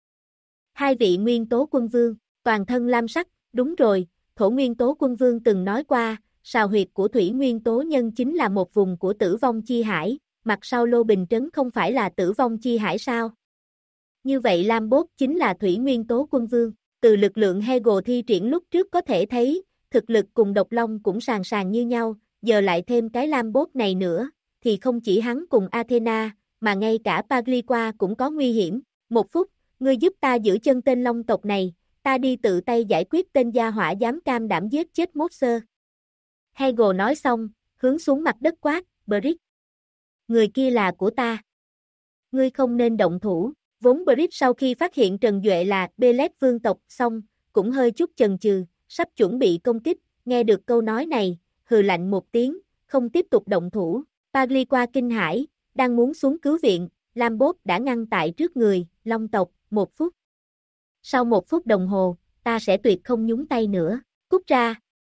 vị Nguyên Tố Quân Vương. Toàn thân lam sắc, đúng rồi, Thổ Nguyên Tố Quân Vương từng nói qua, sào huyệt của Thủy Nguyên Tố Nhân chính là một vùng của tử vong chi hải, mặt sau Lô Bình Trấn không phải là tử vong chi hải sao? Như vậy Lam Bốt chính là Thủy Nguyên Tố Quân Vương, từ lực lượng Hegel thi triển lúc trước có thể thấy, thực lực cùng Độc Long cũng sàn sàn như nhau, giờ lại thêm cái Lam Bốt này nữa, thì không chỉ hắn cùng Athena, mà ngay cả Pagliqua cũng có nguy hiểm. Một phút, ngươi giúp ta giữ chân tên Long tộc này, ta đi tự tay giải quyết tên gia hỏa dám cam đảm giết chết Mốt-sơ. Hegel nói xong, hướng xuống mặt đất quát, Brick. Người kia là của ta. Ngươi không nên động thủ. Vốn Brick sau khi phát hiện Trần Duệ là Belet vương tộc xong, cũng hơi chút chần chừ, sắp chuẩn bị công kích, nghe được câu nói này, hừ lạnh một tiếng, không tiếp tục động thủ. Pagliqua kinh hãi, đang muốn xuống cứu viện, Lam Bốt đã ngăn tại trước người, Long tộc, 1 phút. Sau 1 phút đồng hồ, ta sẽ tuyệt không nhúng tay nữa, cút ra.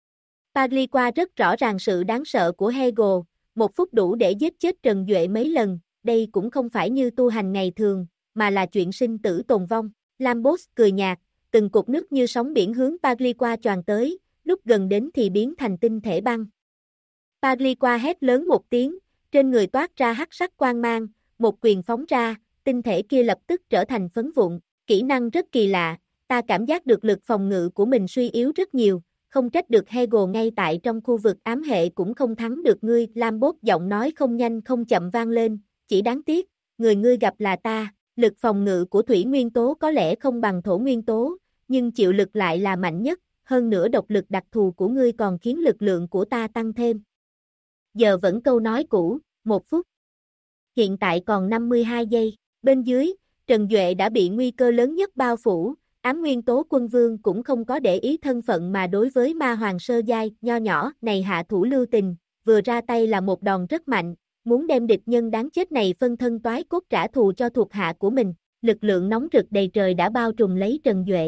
Pagliqua rất rõ ràng sự đáng sợ của Hegel, 1 phút đủ để giết chết Trần Duệ mấy lần, đây cũng không phải như tu hành ngày thường, mà là chuyện sinh tử tồn vong. Lambos cười nhạt, từng cục nước như sóng biển hướng Pagliqua choàng tới, lúc gần đến thì biến thành tinh thể băng. Pagliqua hét lớn một tiếng, trên người toát ra hắc sắc quang mang, một quyền phóng ra, tinh thể kia lập tức trở thành phấn vụn. Kỹ năng rất kỳ lạ, ta cảm giác được lực phòng ngự của mình suy yếu rất nhiều, không trách được Hegel ngay tại trong khu vực ám hệ cũng không thắng được ngươi. Lambos giọng nói không nhanh không chậm vang lên, chỉ đáng tiếc, người ngươi gặp là ta. Lực phòng ngự của thủy nguyên tố có lẽ không bằng thổ nguyên tố, nhưng chịu lực lại là mạnh nhất, hơn nữa độc lực đặc thù của ngươi còn khiến lực lượng của ta tăng thêm. Giờ vẫn câu nói cũ, 1 phút. Hiện tại còn 52 giây, bên dưới, Trần Duệ đã bị nguy cơ lớn nhất bao phủ, Ám Nguyên Tố Quân Vương cũng không có để ý thân phận mà đối với ma hoàng sơ giai, nho nhỏ, này hạ thủ lưu tình, vừa ra tay là một đòn rất mạnh. Muốn đem địch nhân đáng chết này phân thân toái cốt trả thù cho thuộc hạ của mình, lực lượng nóng rực đầy trời đã bao trùm lấy Trần Duệ.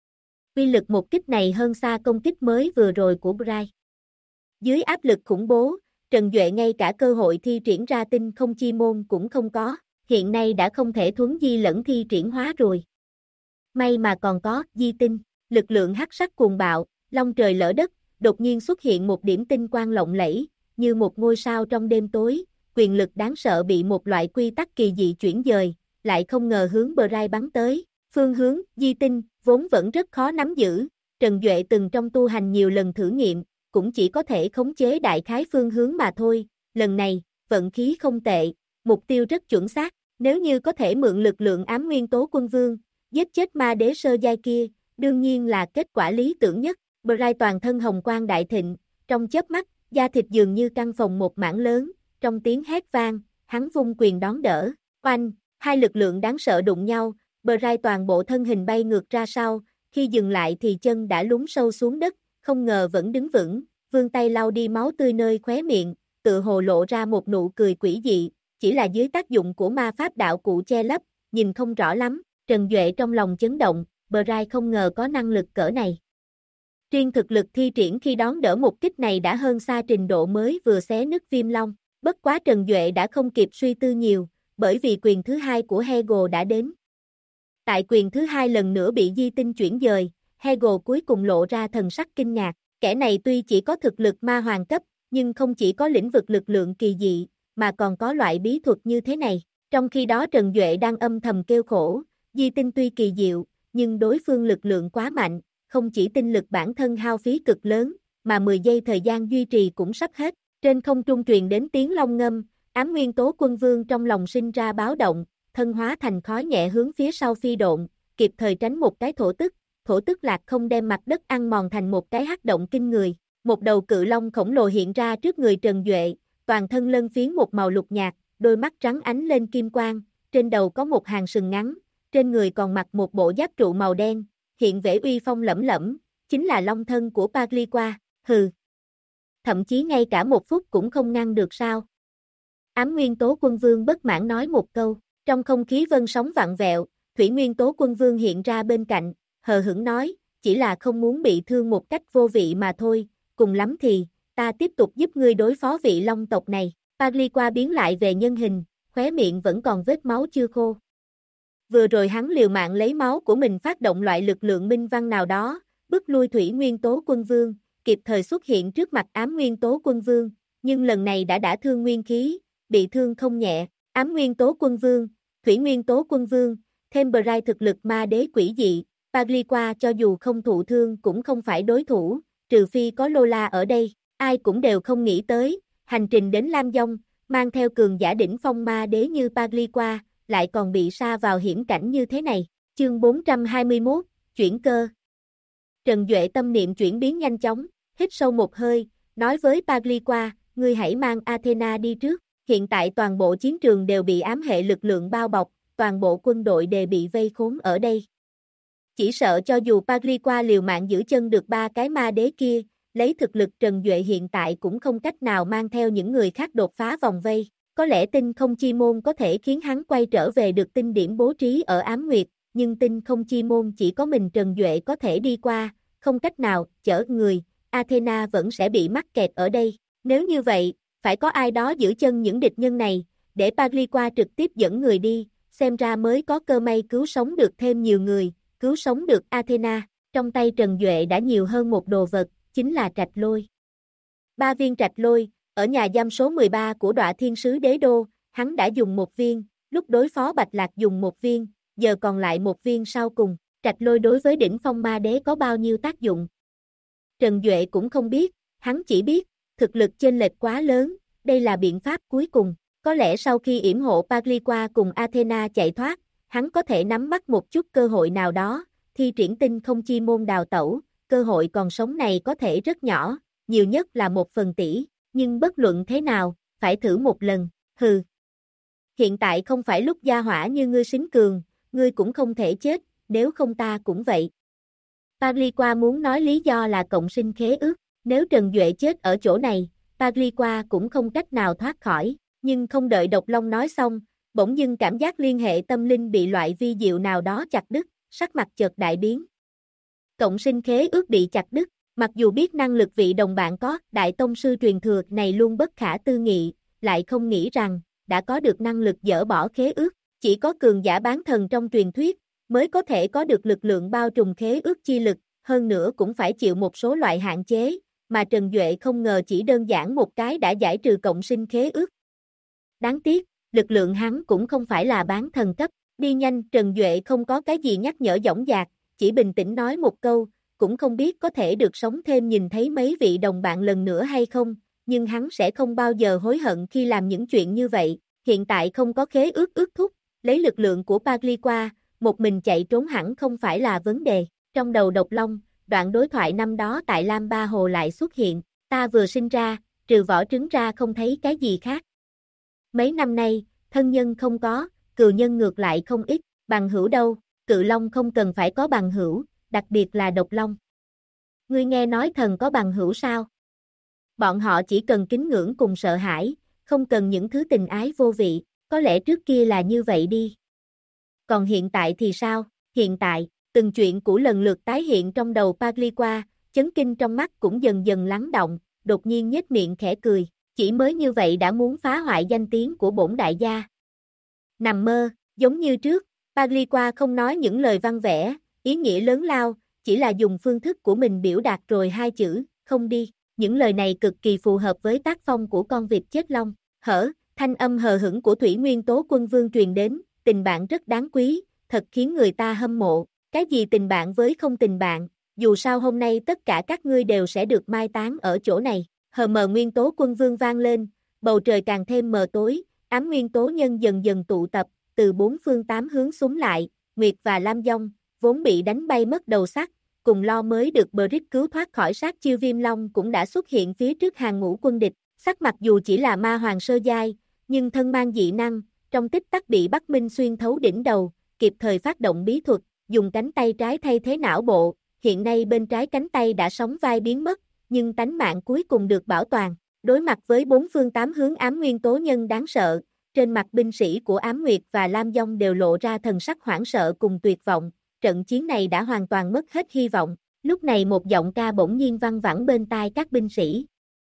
Uy lực một kích này hơn xa công kích mới vừa rồi của Bright. Dưới áp lực khủng bố, Trần Duệ ngay cả cơ hội thi triển ra tinh không chi môn cũng không có, hiện nay đã không thể thuấn di lẫn thi triển hóa rồi. May mà còn có di tinh, lực lượng hắc sắc cuồng bạo, long trời lỡ đất, đột nhiên xuất hiện một điểm tinh quang lộng lẫy, như một ngôi sao trong đêm tối, quyền lực đáng sợ bị một loại quy tắc kỳ dị chuyển dời, lại không ngờ hướng Bray bắn tới. Phương hướng, di tinh, vốn vẫn rất khó nắm giữ, Trần Duệ từng trong tu hành nhiều lần thử nghiệm, cũng chỉ có thể khống chế đại khái phương hướng mà thôi, lần này, vận khí không tệ, mục tiêu rất chuẩn xác, nếu như có thể mượn lực lượng ám nguyên tố quân vương, giết chết ma đế sơ giai kia, đương nhiên là kết quả lý tưởng nhất. Bray toàn thân hồng quang đại thịnh, trong chớp mắt, da thịt dường như căn phòng một mảng lớn, trong tiếng hét vang, hắn vung quyền đón đỡ, oanh, hai lực lượng đáng sợ đụng nhau, Bray toàn bộ thân hình bay ngược ra sau, khi dừng lại thì chân đã lún sâu xuống đất, không ngờ vẫn đứng vững, vươn tay lau đi máu tươi nơi khóe miệng, tự hồ lộ ra một nụ cười quỷ dị, chỉ là dưới tác dụng của ma pháp đạo cụ che lấp, nhìn không rõ lắm, Trần Duệ trong lòng chấn động, Bray không ngờ có năng lực cỡ này. Riêng thực lực thi triển khi đón đỡ một kích này đã hơn xa trình độ mới vừa xé nứt Viêm Long, bất quá Trần Duệ đã không kịp suy tư nhiều, bởi vì quyền thứ hai của Hegel đã đến. Tại quyền thứ hai lần nữa bị di tinh chuyển dời, Hegel cuối cùng lộ ra thần sắc kinh ngạc, kẻ này tuy chỉ có thực lực ma hoàng cấp, nhưng không chỉ có lĩnh vực lực lượng kỳ dị, mà còn có loại bí thuật như thế này. Trong khi đó Trần Duệ đang âm thầm kêu khổ, di tinh tuy kỳ diệu, nhưng đối phương lực lượng quá mạnh, không chỉ tinh lực bản thân hao phí cực lớn, mà 10 giây thời gian duy trì cũng sắp hết. Trên không trung truyền đến tiếng long ngâm, ám nguyên tố quân vương trong lòng sinh ra báo động, thân hóa thành khói nhẹ hướng phía sau phi độn, kịp thời tránh một cái thổ tức lạc không đem mặt đất ăn mòn thành một cái hắc động kinh người. Một đầu cự long khổng lồ hiện ra trước người Trần Duệ, toàn thân lân phiến một màu lục nhạt, đôi mắt trắng ánh lên kim quang, trên đầu có một hàng sừng ngắn, trên người còn mặc một bộ giáp trụ màu đen, hiện vẻ uy phong lẫm lẫm, chính là long thân của Pagliqua, hừ. Thậm chí ngay cả một phút cũng không ngăn được sao. Ám nguyên tố quân vương bất mãn nói một câu, trong không khí vân sóng vặn vẹo, thủy nguyên tố quân vương hiện ra bên cạnh, hờ hững nói, chỉ là không muốn bị thương một cách vô vị mà thôi, cùng lắm thì, ta tiếp tục giúp ngươi đối phó vị long tộc này. Pagliqua biến lại về nhân hình, khóe miệng vẫn còn vết máu chưa khô. Vừa rồi hắn liều mạng lấy máu của mình phát động loại lực lượng minh văn nào đó, bức lui thủy nguyên tố quân vương, kịp thời xuất hiện trước mặt ám nguyên tố quân vương, nhưng lần này đã thương nguyên khí, bị thương không nhẹ, ám nguyên tố quân vương, thủy nguyên tố quân vương, thêm Bray thực lực ma đế quỷ dị, Pagliqua cho dù không thụ thương cũng không phải đối thủ, trừ phi có Lola ở đây, ai cũng đều không nghĩ tới, hành trình đến Lam Dông, mang theo cường giả đỉnh phong ma đế như Pagliqua, lại còn bị sa vào hiểm cảnh như thế này. Chương 421, chuyển cơ. Trần Duệ tâm niệm chuyển biến nhanh chóng, hít sâu một hơi, nói với Pagliqua, ngươi hãy mang Athena đi trước, hiện tại toàn bộ chiến trường đều bị ám hệ lực lượng bao bọc, toàn bộ quân đội đều bị vây khốn ở đây. Chỉ sợ cho dù Pagliqua liều mạng giữ chân được 3 cái ma đế kia, lấy thực lực Trần Duệ hiện tại cũng không cách nào mang theo những người khác đột phá vòng vây. Có lẽ tinh không chi môn có thể khiến hắn quay trở về được tinh điểm bố trí ở Ám Nguyệt, nhưng tinh không chi môn chỉ có mình Trần Duệ có thể đi qua, không cách nào chở người, Athena vẫn sẽ bị mắc kẹt ở đây. Nếu như vậy, phải có ai đó giữ chân những địch nhân này, để Pagliqua trực tiếp dẫn người đi, xem ra mới có cơ may cứu sống được thêm nhiều người, cứu sống được Athena. Trong tay Trần Duệ đã nhiều hơn một đồ vật, chính là trạch lôi. 3 viên trạch lôi. Ở nhà giam số 13 của Đọa Thiên Sứ Đế Đô, hắn đã dùng một viên, lúc đối phó Bạch Lạc dùng một viên, giờ còn lại một viên sau cùng. Trạch lôi đối với đỉnh phong ma đế có bao nhiêu tác dụng? Trần Duệ cũng không biết, hắn chỉ biết, thực lực chênh lệch quá lớn, đây là biện pháp cuối cùng. Có lẽ sau khi yểm hộ Pagliqua cùng Athena chạy thoát, hắn có thể nắm bắt một chút cơ hội nào đó, thi triển tinh không chi môn đào tẩu, cơ hội còn sống này có thể rất nhỏ, nhiều nhất là 1/1000. Nhưng bất luận thế nào, phải thử một lần, hừ. Hiện tại không phải lúc gia hỏa như ngươi xính cường, ngươi cũng không thể chết, nếu không ta cũng vậy. Pagliqua muốn nói lý do là cộng sinh khế ước, nếu Trần Duệ chết ở chỗ này, Pagliqua cũng không cách nào thoát khỏi, nhưng không đợi Độc Long nói xong, bỗng dưng cảm giác liên hệ tâm linh bị loại vi diệu nào đó chặt đứt, sắc mặt chợt đại biến. Cộng sinh khế ước bị chặt đứt. Mặc dù biết năng lực vị đồng bạn có, Đại Tông Sư truyền thừa này luôn bất khả tư nghị, lại không nghĩ rằng, đã có được năng lực dỡ bỏ khế ước, chỉ có cường giả bán thần trong truyền thuyết, mới có thể có được lực lượng bao trùm khế ước chi lực, hơn nữa cũng phải chịu một số loại hạn chế, mà Trần Duệ không ngờ chỉ đơn giản một cái đã giải trừ cộng sinh khế ước. Đáng tiếc, lực lượng hắn cũng không phải là bán thần cấp, đi nhanh. Trần Duệ không có cái gì nhắc nhở dõng dạc, chỉ bình tĩnh nói một câu, cũng không biết có thể được sống thêm nhìn thấy mấy vị đồng bạn lần nữa hay không, nhưng hắn sẽ không bao giờ hối hận khi làm những chuyện như vậy, hiện tại không có khế ước ước thúc, lấy lực lượng của Pagliqua, một mình chạy trốn hẳn không phải là vấn đề. Trong đầu Độc Long, đoạn đối thoại năm đó tại Lam Ba Hồ lại xuất hiện, ta vừa sinh ra, trừ vỏ trứng ra không thấy cái gì khác. Mấy năm nay, thân nhân không có, cừu nhân ngược lại không ít, bằng hữu đâu, Cự Long không cần phải có bằng hữu, đặc biệt là Độc Long. Ngươi nghe nói thần có bằng hữu sao? Bọn họ chỉ cần kính ngưỡng cùng sợ hãi, không cần những thứ tình ái vô vị, có lẽ trước kia là như vậy đi. Còn hiện tại thì sao? Hiện tại, từng chuyện cũ lần lượt tái hiện trong đầu Pagliqua, chấn kinh trong mắt cũng dần dần lắng động, đột nhiên nhếch miệng khẽ cười, chỉ mới như vậy đã muốn phá hoại danh tiếng của bổn đại gia. Nằm mơ, giống như trước, Pagliqua không nói những lời văn vẽ, ý nghĩa lớn lao, chỉ là dùng phương thức của mình biểu đạt rồi hai chữ, không đi. Những lời này cực kỳ phù hợp với tác phong của con vịt chết lông. Thanh âm hờ hững của Thủy Nguyên Tố Quân Vương truyền đến, tình bạn rất đáng quý, thật khiến người ta hâm mộ. Cái gì tình bạn với không tình bạn, dù sao hôm nay tất cả các ngươi đều sẽ được mai táng ở chỗ này. Mờ Nguyên Tố Quân Vương vang lên, bầu trời càng thêm mờ tối, ám nguyên tố nhân dần dần tụ tập, từ bốn phương tám hướng xúm lại, Nguyệt và Lam Dông, vốn bị đánh bay mất đầu sắt, cùng lo mới được Brick cứu thoát khỏi sát chiêu Viêm Long cũng đã xuất hiện phía trước hàng ngũ quân địch, sắc mặc dù chỉ là ma hoàng sơ giai, nhưng thân mang dị năng, trong tích tắc bị Bắc Minh xuyên thấu đỉnh đầu, kịp thời phát động bí thuật, dùng cánh tay trái thay thế não bộ, hiện nay bên trái cánh tay đã sóng vai biến mất, nhưng tánh mạng cuối cùng được bảo toàn. Đối mặt với bốn phương tám hướng ám nguyên tố nhân đáng sợ, trên mặt binh sĩ của Ám Nguyệt và Lam Dông đều lộ ra thần sắc hoảng sợ cùng tuyệt vọng, trận chiến này đã hoàn toàn mất hết hy vọng. Lúc này một giọng ca bỗng nhiên văng vẳng bên tai các binh sĩ.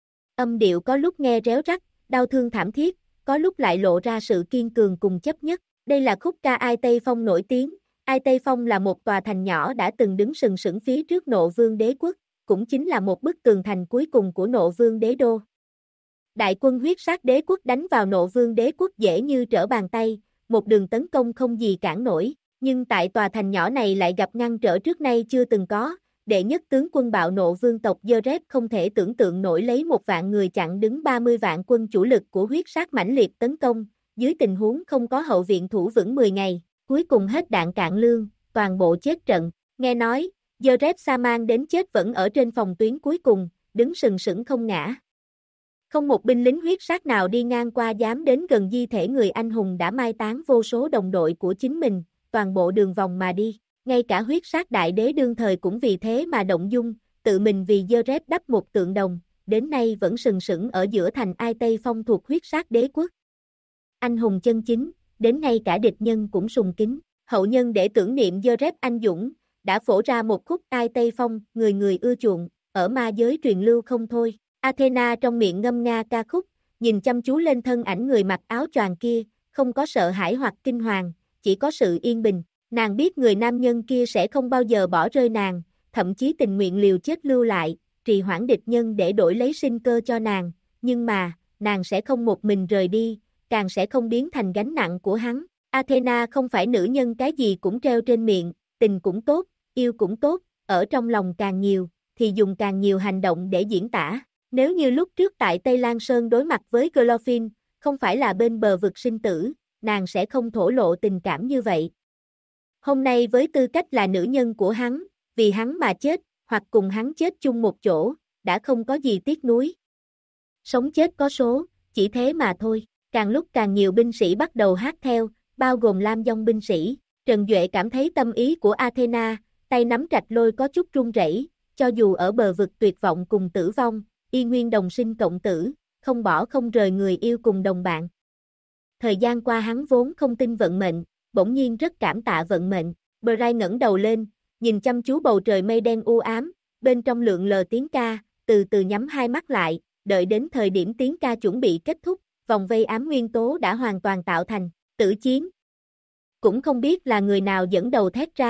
Âm điệu có lúc nghe réo rắt, đau thương thảm thiết, có lúc lại lộ ra sự kiên cường cùng chấp nhất. Đây là khúc ca Ai Tây Phong nổi tiếng. Ai Tây Phong là một tòa thành nhỏ đã từng đứng sừng sững phía trước Nộ Vương Đế Quốc, cũng chính là một bức tường thành cuối cùng của Nộ Vương Đế Đô. Đại quân huyết sát đế quốc đánh vào Nộ Vương Đế Quốc dễ như trở bàn tay, một đường tấn công không gì cản nổi, nhưng tại tòa thành nhỏ này lại gặp ngăn trở trước nay chưa từng có. Đệ nhất tướng quân bạo nộ vương tộc Dơ-rép không thể tưởng tượng nổi lấy 1.000 người chặn đứng 30 vạn quân chủ lực của huyết sát mãnh liệt tấn công, dưới tình huống không có hậu viện thủ vững 10 ngày, cuối cùng hết đạn cạn lương, toàn bộ chết trận. Nghe nói, Dơ-rép sa man đến chết vẫn ở trên phòng tuyến cuối cùng, đứng sừng sững không ngã. Không một binh lính huyết sát nào đi ngang qua dám đến gần di thể người anh hùng đã mai táng vô số đồng đội của chính mình, toàn bộ đường vòng mà đi. Ngay cả huyết sát đại đế đương thời cũng vì thế mà động dung, tự mình vì Dơ-rép đắp một tượng đồng, đến nay vẫn sừng sững ở giữa thành Ai Tây Phong thuộc huyết sát đế quốc. Anh hùng chân chính, đến ngay cả địch nhân cũng sùng kính. Hậu nhân để tưởng niệm Dơ-rép anh dũng, đã phổ ra một khúc Ai Tây Phong, người người ưa chuộng, ở ma giới truyền lưu không thôi. Athena trong miệng ngâm nga ca khúc, nhìn chăm chú lên thân ảnh người mặc áo choàng kia, không có sợ hãi hoặc kinh hoàng, chỉ có sự yên bình. Nàng biết người nam nhân kia sẽ không bao giờ bỏ rơi nàng, thậm chí tình nguyện liều chết lưu lại, trì hoãn địch nhân để đổi lấy sinh cơ cho nàng, nhưng mà, nàng sẽ không một mình rời đi, càng sẽ không biến thành gánh nặng của hắn. Athena không phải nữ nhân cái gì cũng treo trên miệng, tình cũng tốt, yêu cũng tốt, ở trong lòng càng nhiều, thì dùng càng nhiều hành động để diễn tả. Nếu như lúc trước tại Tây Lan Sơn đối mặt với Glorfin, không phải là bên bờ vực sinh tử, nàng sẽ không thổ lộ tình cảm như vậy. Hôm nay với tư cách là nữ nhân của hắn, vì hắn mà chết, hoặc cùng hắn chết chung một chỗ, đã không có gì tiếc nuối. Sống chết có số, chỉ thế mà thôi. Càng lúc càng nhiều binh sĩ bắt đầu hát theo, bao gồm Lam Dông binh sĩ. Trần Duệ cảm thấy tâm ý của Athena, tay nắm trạch lôi có chút run rẩy, cho dù ở bờ vực tuyệt vọng cùng tử vong, y nguyên đồng sinh cộng tử, không bỏ không rời người yêu cùng đồng bạn. Thời gian qua hắn vốn không tin vận mệnh, bỗng nhiên rất cảm tạ vận mệnh. Brian ngẩng đầu lên, nhìn chăm chú bầu trời mây đen u ám, bên trong lượn lờ tiếng ca, từ từ nhắm hai mắt lại, đợi đến thời điểm tiếng ca chuẩn bị kết thúc, vòng vây ám nguyên tố đã hoàn toàn tạo thành, tử chiến. Cũng không biết là người nào dẫn đầu thét ra,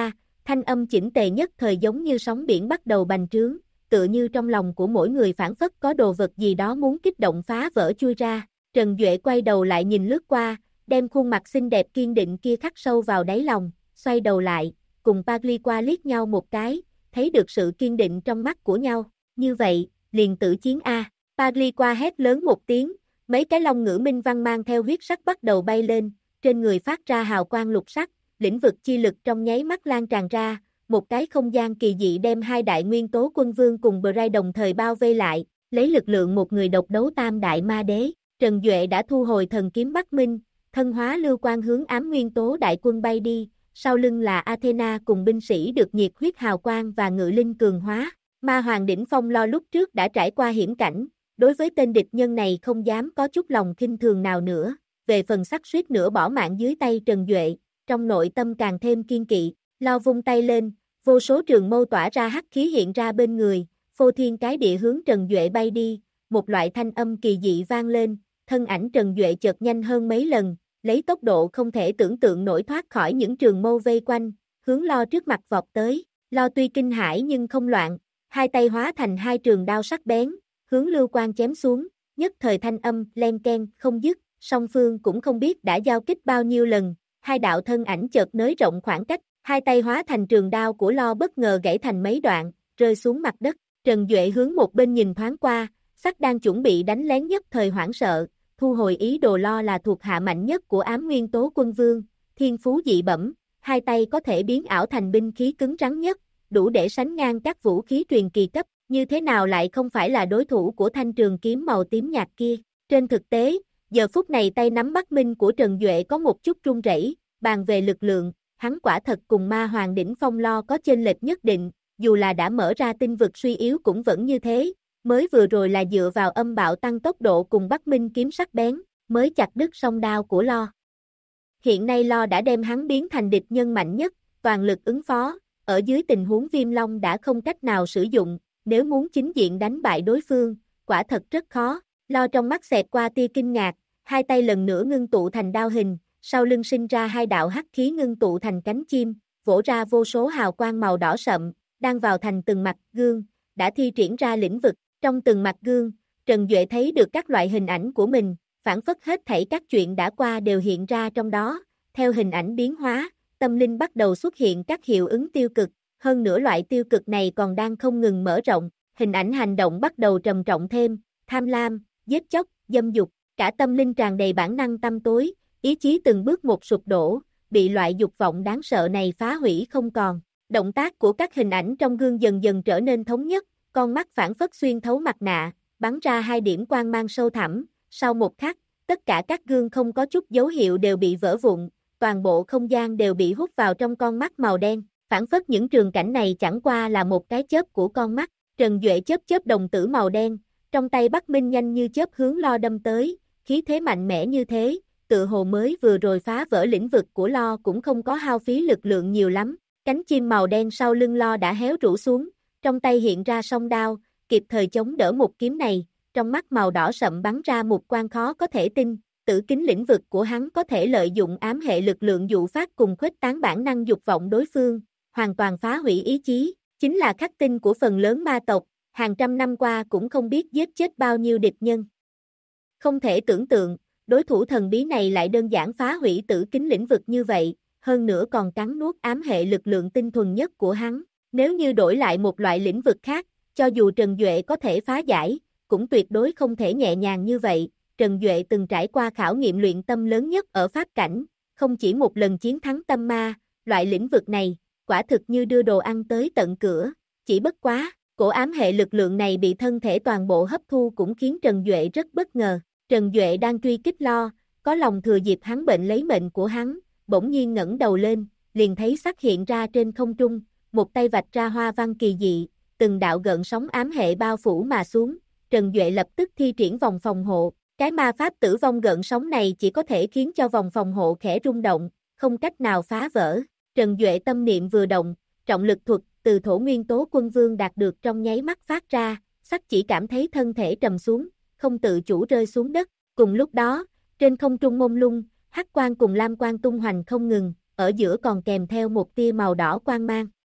Thanh âm chỉnh tề nhất thời giống như sóng biển bắt đầu bành trướng, tựa như trong lòng của mỗi người phảng phất có đồ vật gì đó muốn kích động phá vỡ chui ra. Trần Duệ quay đầu lại nhìn lướt qua, đem khuôn mặt xinh đẹp kiên định kia khắc sâu vào đáy lòng, xoay đầu lại, cùng Pagliqua liếc nhau một cái, thấy được sự kiên định trong mắt của nhau. Như vậy, liền tử chiến A. Pagliqua hét lớn một tiếng, mấy cái long ngữ minh văn mang theo huyết sắc bắt đầu bay lên, trên người phát ra hào quang lục sắc, lĩnh vực chi lực trong nháy mắt lan tràn ra, một cái không gian kỳ dị đem hai đại nguyên tố quân vương cùng Bray đồng thời bao vây lại, lấy lực lượng một người độc đấu tam đại ma đế. Trần Duệ đã thu hồi thần kiếm Bắc Minh, thân hóa lưu quang hướng ám nguyên tố đại quân bay đi, sau lưng là Athena cùng binh sĩ được nhiệt huyết hào quang và ngự linh cường hóa. Ma Hoàng Đỉnh Phong Lo lúc trước đã trải qua hiểm cảnh, đối với tên địch nhân này không dám có chút lòng khinh thường nào nữa, về phần sắc suýt nữa bỏ mạng dưới tay Trần Duệ, trong nội tâm càng thêm kiên kỵ, Lo vung tay lên, vô số trường mâu tỏa ra hắc khí hiện ra bên người, phô thiên cái địa hướng Trần Duệ bay đi, một loại thanh âm kỳ dị vang lên, thân ảnh Trần Duệ chợt nhanh hơn mấy lần, lấy tốc độ không thể tưởng tượng nổi thoát khỏi những trường mâu vây quanh, hướng Lo trước mặt vọt tới. Lo tuy kinh hãi nhưng không loạn, hai tay hóa thành hai trường đao sắc bén, hướng lưu quang chém xuống, nhất thời thanh âm len ken không dứt, song phương cũng không biết đã giao kích bao nhiêu lần, hai đạo thân ảnh chợt nới rộng khoảng cách, hai tay hóa thành trường đao của Lo bất ngờ gãy thành mấy đoạn, rơi xuống mặt đất. Trần Duệ hướng một bên nhìn thoáng qua, sắc đang chuẩn bị đánh lén nhất thời hoảng sợ, thu hồi ý đồ. Lo là thuộc hạ mạnh nhất của ám nguyên tố quân vương, thiên phú dị bẩm, hai tay có thể biến ảo thành binh khí cứng rắn nhất, đủ để sánh ngang các vũ khí truyền kỳ cấp, như thế nào lại không phải là đối thủ của thanh trường kiếm màu tím nhạt kia. Trên thực tế, giờ phút này tay nắm Bắc Minh của Trần Duệ có một chút run rẩy, bàn về lực lượng, hắn quả thật cùng Ma Hoàng Đỉnh Phong Lo có chênh lệch nhất định, dù là đã mở ra tinh vực suy yếu cũng vẫn như thế, mới vừa rồi là dựa vào âm bạo tăng tốc độ cùng Bắc Minh kiếm sắc bén, mới chặt đứt song đao của Lo. Hiện nay Lo đã đem hắn biến thành địch nhân mạnh nhất, toàn lực ứng phó, ở dưới tình huống Viêm Long đã không cách nào sử dụng, nếu muốn chính diện đánh bại đối phương, quả thật rất khó. Lo trong mắt xẹt qua tia kinh ngạc, hai tay lần nữa ngưng tụ thành đao hình, sau lưng sinh ra hai đạo hắc khí ngưng tụ thành cánh chim, vỗ ra vô số hào quang màu đỏ sậm, đang vào thành từng mặt gương, đã thi triển ra lĩnh vực. Trong từng mặt gương, Trần Duệ thấy được các loại hình ảnh của mình, phản phất hết thảy các chuyện đã qua đều hiện ra trong đó, theo hình ảnh biến hóa, tâm linh bắt đầu xuất hiện các hiệu ứng tiêu cực, hơn nữa loại tiêu cực này còn đang không ngừng mở rộng, hình ảnh hành động bắt đầu trầm trọng thêm, tham lam, giết chóc, dâm dục, cả tâm linh tràn đầy bản năng tăm tối, ý chí từng bước một sụp đổ, bị loại dục vọng đáng sợ này phá hủy không còn. Động tác của các hình ảnh trong gương dần dần trở nên thống nhất, con mắt phản phất xuyên thấu mặt nạ, bắn ra hai điểm quang mang sâu thẳm, sau một khắc, tất cả các gương không có chút dấu hiệu đều bị vỡ vụn, toàn bộ không gian đều bị hút vào trong con mắt màu đen, phản phất những trường cảnh này chẳng qua là một cái chớp của con mắt. Trần Duệ chớp chớp đồng tử màu đen, trong tay Bắc Minh nhanh như chớp hướng Lo đâm tới, khí thế mạnh mẽ như thế, tự hồ mới vừa rồi phá vỡ lĩnh vực của Lo cũng không có hao phí lực lượng nhiều lắm, cánh chim màu đen sau lưng Lo đã héo rũ xuống, trong tay hiện ra song đao, kịp thời chống đỡ một kiếm này, trong mắt màu đỏ sậm bắn ra một quang khó có thể tin, tử kính lĩnh vực của hắn có thể lợi dụng ám hệ lực lượng dụ phát cùng khuếch tán bản năng dục vọng đối phương, hoàn toàn phá hủy ý chí, chính là khắc tinh của phần lớn ma tộc, hàng trăm năm qua cũng không biết giết chết bao nhiêu địch nhân. Không thể tưởng tượng, đối thủ thần bí này lại đơn giản phá hủy tử kính lĩnh vực như vậy, hơn nữa còn cắn nuốt ám hệ lực lượng tinh thuần nhất của hắn. Nếu như đổi lại một loại lĩnh vực khác, cho dù Trần Duệ có thể phá giải, cũng tuyệt đối không thể nhẹ nhàng như vậy. Trần Duệ từng trải qua khảo nghiệm luyện tâm lớn nhất ở pháp cảnh, không chỉ một lần chiến thắng tâm ma, loại lĩnh vực này, quả thực như đưa đồ ăn tới tận cửa, chỉ bất quá, cổ ám hệ lực lượng này bị thân thể toàn bộ hấp thu cũng khiến Trần Duệ rất bất ngờ. Trần Duệ đang truy kích Lo, có lòng thừa dịp hắn bệnh lấy mệnh của hắn, bỗng nhiên ngẩng đầu lên, liền thấy sắc hiện ra trên không trung, một tay vạch ra hoa văn kỳ dị, từng đạo gợn sóng ám hệ bao phủ mà xuống, Trần Duệ lập tức thi triển vòng phòng hộ, cái ma pháp tử vong gợn sóng này chỉ có thể khiến cho vòng phòng hộ khẽ rung động, không cách nào phá vỡ. Trần Duệ tâm niệm vừa động, trọng lực thuật từ thổ nguyên tố quân vương đạt được trong nháy mắt phát ra, sắc chỉ cảm thấy thân thể trầm xuống, không tự chủ rơi xuống đất. Cùng lúc đó, trên không trung mông lung, hắc quang cùng lam quang tung hoành không ngừng, ở giữa còn kèm theo một tia màu đỏ quang mang.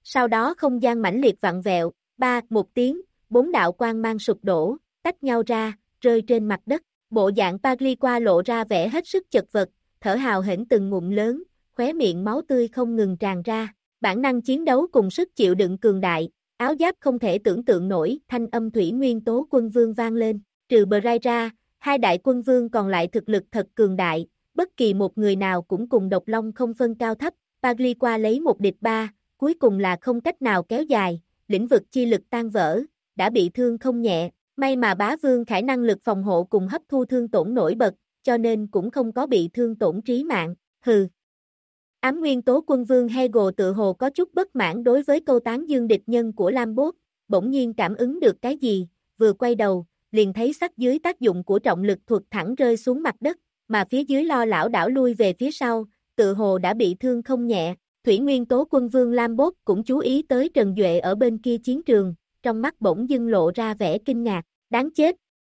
Sau đó không gian mãnh liệt vặn vẹo, một tiếng, 4 đạo quang mang sụp đổ, tách nhau ra, rơi trên mặt đất. Bộ dạng Pagliqua lộ ra vẻ hết sức chật vật, thở hào hển từng ngụm lớn, khóe miệng máu tươi không ngừng tràn ra. Bản năng chiến đấu cùng sức chịu đựng cường đại, áo giáp không thể tưởng tượng nổi, thanh âm thủy nguyên tố quân vương vang lên. Trừ Bray ra, hai đại quân vương còn lại thực lực thật cường đại, bất kỳ một người nào cũng cùng độc long không phân cao thấp. Pagliqua lấy một địch ba, cuối cùng là không cách nào kéo dài, lĩnh vực chi lực tan vỡ, đã bị thương không nhẹ. May mà bá vương khải năng lực phòng hộ cùng hấp thu thương tổn nổi bật, cho nên cũng không có bị thương tổn trí mạng. Hừ. Ám nguyên tố quân vương Hegel tự hồ có chút bất mãn đối với câu tán dương địch nhân của Lambot, bỗng nhiên cảm ứng được cái gì, vừa quay đầu, liền thấy sắc dưới tác dụng của trọng lực thuật thẳng rơi xuống mặt đất, mà phía dưới lo lảo đảo lui về phía sau, tự hồ đã bị thương không nhẹ. Thủy nguyên tố quân vương Lambot cũng chú ý tới Trần Duệ ở bên kia chiến trường, trong mắt bỗng dưng lộ ra vẻ kinh ngạc, đáng chết.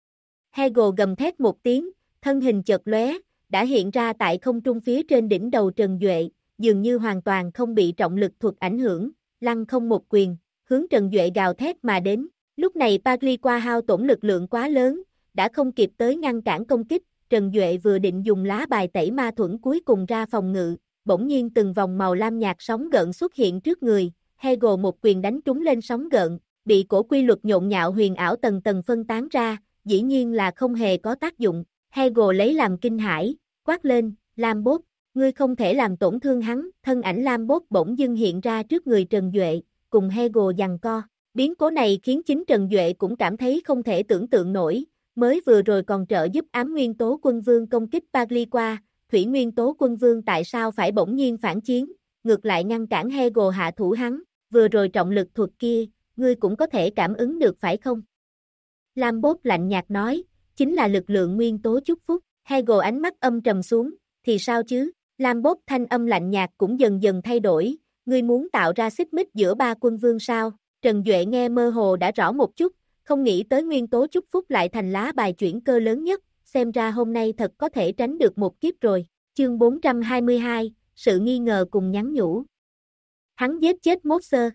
Hegel gầm thét một tiếng, thân hình chợt lóe, đã hiện ra tại không trung phía trên đỉnh đầu Trần Duệ, dường như hoàn toàn không bị trọng lực thuật ảnh hưởng, lăng không một quyền, hướng Trần Duệ gào thét mà đến. Lúc này Pagliqua hao tổn lực lượng quá lớn, đã không kịp tới ngăn cản công kích, Trần Duệ vừa định dùng lá bài tẩy ma thuẫn cuối cùng ra phòng ngự, bỗng nhiên từng vòng màu lam nhạt sóng gợn xuất hiện trước người, Hegel một quyền đánh trúng lên sóng gợn, bị cổ quy luật nhộn nhạo huyền ảo tầng tầng phân tán ra, dĩ nhiên là không hề có tác dụng. Hegel lấy làm kinh hãi, quát lên, Lambot, ngươi không thể làm tổn thương hắn. Thân ảnh Lambot bỗng dưng hiện ra trước người Trần Duệ, cùng Hegel giằng co. Biến cố này khiến chính Trần Duệ cũng cảm thấy không thể tưởng tượng nổi, mới vừa rồi còn trợ giúp ám nguyên tố quân vương công kích Pagliqua, thủy nguyên tố quân vương tại sao phải bỗng nhiên phản chiến, ngược lại ngăn cản Hegel hạ thủ hắn, vừa rồi trọng lực thuật kia, ngươi cũng có thể cảm ứng được phải không? Lambot lạnh nhạt nói, chính là lực lượng nguyên tố chúc phúc. Hegel ánh mắt âm trầm xuống, thì sao chứ? Lambot thanh âm lạnh nhạt cũng dần dần thay đổi, ngươi muốn tạo ra xích mích giữa ba quân vương sao? Trần Duệ nghe mơ hồ đã rõ một chút, không nghĩ tới nguyên tố chúc phúc lại thành lá bài chuyển cơ lớn nhất, xem ra hôm nay thật có thể tránh được một kiếp rồi. Chương 422, sự nghi ngờ cùng nhắn nhủ. Hắn giết chết Motser.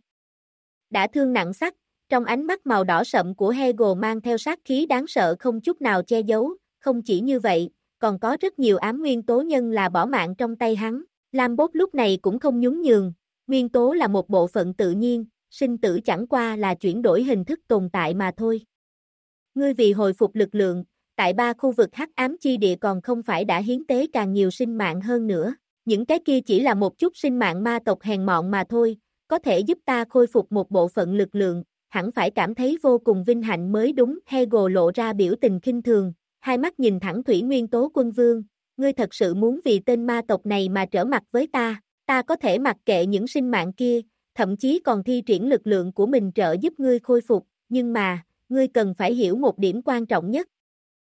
Đã thương nặng sắc, trong ánh mắt màu đỏ sậm của Hegel mang theo sát khí đáng sợ không chút nào che giấu, không chỉ như vậy, còn có rất nhiều ám nguyên tố nhân là bỏ mạng trong tay hắn. Lambot lúc này cũng không nhún nhường, nguyên tố là một bộ phận tự nhiên, sinh tử chẳng qua là chuyển đổi hình thức tồn tại mà thôi. Ngươi vì hồi phục lực lượng, tại ba khu vực hắc ám chi địa còn không phải đã hiến tế càng nhiều sinh mạng hơn nữa, những cái kia chỉ là một chút sinh mạng ma tộc hèn mọn mà thôi, có thể giúp ta khôi phục một bộ phận lực lượng, hẳn phải cảm thấy vô cùng vinh hạnh mới đúng. Hegel lộ ra biểu tình khinh thường, hai mắt nhìn thẳng thủy nguyên tố quân vương, ngươi thật sự muốn vì tên ma tộc này mà trở mặt với ta có thể mặc kệ những sinh mạng kia, thậm chí còn thi triển lực lượng của mình trợ giúp ngươi khôi phục, nhưng mà, ngươi cần phải hiểu một điểm quan trọng nhất.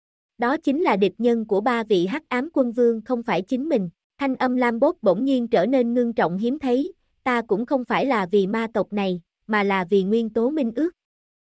Đó chính là địch nhân của ba vị hắc ám quân vương không phải chính mình. Thanh âm Lambot bỗng nhiên trở nên ngưng trọng hiếm thấy, ta cũng không phải là vì ma tộc này, mà là vì nguyên tố minh ước.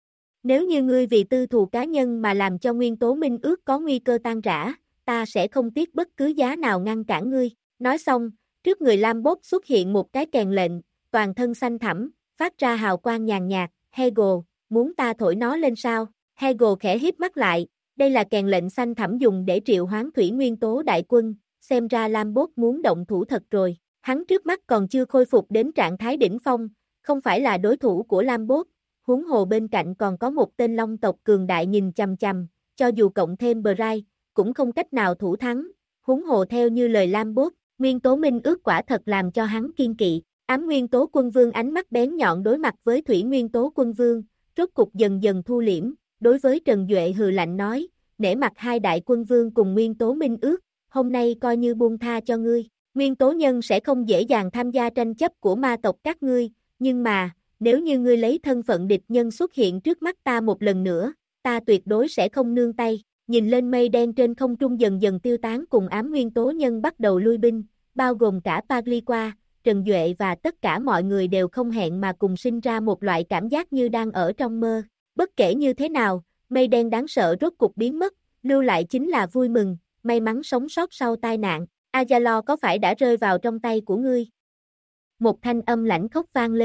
Nếu như ngươi vì tư thù cá nhân mà làm cho nguyên tố minh ước có nguy cơ tan rã, ta sẽ không tiếc bất cứ giá nào ngăn cản ngươi. Nói xong, trước người Lambot xuất hiện một cái kèn lệnh, toàn thân xanh thẳm, phát ra hào quang nhàn nhạt. Hegel, muốn ta thổi nó lên sao? Hegel khẽ híp mắt lại, đây là kèn lệnh xanh thẳm dùng để triệu hoán thủy nguyên tố đại quân, xem ra Lambot muốn động thủ thật rồi. Hắn trước mắt còn chưa khôi phục đến trạng thái đỉnh phong, không phải là đối thủ của Lambot, huống hồ bên cạnh còn có một tên long tộc cường đại nhìn chằm chằm, cho dù cộng thêm Bray, cũng không cách nào thủ thắng, huống hồ theo như lời Lambot, nguyên tố minh ước quả thật làm cho hắn kiên kỵ. Ám nguyên tố quân vương ánh mắt bén nhọn đối mặt với thủy nguyên tố quân vương, rốt cục dần dần thu liễm, đối với Trần Duệ hừ lạnh nói, nể mặt hai đại quân vương cùng nguyên tố minh ước, hôm nay coi như buông tha cho ngươi. Nguyên tố nhân sẽ không dễ dàng tham gia tranh chấp của ma tộc các ngươi, nhưng mà, nếu như ngươi lấy thân phận địch nhân xuất hiện trước mắt ta một lần nữa, ta tuyệt đối sẽ không nương tay. Nhìn lên mây đen trên không trung dần dần tiêu tán cùng ám nguyên tố nhân bắt đầu lui binh, bao gồm cả Pagliqua, Trần Duệ và tất cả mọi người đều không hẹn mà cùng sinh ra một loại cảm giác như đang ở trong mơ. Bất kể như thế nào, mây đen đáng sợ rốt cục biến mất, lưu lại chính là vui mừng, may mắn sống sót sau tai nạn. Azalo có phải đã rơi vào trong tay của ngươi? Một thanh âm lãnh khốc vang lên,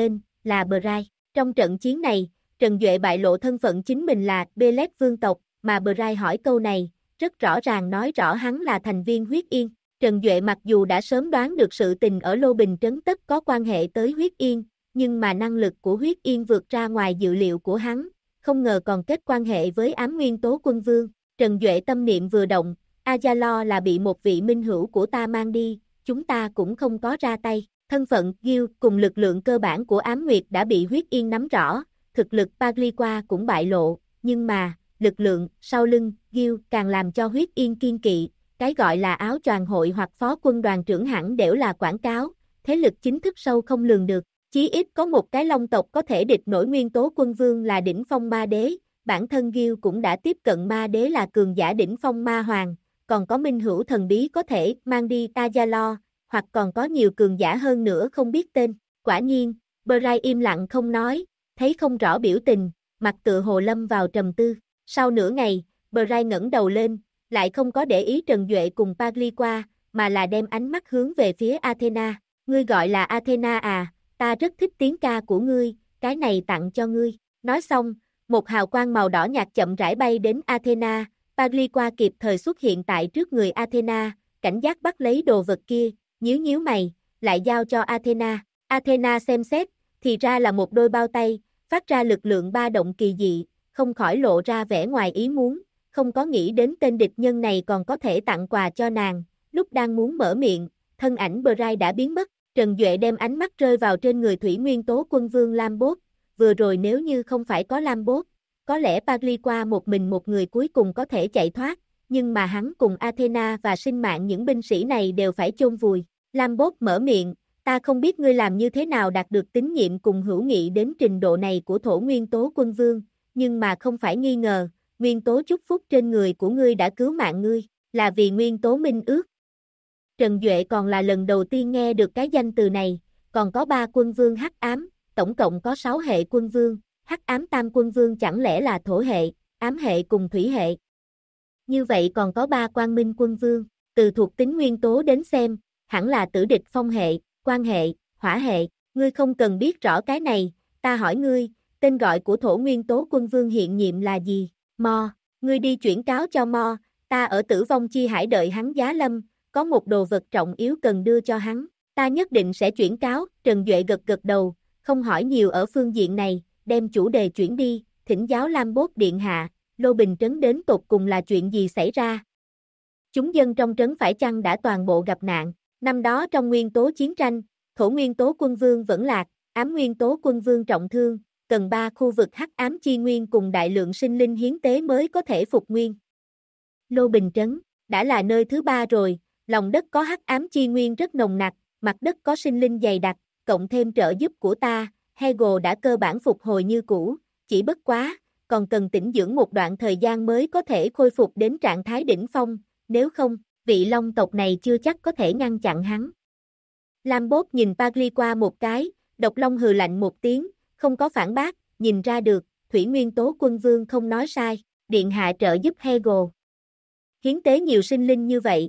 là Bray. Trong trận chiến này, Trần Duệ bại lộ thân phận chính mình là Belet vương tộc, mà Bray hỏi câu này, rất rõ ràng nói rõ hắn là thành viên huyết yên. Trần Duệ mặc dù đã sớm đoán được sự tình ở Lô Bình Trấn tất có quan hệ tới huyết yên, nhưng mà năng lực của huyết yên vượt ra ngoài dự liệu của hắn, không ngờ còn kết quan hệ với ám nguyên tố quân vương. Trần Duệ tâm niệm vừa động, Azalo là bị một vị minh hữu của ta mang đi, chúng ta cũng không có ra tay. Thân phận Gil cùng lực lượng cơ bản của ám nguyệt đã bị huyết yên nắm rõ, thực lực Pagliqua cũng bại lộ, nhưng mà, lực lượng sau lưng Gil càng làm cho huyết yên kiên kỵ, cái gọi là áo choàng hội hoặc phó quân đoàn trưởng hẳn đều là quảng cáo, thế lực chính thức sâu không lường được. Chí ít có một cái long tộc có thể địch nổi nguyên tố quân vương là đỉnh phong ma đế, bản thân Gil cũng đã tiếp cận ma đế là cường giả đỉnh phong ma hoàng, còn có minh hữu thần bí có thể mang đi Azalo, hoặc còn có nhiều cường giả hơn nữa không biết tên. Quả nhiên, Bray im lặng không nói, thấy không rõ biểu tình, mặt tựa hồ lâm vào trầm tư. Sau nửa ngày, Bray ngẩng đầu lên, lại không có để ý Trần Duệ cùng Pagliqua, mà là đem ánh mắt hướng về phía Athena. Ngươi gọi là Athena à, ta rất thích tiếng ca của ngươi, cái này tặng cho ngươi. Nói xong, một hào quang màu đỏ nhạt chậm rãi bay đến Athena, Pagliqua kịp thời xuất hiện tại trước người Athena, cảnh giác bắt lấy đồ vật kia, nhíu mày, lại giao cho Athena. Athena xem xét, thì ra là một đôi bao tay, phát ra lực lượng ba động kỳ dị, không khỏi lộ ra vẻ ngoài ý muốn, không có nghĩ đến tên địch nhân này còn có thể tặng quà cho nàng. Lúc đang muốn mở miệng, thân ảnh Bray đã biến mất. Trần Duệ đem ánh mắt rơi vào trên người thủy nguyên tố quân vương Lambot, vừa rồi nếu như không phải có Lambot, có lẽ Pagliqua một mình một người cuối cùng có thể chạy thoát, nhưng mà hắn cùng Athena và sinh mạng những binh sĩ này đều phải chôn vùi. Lambot mở miệng, ta không biết ngươi làm như thế nào đạt được tín nhiệm cùng hữu nghị đến trình độ này của thổ nguyên tố quân vương, nhưng mà không phải nghi ngờ, nguyên tố chúc phúc trên người của ngươi đã cứu mạng ngươi, là vì nguyên tố minh ước. Trần Duệ còn là lần đầu tiên nghe được cái danh từ này, còn có 3 quân vương hắc ám, tổng cộng có 6 hệ quân vương, hắc ám tam quân vương chẳng lẽ là thổ hệ, ám hệ cùng thủy hệ. Như vậy còn có 3 quang minh quân vương, từ thuộc tính nguyên tố đến xem, hẳn là tử địch phong hệ, quan hệ, hỏa hệ, ngươi không cần biết rõ cái này, ta hỏi ngươi, tên gọi của thổ nguyên tố quân vương hiện nhiệm là gì? Mo, ngươi đi chuyển cáo cho Mo, ta ở Tử Vong Chi Hải đợi hắn giá lâm, có một đồ vật trọng yếu cần đưa cho hắn, ta nhất định sẽ chuyển cáo. Trần Duệ gật đầu, không hỏi nhiều ở phương diện này, đem chủ đề chuyển đi, thỉnh giáo Lambot điện hạ, Lô Bình Trấn đến tột cùng là chuyện gì xảy ra? Chúng dân trong trấn phải chăng đã toàn bộ gặp nạn? Năm đó trong nguyên tố chiến tranh, thổ nguyên tố quân vương vẫn lạc, ám nguyên tố quân vương trọng thương, cần 3 khu vực hắc ám chi nguyên cùng đại lượng sinh linh hiến tế mới có thể phục nguyên. Lô Bình Trấn, đã là nơi thứ 3 rồi, lòng đất có hắc ám chi nguyên rất nồng nặc, mặt đất có sinh linh dày đặc, cộng thêm trợ giúp của ta, Hegel đã cơ bản phục hồi như cũ, chỉ bất quá, còn cần tĩnh dưỡng một đoạn thời gian mới có thể khôi phục đến trạng thái đỉnh phong, nếu không, vị long tộc này chưa chắc có thể ngăn chặn hắn. Lambot nhìn Pagliqua một cái, độc long hừ lạnh một tiếng, không có phản bác, nhìn ra được, thủy nguyên tố quân vương không nói sai, điện hạ trợ giúp Hegel. Hiến tế nhiều sinh linh như vậy.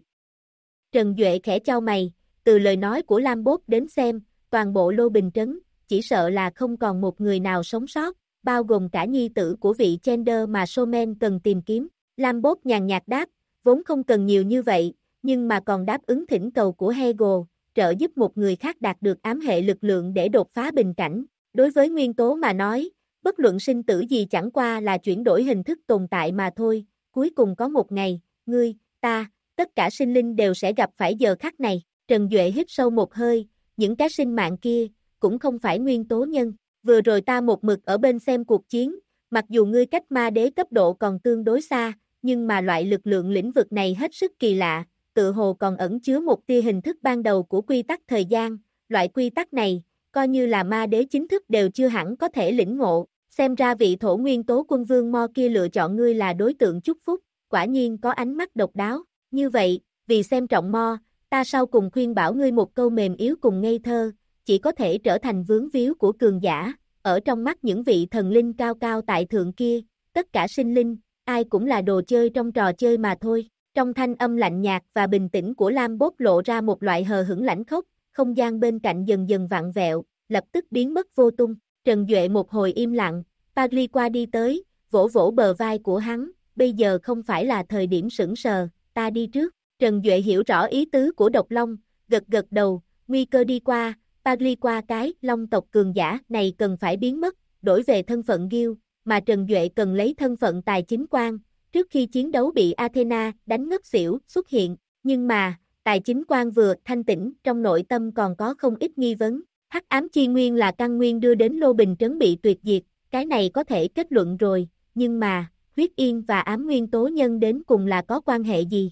Trần Duệ khẽ chau mày, từ lời nói của Lambot đến xem, toàn bộ Lô Bình Trấn, chỉ sợ là không còn một người nào sống sót, bao gồm cả nhi tử của vị Chender mà Somen cần tìm kiếm. Lambot nhàn nhạt đáp, vốn không cần nhiều như vậy, nhưng mà còn đáp ứng thỉnh cầu của Hegel, trợ giúp một người khác đạt được ám hệ lực lượng để đột phá bình cảnh. Đối với nguyên tố mà nói, bất luận sinh tử gì chẳng qua là chuyển đổi hình thức tồn tại mà thôi, cuối cùng có một ngày, ngươi, ta, tất cả sinh linh đều sẽ gặp phải giờ khắc này. Trần Duệ hít sâu một hơi, những cái sinh mạng kia, cũng không phải nguyên tố nhân. Vừa rồi ta một mực ở bên xem cuộc chiến, mặc dù ngươi cách ma đế cấp độ còn tương đối xa, nhưng mà loại lực lượng lĩnh vực này hết sức kỳ lạ, tự hồ còn ẩn chứa một tia hình thức ban đầu của quy tắc thời gian, loại quy tắc này, coi như là ma đế chính thức đều chưa hẳn có thể lĩnh ngộ, xem ra vị thổ nguyên tố quân vương Mo kia lựa chọn ngươi là đối tượng chúc phúc, quả nhiên có ánh mắt độc đáo, như vậy, vì xem trọng Mo, ta sau cùng khuyên bảo ngươi một câu mềm yếu cùng ngây thơ, chỉ có thể trở thành vướng víu của cường giả, ở trong mắt những vị thần linh cao cao tại thượng kia, tất cả sinh linh, ai cũng là đồ chơi trong trò chơi mà thôi. Trong thanh âm lạnh nhạt và bình tĩnh của Lambot lộ ra một loại hờ hững lãnh khốc, không gian bên cạnh dần dần vặn vẹo, lập tức biến mất vô tung. Trần Duệ một hồi im lặng, Pagliqua đi tới, vỗ vỗ bờ vai của hắn, bây giờ không phải là thời điểm sững sờ, ta đi trước. Trần Duệ hiểu rõ ý tứ của Độc Long, gật gật đầu, nguy cơ đi qua, Pagliqua cái Long tộc cường giả này cần phải biến mất, đổi về thân phận Gil, mà Trần Duệ cần lấy thân phận tài chính quan, trước khi chiến đấu bị Athena đánh ngất xỉu xuất hiện, nhưng mà, tài chính quan vừa thanh tĩnh, trong nội tâm còn có không ít nghi vấn. Hắc ám chi nguyên là căn nguyên đưa đến Lô Bình Trấn bị tuyệt diệt, cái này có thể kết luận rồi, nhưng mà, huyết yên và ám nguyên tố nhân đến cùng là có quan hệ gì?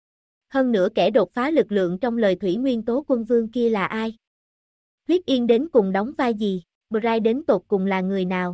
Hơn nữa kẻ đột phá lực lượng trong lời thủy nguyên tố quân vương kia là ai? Huyết yên đến cùng đóng vai gì? Bright đến tột cùng là người nào?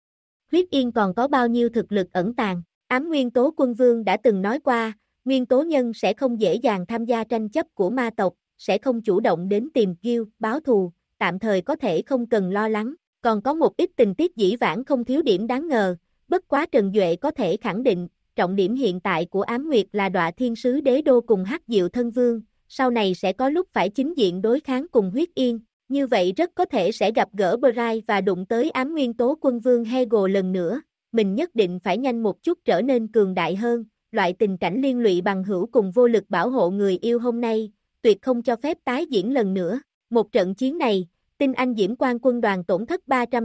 Huyết yên còn có bao nhiêu thực lực ẩn tàng? Ám nguyên tố quân vương đã từng nói qua, nguyên tố nhân sẽ không dễ dàng tham gia tranh chấp của ma tộc, sẽ không chủ động đến tìm Gil, báo thù, tạm thời có thể không cần lo lắng, còn có một ít tình tiết dĩ vãng không thiếu điểm đáng ngờ, bất quá Trần Duệ có thể khẳng định, trọng điểm hiện tại của Ám Nguyệt là Đọa Thiên Sứ Đế Đô cùng Hắc Diệu Thân Vương, sau này sẽ có lúc phải chính diện đối kháng cùng Huyết Yên, như vậy rất có thể sẽ gặp gỡ Bright và đụng tới ám nguyên tố quân vương Hegel lần nữa, mình nhất định phải nhanh một chút trở nên cường đại hơn, loại tình cảnh liên lụy bằng hữu cùng vô lực bảo hộ người yêu hôm nay, tuyệt không cho phép tái diễn lần nữa. Một trận chiến này, Tinh Anh Diễm Quang quân đoàn tổn thất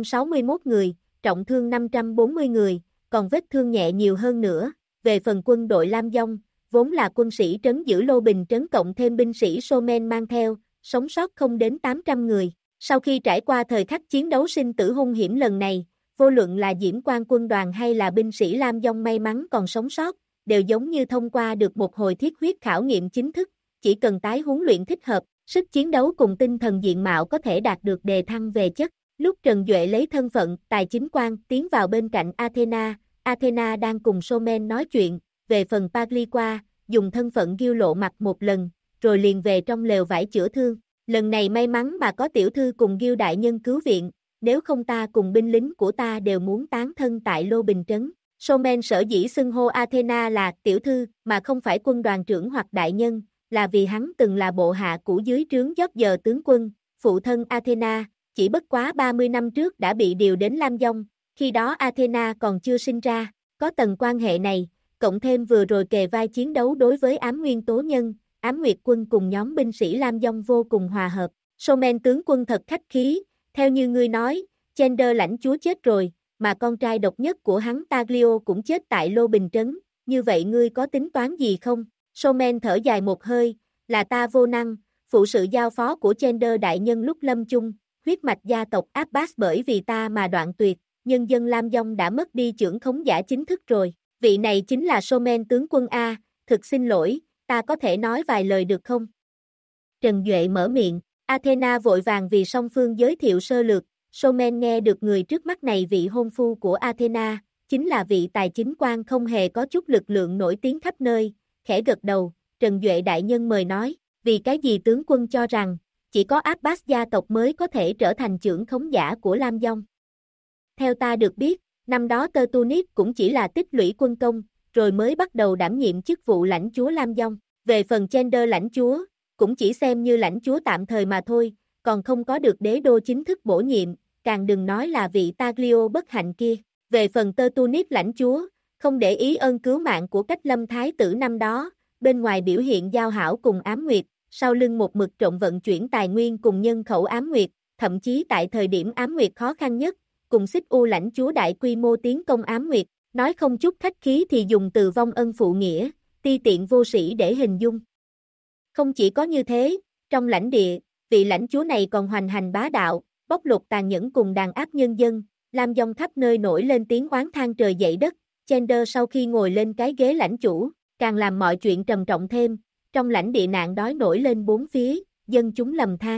361 người, trọng thương 540 người, còn vết thương nhẹ nhiều hơn nữa. Về phần quân đội Lam Dông, vốn là quân sĩ trấn giữ Lô Bình trấn cộng thêm binh sĩ Somen mang theo, sống sót không đến 800 người. Sau khi trải qua thời khắc chiến đấu sinh tử hung hiểm lần này, vô luận là Diễm Quang quân đoàn hay là binh sĩ Lam Dông may mắn còn sống sót, đều giống như thông qua được một hồi thiết huyết khảo nghiệm chính thức, chỉ cần tái huấn luyện thích hợp, sức chiến đấu cùng tinh thần diện mạo có thể đạt được đề thăng về chất. Lúc Trần Duệ lấy thân phận tài chính quan tiến vào bên cạnh Athena, Athena đang cùng Somen nói chuyện, về phần Pagliqua, dùng thân phận Gil lộ mặt một lần, rồi liền về trong lều vải chữa thương. Lần này may mắn mà có tiểu thư cùng Gil đại nhân cứu viện, nếu không ta cùng binh lính của ta đều muốn tán thân tại Lô Bình Trấn. Somen sở dĩ xưng hô Athena là tiểu thư mà không phải quân đoàn trưởng hoặc đại nhân, là vì hắn từng là bộ hạ cũ dưới trướng giờ tướng quân, phụ thân Athena, chỉ bất quá 30 năm trước đã bị điều đến Lam Dông, khi đó Athena còn chưa sinh ra, có tầng quan hệ này, cộng thêm vừa rồi kề vai chiến đấu đối với ám nguyên tố nhân, ám nguyệt quân cùng nhóm binh sĩ Lam Dông vô cùng hòa hợp. Somen tướng quân thật khách khí, theo như ngươi nói, Gender lãnh chúa chết rồi, mà con trai độc nhất của hắn Taglio cũng chết tại Lô Bình Trấn, như vậy ngươi có tính toán gì không? Somen thở dài một hơi, là ta vô năng, phụ sự giao phó của Gender đại nhân lúc lâm chung, huyết mạch gia tộc Abbas bởi vì ta mà đoạn tuyệt, nhân dân Lam Dông đã mất đi trưởng khống giả chính thức rồi, vị này chính là Somen tướng quân A, thực xin lỗi, ta có thể nói vài lời được không? Trần Duệ mở miệng, Athena vội vàng vì song phương giới thiệu sơ lược, Somen nghe được người trước mắt này vị hôn phu của Athena, chính là vị tài chính quan không hề có chút lực lượng nổi tiếng khắp nơi, khẽ gật đầu, Trần Duệ đại nhân mời nói, vì cái gì tướng quân cho rằng, chỉ có Abbas gia tộc mới có thể trở thành trưởng khống giả của Lam Dông. Theo ta được biết, năm đó Tertunis cũng chỉ là tích lũy quân công, rồi mới bắt đầu đảm nhiệm chức vụ lãnh chúa Lam Dông. Về phần Gender lãnh chúa, cũng chỉ xem như lãnh chúa tạm thời mà thôi, còn không có được đế đô chính thức bổ nhiệm, càng đừng nói là vị Taglio bất hạnh kia. Về phần Tertunis lãnh chúa, không để ý ơn cứu mạng của Cách Lâm Thái tử năm đó, bên ngoài biểu hiện giao hảo cùng Ám Nguyệt, sau lưng một mực trộm vận chuyển tài nguyên cùng nhân khẩu Ám Nguyệt, thậm chí tại thời điểm Ám Nguyệt khó khăn nhất, cùng xích u lãnh chúa đại quy mô tiến công Ám Nguyệt, nói không chút khách khí thì dùng từ vong ân phụ nghĩa, ti tiện vô sĩ để hình dung. Không chỉ có như thế, trong lãnh địa, vị lãnh chúa này còn hoành hành bá đạo, bóc lột tàn nhẫn cùng đàn áp nhân dân, Lam Dông khắp nơi nổi lên tiếng oán than trời dậy đất, Gender sau khi ngồi lên cái ghế lãnh chủ, càng làm mọi chuyện trầm trọng thêm, trong lãnh địa nạn đói nổi lên bốn phía, dân chúng lầm than.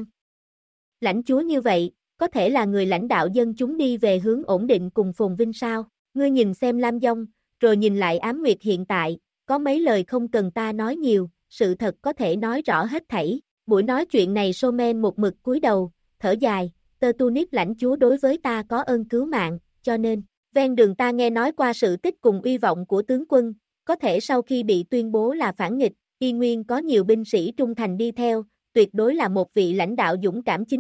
Lãnh chúa như vậy, có thể là người lãnh đạo dân chúng đi về hướng ổn định cùng phồn vinh sao? Ngươi nhìn xem Lam Dông, rồi nhìn lại Ám Nguyệt hiện tại, có mấy lời không cần ta nói nhiều, sự thật có thể nói rõ hết thảy. Buổi nói chuyện này Somen một mực cúi đầu, thở dài, Tertunis lãnh chúa đối với ta có ơn cứu mạng, cho nên, ven đường ta nghe nói qua sự tích cùng uy vọng của tướng quân, có thể sau khi bị tuyên bố là phản nghịch, y nguyên có nhiều binh sĩ trung thành đi theo, tuyệt đối là một vị lãnh đạo dũng cảm chính trực,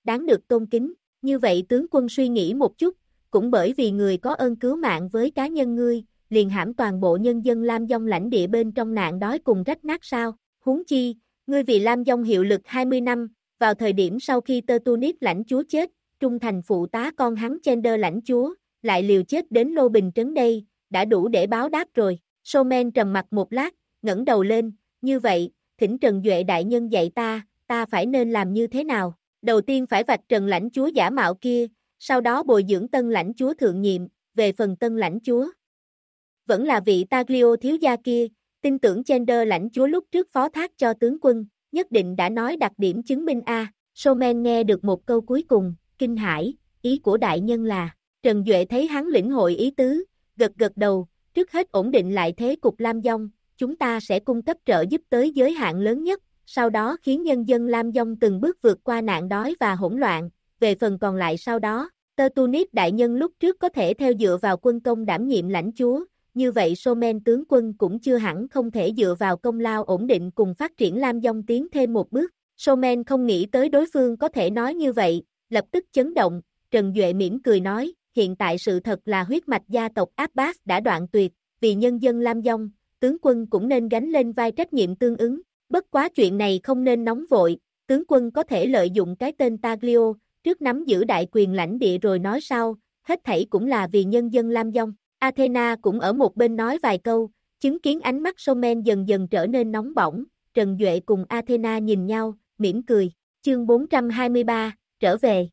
đáng được tôn kính. Như vậy tướng quân suy nghĩ một chút, cũng bởi vì người có ơn cứu mạng với cá nhân ngươi, liền hãm toàn bộ nhân dân Lam Dông lãnh địa bên trong nạn đói cùng rách nát sao? Huống chi, ngươi vì Lam Dông hiệu lực 20 năm, vào thời điểm sau khi Tertunis lãnh chúa chết, trung thành phụ tá con hắn Chender lãnh chúa, lại liều chết đến Lô Bình trấn đây, đã đủ để báo đáp rồi. Somen trầm mặt một lát, ngẩng đầu lên, như vậy, thỉnh Trần Duệ đại nhân dạy ta phải nên làm như thế nào? Đầu tiên phải vạch trần lãnh chúa giả mạo kia, sau đó bồi dưỡng tân lãnh chúa thượng nhiệm, về phần tân lãnh chúa. Vẫn là vị Taglio thiếu gia kia, tin tưởng Chender lãnh chúa lúc trước phó thác cho tướng quân, nhất định đã nói đặc điểm chứng minh A. Somen nghe được một câu cuối cùng, kinh hãi, ý của đại nhân là, Trần Duệ thấy hắn lĩnh hội ý tứ, gật gật đầu, trước hết ổn định lại thế cục Lam Dông, chúng ta sẽ cung cấp trợ giúp tới giới hạn lớn nhất, sau đó khiến nhân dân Lam Dông từng bước vượt qua nạn đói và hỗn loạn, về phần còn lại sau đó, Tertunis đại nhân lúc trước có thể theo dựa vào quân công đảm nhiệm lãnh chúa, như vậy Somen tướng quân cũng chưa hẳn không thể dựa vào công lao ổn định cùng phát triển Lam Dông tiến thêm một bước. Somen không nghĩ tới đối phương có thể nói như vậy, lập tức chấn động, Trần Duệ mỉm cười nói, hiện tại sự thật là huyết mạch gia tộc Abbas đã đoạn tuyệt, vì nhân dân Lam Dông, tướng quân cũng nên gánh lên vai trách nhiệm tương ứng, bất quá chuyện này không nên nóng vội, tướng quân có thể lợi dụng cái tên Taglio, trước nắm giữ đại quyền lãnh địa rồi nói sau, hết thảy cũng là vì nhân dân Lam Dông. Athena cũng ở một bên nói vài câu, chứng kiến ánh mắt Somen dần dần trở nên nóng bỏng, Trần Duệ cùng Athena nhìn nhau, mỉm cười. Chương 423, trở về.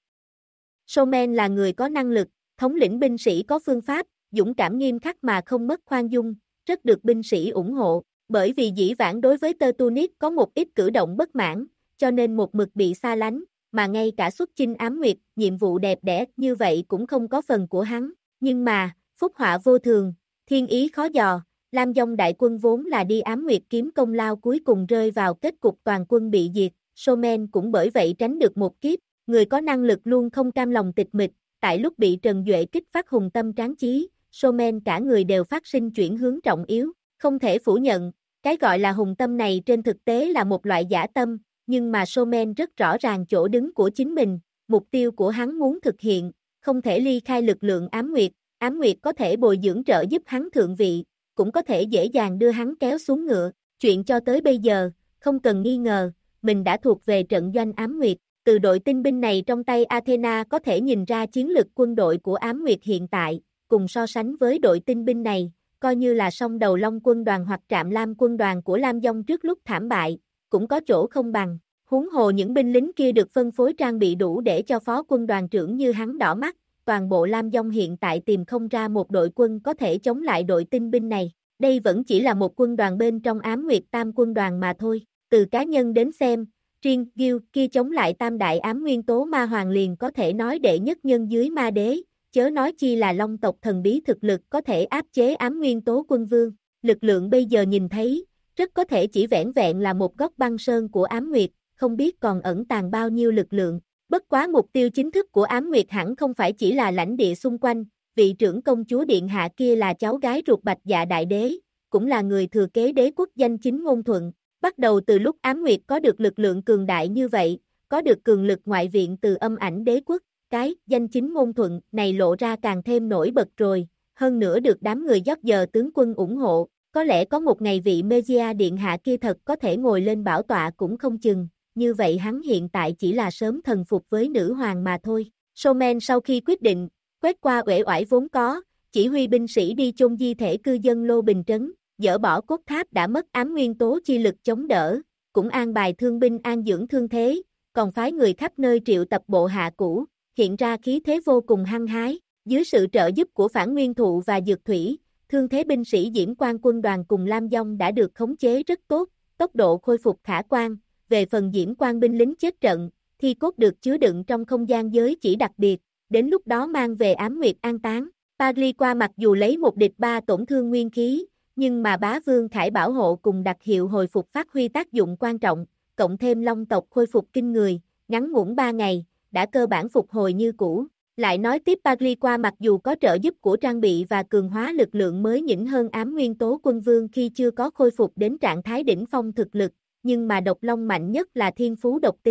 Somen là người có năng lực, thống lĩnh binh sĩ có phương pháp, dũng cảm nghiêm khắc mà không mất khoan dung, rất được binh sĩ ủng hộ, bởi vì dĩ vãng đối với Tertunis có một ít cử động bất mãn, cho nên một mực bị xa lánh, mà ngay cả xuất chinh ám nguyệt, nhiệm vụ đẹp đẽ như vậy cũng không có phần của hắn, nhưng mà, phúc họa vô thường, thiên ý khó dò, Lam Dông đại quân vốn là đi ám nguyệt kiếm công lao cuối cùng rơi vào kết cục toàn quân bị diệt, Somen cũng bởi vậy tránh được một kiếp, người có năng lực luôn không cam lòng tịch mịch, tại lúc bị Trần Duệ kích phát hùng tâm tráng chí, Somen cả người đều phát sinh chuyển hướng trọng yếu, không thể phủ nhận, cái gọi là hùng tâm này trên thực tế là một loại giả tâm, nhưng mà Somen rất rõ ràng chỗ đứng của chính mình, mục tiêu của hắn muốn thực hiện, không thể ly khai lực lượng ám nguyệt có thể bồi dưỡng trợ giúp hắn thượng vị, cũng có thể dễ dàng đưa hắn kéo xuống ngựa, chuyện cho tới bây giờ, không cần nghi ngờ, mình đã thuộc về trận doanh ám nguyệt, từ đội tinh binh này trong tay Athena có thể nhìn ra chiến lực quân đội của ám nguyệt hiện tại, cùng so sánh với đội tinh binh này, coi như là song đầu Long quân đoàn hoặc Trạm Lam quân đoàn của Lam Dông trước lúc thảm bại, cũng có chỗ không bằng, huống hồ những binh lính kia được phân phối trang bị đủ để cho phó quân đoàn trưởng như hắn đỏ mắt, toàn bộ Lam Dông hiện tại tìm không ra một đội quân có thể chống lại đội tinh binh này, đây vẫn chỉ là một quân đoàn bên trong ám nguyệt tam quân đoàn mà thôi, từ cá nhân đến xem, riêng Gil kia chống lại tam đại ám nguyên tố ma hoàng liền có thể nói đệ nhất nhân dưới ma đế, chớ nói chi là Long tộc thần bí thực lực có thể áp chế ám nguyên tố quân vương, lực lượng bây giờ nhìn thấy, rất có thể chỉ vẻn vẹn là một góc băng sơn của ám nguyệt, không biết còn ẩn tàng bao nhiêu lực lượng. Bất quá mục tiêu chính thức của ám nguyệt hẳn không phải chỉ là lãnh địa xung quanh, vị trưởng công chúa điện hạ kia là cháu gái ruột Bạch Dạ đại đế, cũng là người thừa kế đế quốc danh chính ngôn thuận. Bắt đầu từ lúc ám nguyệt có được lực lượng cường đại như vậy, có được cường lực ngoại viện từ âm ảnh đế quốc, cái danh chính ngôn thuận này lộ ra càng thêm nổi bật rồi, hơn nữa được đám người dót giờ tướng quân ủng hộ, có lẽ có một ngày vị Megia điện hạ kia thật có thể ngồi lên bảo tọa cũng không chừng, như vậy hắn hiện tại chỉ là sớm thần phục với nữ hoàng mà thôi. Somen sau khi quyết định, quét qua uể oải vốn có, chỉ huy binh sĩ đi chôn di thể cư dân Lô Bình Trấn, dỡ bỏ cốt tháp đã mất ám nguyên tố chi lực chống đỡ, cũng an bài thương binh an dưỡng thương thế, còn phái người khắp nơi triệu tập bộ hạ cũ, hiện ra khí thế vô cùng hăng hái, dưới sự trợ giúp của phản nguyên thụ và dược thủy, thương thế binh sĩ Diễm Quan quân đoàn cùng Lam Dông đã được khống chế rất tốt, tốc độ khôi phục khả quan, về phần Diễm Quan binh lính chết trận, thi cốt được chứa đựng trong không gian giới chỉ đặc biệt, đến lúc đó mang về ám nguyệt an táng. Pagliqua mặc dù lấy một địch ba tổn thương nguyên khí, nhưng mà bá vương khải bảo hộ cùng đặc hiệu hồi phục phát huy tác dụng quan trọng, cộng thêm Long tộc khôi phục kinh người, ngắn ngủn 3 ngày, đã cơ bản phục hồi như cũ. Lại nói tiếp Pagliqua mặc dù có trợ giúp của trang bị và cường hóa lực lượng mới nhỉnh hơn ám nguyên tố quân vương khi chưa có khôi phục đến trạng thái đỉnh phong thực lực, nhưng mà độc long mạnh nhất là thiên phú độc tính,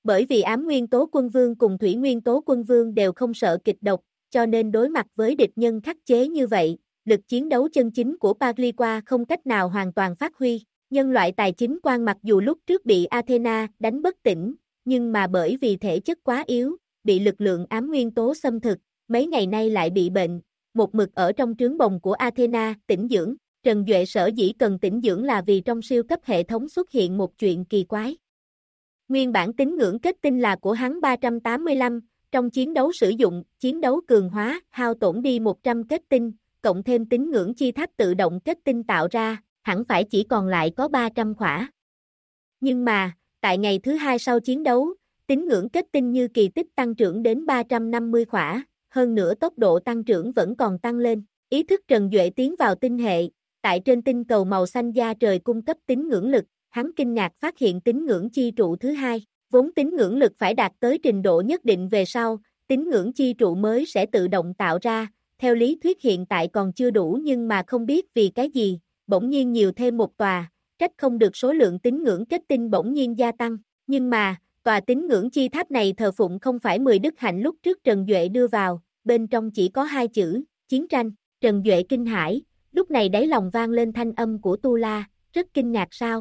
Bởi vì ám nguyên tố quân vương cùng thủy nguyên tố quân vương đều không sợ kịch độc, cho nên đối mặt với địch nhân khắc chế như vậy, lực chiến đấu chân chính của Pagliqua không cách nào hoàn toàn phát huy. Nhân loại tài chính quan mặc dù lúc trước bị Athena đánh bất tỉnh, nhưng mà bởi vì thể chất quá yếu, bị lực lượng ám nguyên tố xâm thực, mấy ngày nay lại bị bệnh, một mực ở trong trướng bồng của Athena tĩnh dưỡng. Trần Duệ sở dĩ cần tĩnh dưỡng là vì trong siêu cấp hệ thống xuất hiện một chuyện kỳ quái. Nguyên bản tín ngưỡng kết tinh là của hắn 385, trong chiến đấu sử dụng, chiến đấu cường hóa, hao tổn đi 100 kết tinh, cộng thêm tín ngưỡng chi tháp tự động kết tinh tạo ra, hẳn phải chỉ còn lại có 300 khỏa. Nhưng mà, tại ngày thứ hai sau chiến đấu, tín ngưỡng kết tinh như kỳ tích tăng trưởng đến 350 khỏa, hơn nữa tốc độ tăng trưởng vẫn còn tăng lên. Ý thức Trần Duệ tiến vào tinh hệ, tại trên tinh cầu màu xanh da trời cung cấp tín ngưỡng lực, hắn kinh ngạc phát hiện tín ngưỡng chi trụ thứ hai, vốn tín ngưỡng lực phải đạt tới trình độ nhất định về sau, tín ngưỡng chi trụ mới sẽ tự động tạo ra, theo lý thuyết hiện tại còn chưa đủ nhưng mà không biết vì cái gì, bỗng nhiên nhiều thêm một tòa, trách không được số lượng tín ngưỡng kết tinh bỗng nhiên gia tăng, nhưng mà, tòa tín ngưỡng chi tháp này thờ phụng không phải 10 đức hạnh lúc trước Trần Duệ đưa vào, bên trong chỉ có 2 chữ, chiến tranh. Trần Duệ kinh hãi, lúc này đáy lòng vang lên thanh âm của Tu La, rất kinh ngạc sao?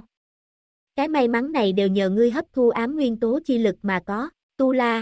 Cái may mắn này đều nhờ ngươi hấp thu ám nguyên tố chi lực mà có, Tu La.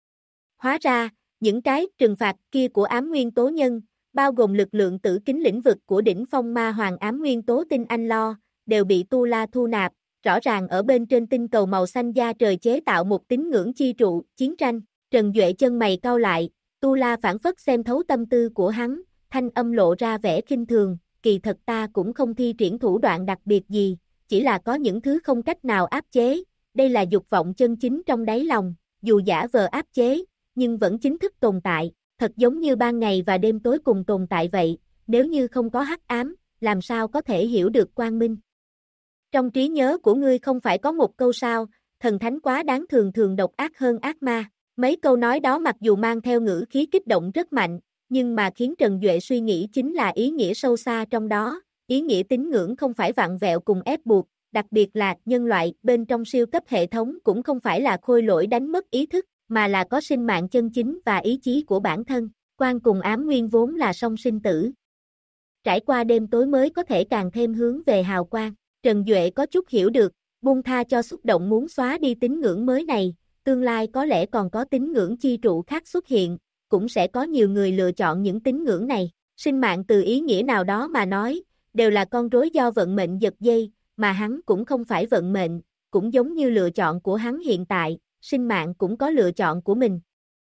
Hóa ra, những cái trừng phạt kia của ám nguyên tố nhân, bao gồm lực lượng tử kính lĩnh vực của đỉnh phong ma hoàng ám nguyên tố tinh anh lo, đều bị Tu La thu nạp, rõ ràng ở bên trên tinh cầu màu xanh da trời chế tạo một tín ngưỡng chi trụ, chiến tranh. Trần Duệ chân mày cau lại, Tu La phản phất xem thấu tâm tư của hắn, thanh âm lộ ra vẻ khinh thường, kỳ thật ta cũng không thi triển thủ đoạn đặc biệt gì, chỉ là có những thứ không cách nào áp chế, đây là dục vọng chân chính trong đáy lòng, dù giả vờ áp chế, nhưng vẫn chính thức tồn tại, thật giống như ban ngày và đêm tối cùng tồn tại vậy, nếu như không có hắc ám, làm sao có thể hiểu được quang minh. Trong trí nhớ của ngươi không phải có một câu sao, thần thánh quá đáng thường thường độc ác hơn ác ma, mấy câu nói đó mặc dù mang theo ngữ khí kích động rất mạnh, nhưng mà khiến Trần Duệ suy nghĩ chính là ý nghĩa sâu xa trong đó, ý nghĩa tín ngưỡng không phải vặn vẹo cùng ép buộc, đặc biệt là nhân loại bên trong siêu cấp hệ thống cũng không phải là khôi lỗi đánh mất ý thức, mà là có sinh mạng chân chính và ý chí của bản thân, quang cùng ám nguyên vốn là song sinh tử. Trải qua đêm tối mới có thể càng thêm hướng về hào quang, Trần Duệ có chút hiểu được, buông tha cho xúc động muốn xóa đi tín ngưỡng mới này, tương lai có lẽ còn có tín ngưỡng chi trụ khác xuất hiện, cũng sẽ có nhiều người lựa chọn những tín ngưỡng này, sinh mạng từ ý nghĩa nào đó mà nói, đều là con rối do vận mệnh giật dây, mà hắn cũng không phải vận mệnh, cũng giống như lựa chọn của hắn hiện tại, sinh mạng cũng có lựa chọn của mình.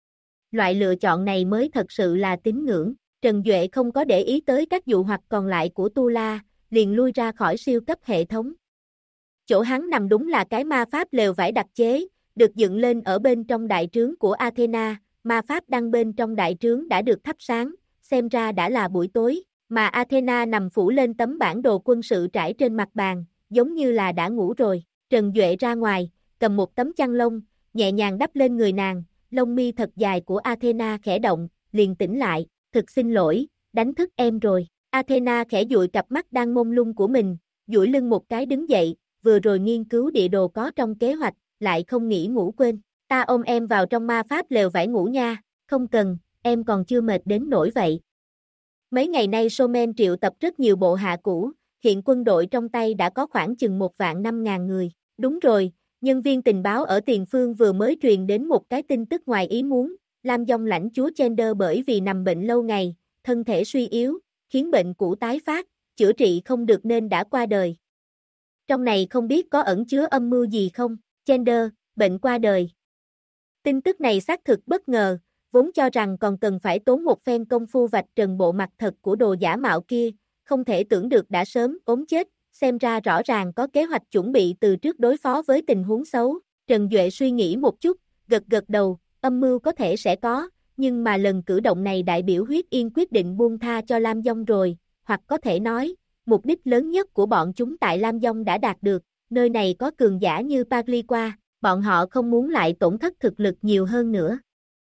Loại lựa chọn này mới thật sự là tín ngưỡng, Trần Duệ không có để ý tới các dụ hoặc còn lại của Tu La, liền lui ra khỏi siêu cấp hệ thống. Chỗ hắn nằm đúng là cái ma pháp lều vải đặc chế, được dựng lên ở bên trong đại trướng của Athena, ma pháp đăng bên trong đại trướng đã được thắp sáng, xem ra đã là buổi tối, mà Athena nằm phủ lên tấm bản đồ quân sự trải trên mặt bàn, giống như là đã ngủ rồi. Trần Duệ ra ngoài, cầm một tấm chăn lông, nhẹ nhàng đắp lên người nàng, lông mi thật dài của Athena khẽ động, liền tỉnh lại, thực xin lỗi, đánh thức em rồi. Athena khẽ dụi cặp mắt đang mông lung của mình, duỗi lưng một cái đứng dậy, vừa rồi nghiên cứu địa đồ có trong kế hoạch, lại không nghĩ ngủ quên. Ta ôm em vào trong ma pháp lều vải ngủ nha, không cần, em còn chưa mệt đến nỗi vậy. Mấy ngày nay Somen triệu tập rất nhiều bộ hạ cũ, hiện quân đội trong tay đã có khoảng chừng 1.500.000 người. Đúng rồi, nhân viên tình báo ở tiền phương vừa mới truyền đến một cái tin tức ngoài ý muốn, Lam Dông lãnh chúa Chender bởi vì nằm bệnh lâu ngày, thân thể suy yếu, khiến bệnh cũ tái phát, chữa trị không được nên đã qua đời. Trong này không biết có ẩn chứa âm mưu gì không? Chender, bệnh qua đời. Tin tức này xác thực bất ngờ, vốn cho rằng còn cần phải tốn một phen công phu vạch trần bộ mặt thật của đồ giả mạo kia, không thể tưởng được đã sớm ốm chết, xem ra rõ ràng có kế hoạch chuẩn bị từ trước đối phó với tình huống xấu. Trần Duệ suy nghĩ một chút, gật gật đầu, âm mưu có thể sẽ có, nhưng mà lần cử động này đại biểu Huyết Yên quyết định buông tha cho Lam Dông rồi, hoặc có thể nói, mục đích lớn nhất của bọn chúng tại Lam Dông đã đạt được, nơi này có cường giả như Pagliqua, bọn họ không muốn lại tổn thất thực lực nhiều hơn nữa.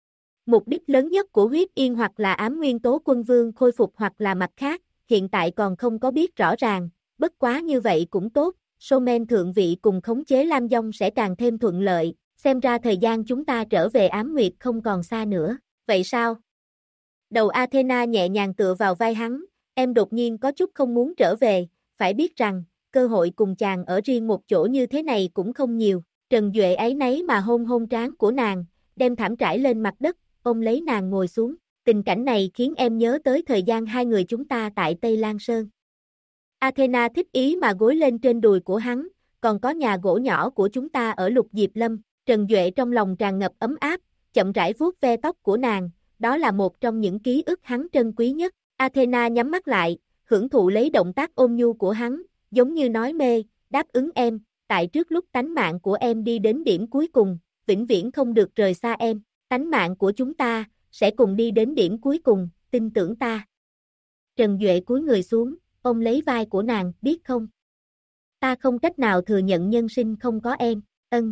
Mục đích lớn nhất của Huyết Yên hoặc là ám nguyên tố quân vương khôi phục hoặc là mặt khác, hiện tại còn không có biết rõ ràng, bất quá như vậy cũng tốt, Somen thượng vị cùng khống chế Lam Dông sẽ càng thêm thuận lợi, xem ra thời gian chúng ta trở về Ám Nguyệt không còn xa nữa, vậy sao? Đầu Athena nhẹ nhàng tựa vào vai hắn, em đột nhiên có chút không muốn trở về, phải biết rằng, cơ hội cùng chàng ở riêng một chỗ như thế này cũng không nhiều. Trần Duệ áy náy mà hôn hôn trán của nàng, đem thảm trải lên mặt đất, ôm lấy nàng ngồi xuống. Tình cảnh này khiến em nhớ tới thời gian hai người chúng ta tại Tây Lan Sơn. Athena thích ý mà gối lên trên đùi của hắn, còn có nhà gỗ nhỏ của chúng ta ở Lục Diệp Lâm. Trần Duệ trong lòng tràn ngập ấm áp, chậm rãi vuốt ve tóc của nàng, đó là một trong những ký ức hắn trân quý nhất. Athena nhắm mắt lại, hưởng thụ lấy động tác ôn nhu của hắn, giống như nói mê, đáp ứng em, tại trước lúc tánh mạng của em đi đến điểm cuối cùng, vĩnh viễn không được rời xa em, tánh mạng của chúng ta, sẽ cùng đi đến điểm cuối cùng, tin tưởng ta. Trần Duệ cúi người xuống, ôm lấy vai của nàng, biết không? Ta không cách nào thừa nhận nhân sinh không có em, ân.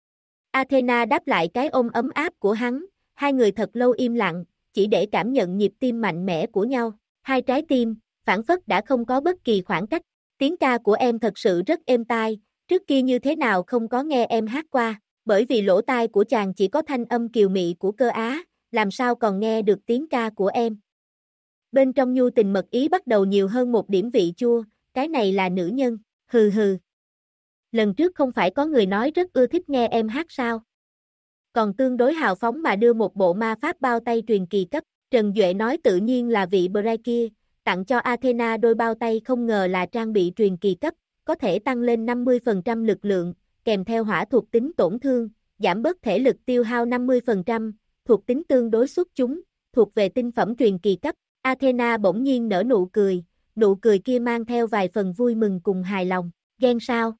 Athena đáp lại cái ôm ấm áp của hắn, hai người thật lâu im lặng, chỉ để cảm nhận nhịp tim mạnh mẽ của nhau, hai trái tim, phảng phất đã không có bất kỳ khoảng cách. Tiếng ca của em thật sự rất êm tai, trước kia như thế nào không có nghe em hát qua, bởi vì lỗ tai của chàng chỉ có thanh âm kiều mị của Cơ Á, làm sao còn nghe được tiếng ca của em. Bên trong nhu tình mật ý bắt đầu nhiều hơn một điểm vị chua, cái này là nữ nhân, hừ hừ. Lần trước không phải có người nói rất ưa thích nghe em hát sao? Còn tương đối hào phóng mà đưa một bộ ma pháp bao tay truyền kỳ cấp, Trần Duệ nói tự nhiên là vị Bray kia, tặng cho Athena đôi bao tay không ngờ là trang bị truyền kỳ cấp, có thể tăng lên 50% lực lượng, kèm theo hỏa thuộc tính tổn thương, giảm bớt thể lực tiêu hao 50%, thuộc tính tương đối xuất chúng, thuộc về tinh phẩm truyền kỳ cấp. Athena bỗng nhiên nở nụ cười kia mang theo vài phần vui mừng cùng hài lòng, ghen sao?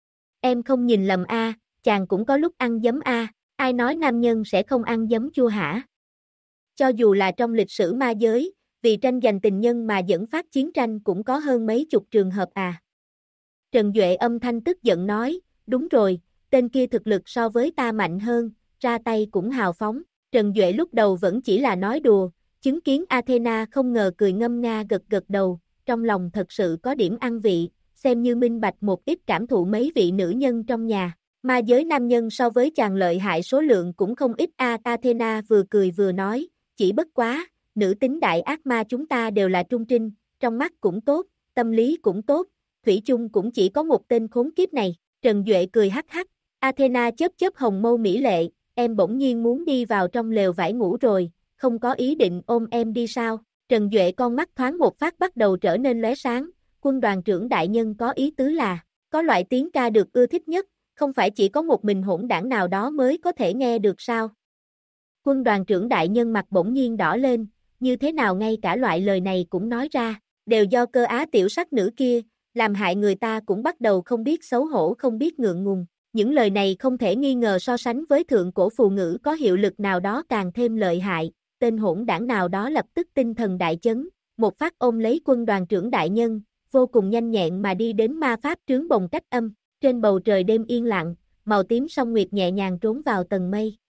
Em không nhìn lầm a, chàng cũng có lúc ăn giấm a, ai nói nam nhân sẽ không ăn giấm chua hả? Cho dù là trong lịch sử ma giới, vì tranh giành tình nhân mà dẫn phát chiến tranh cũng có hơn mấy chục trường hợp à. Trần Duệ âm thanh tức giận nói, đúng rồi, tên kia thực lực so với ta mạnh hơn, ra tay cũng hào phóng. Trần Duệ lúc đầu vẫn chỉ là nói đùa, chứng kiến Athena không ngờ cười ngâm nga gật gật đầu, trong lòng thật sự có điểm ăn vị, xem như minh bạch một ít cảm thụ mấy vị nữ nhân trong nhà. Ma giới nam nhân so với chàng lợi hại số lượng cũng không ít a. Athena vừa cười vừa nói, chỉ bất quá, nữ tính đại ác ma chúng ta đều là trung trinh, trong mắt cũng tốt, tâm lý cũng tốt, thủy chung cũng chỉ có một tên khốn kiếp này. Trần Duệ cười hắc hắc, Athena chớp chớp hồng mâu mỹ lệ, em bỗng nhiên muốn đi vào trong lều vải ngủ rồi, không có ý định ôm em đi sao? Trần Duệ con mắt thoáng một phát bắt đầu trở nên lóe sáng, quân đoàn trưởng đại nhân có ý tứ là, có loại tiếng ca được ưa thích nhất, không phải chỉ có một mình hỗn đảng nào đó mới có thể nghe được sao? Quân đoàn trưởng đại nhân mặt bỗng nhiên đỏ lên, như thế nào ngay cả loại lời này cũng nói ra, đều do Cơ Á tiểu sắc nữ kia, làm hại người ta cũng bắt đầu không biết xấu hổ không biết ngượng ngùng. Những lời này không thể nghi ngờ so sánh với thượng cổ phù ngữ có hiệu lực nào đó càng thêm lợi hại, tên hỗn đảng nào đó lập tức tinh thần đại chấn, một phát ôm lấy quân đoàn trưởng đại nhân, vô cùng nhanh nhẹn mà đi đến ma pháp trướng bồng cách âm, trên bầu trời đêm yên lặng, màu tím song nguyệt nhẹ nhàng trốn vào tầng mây.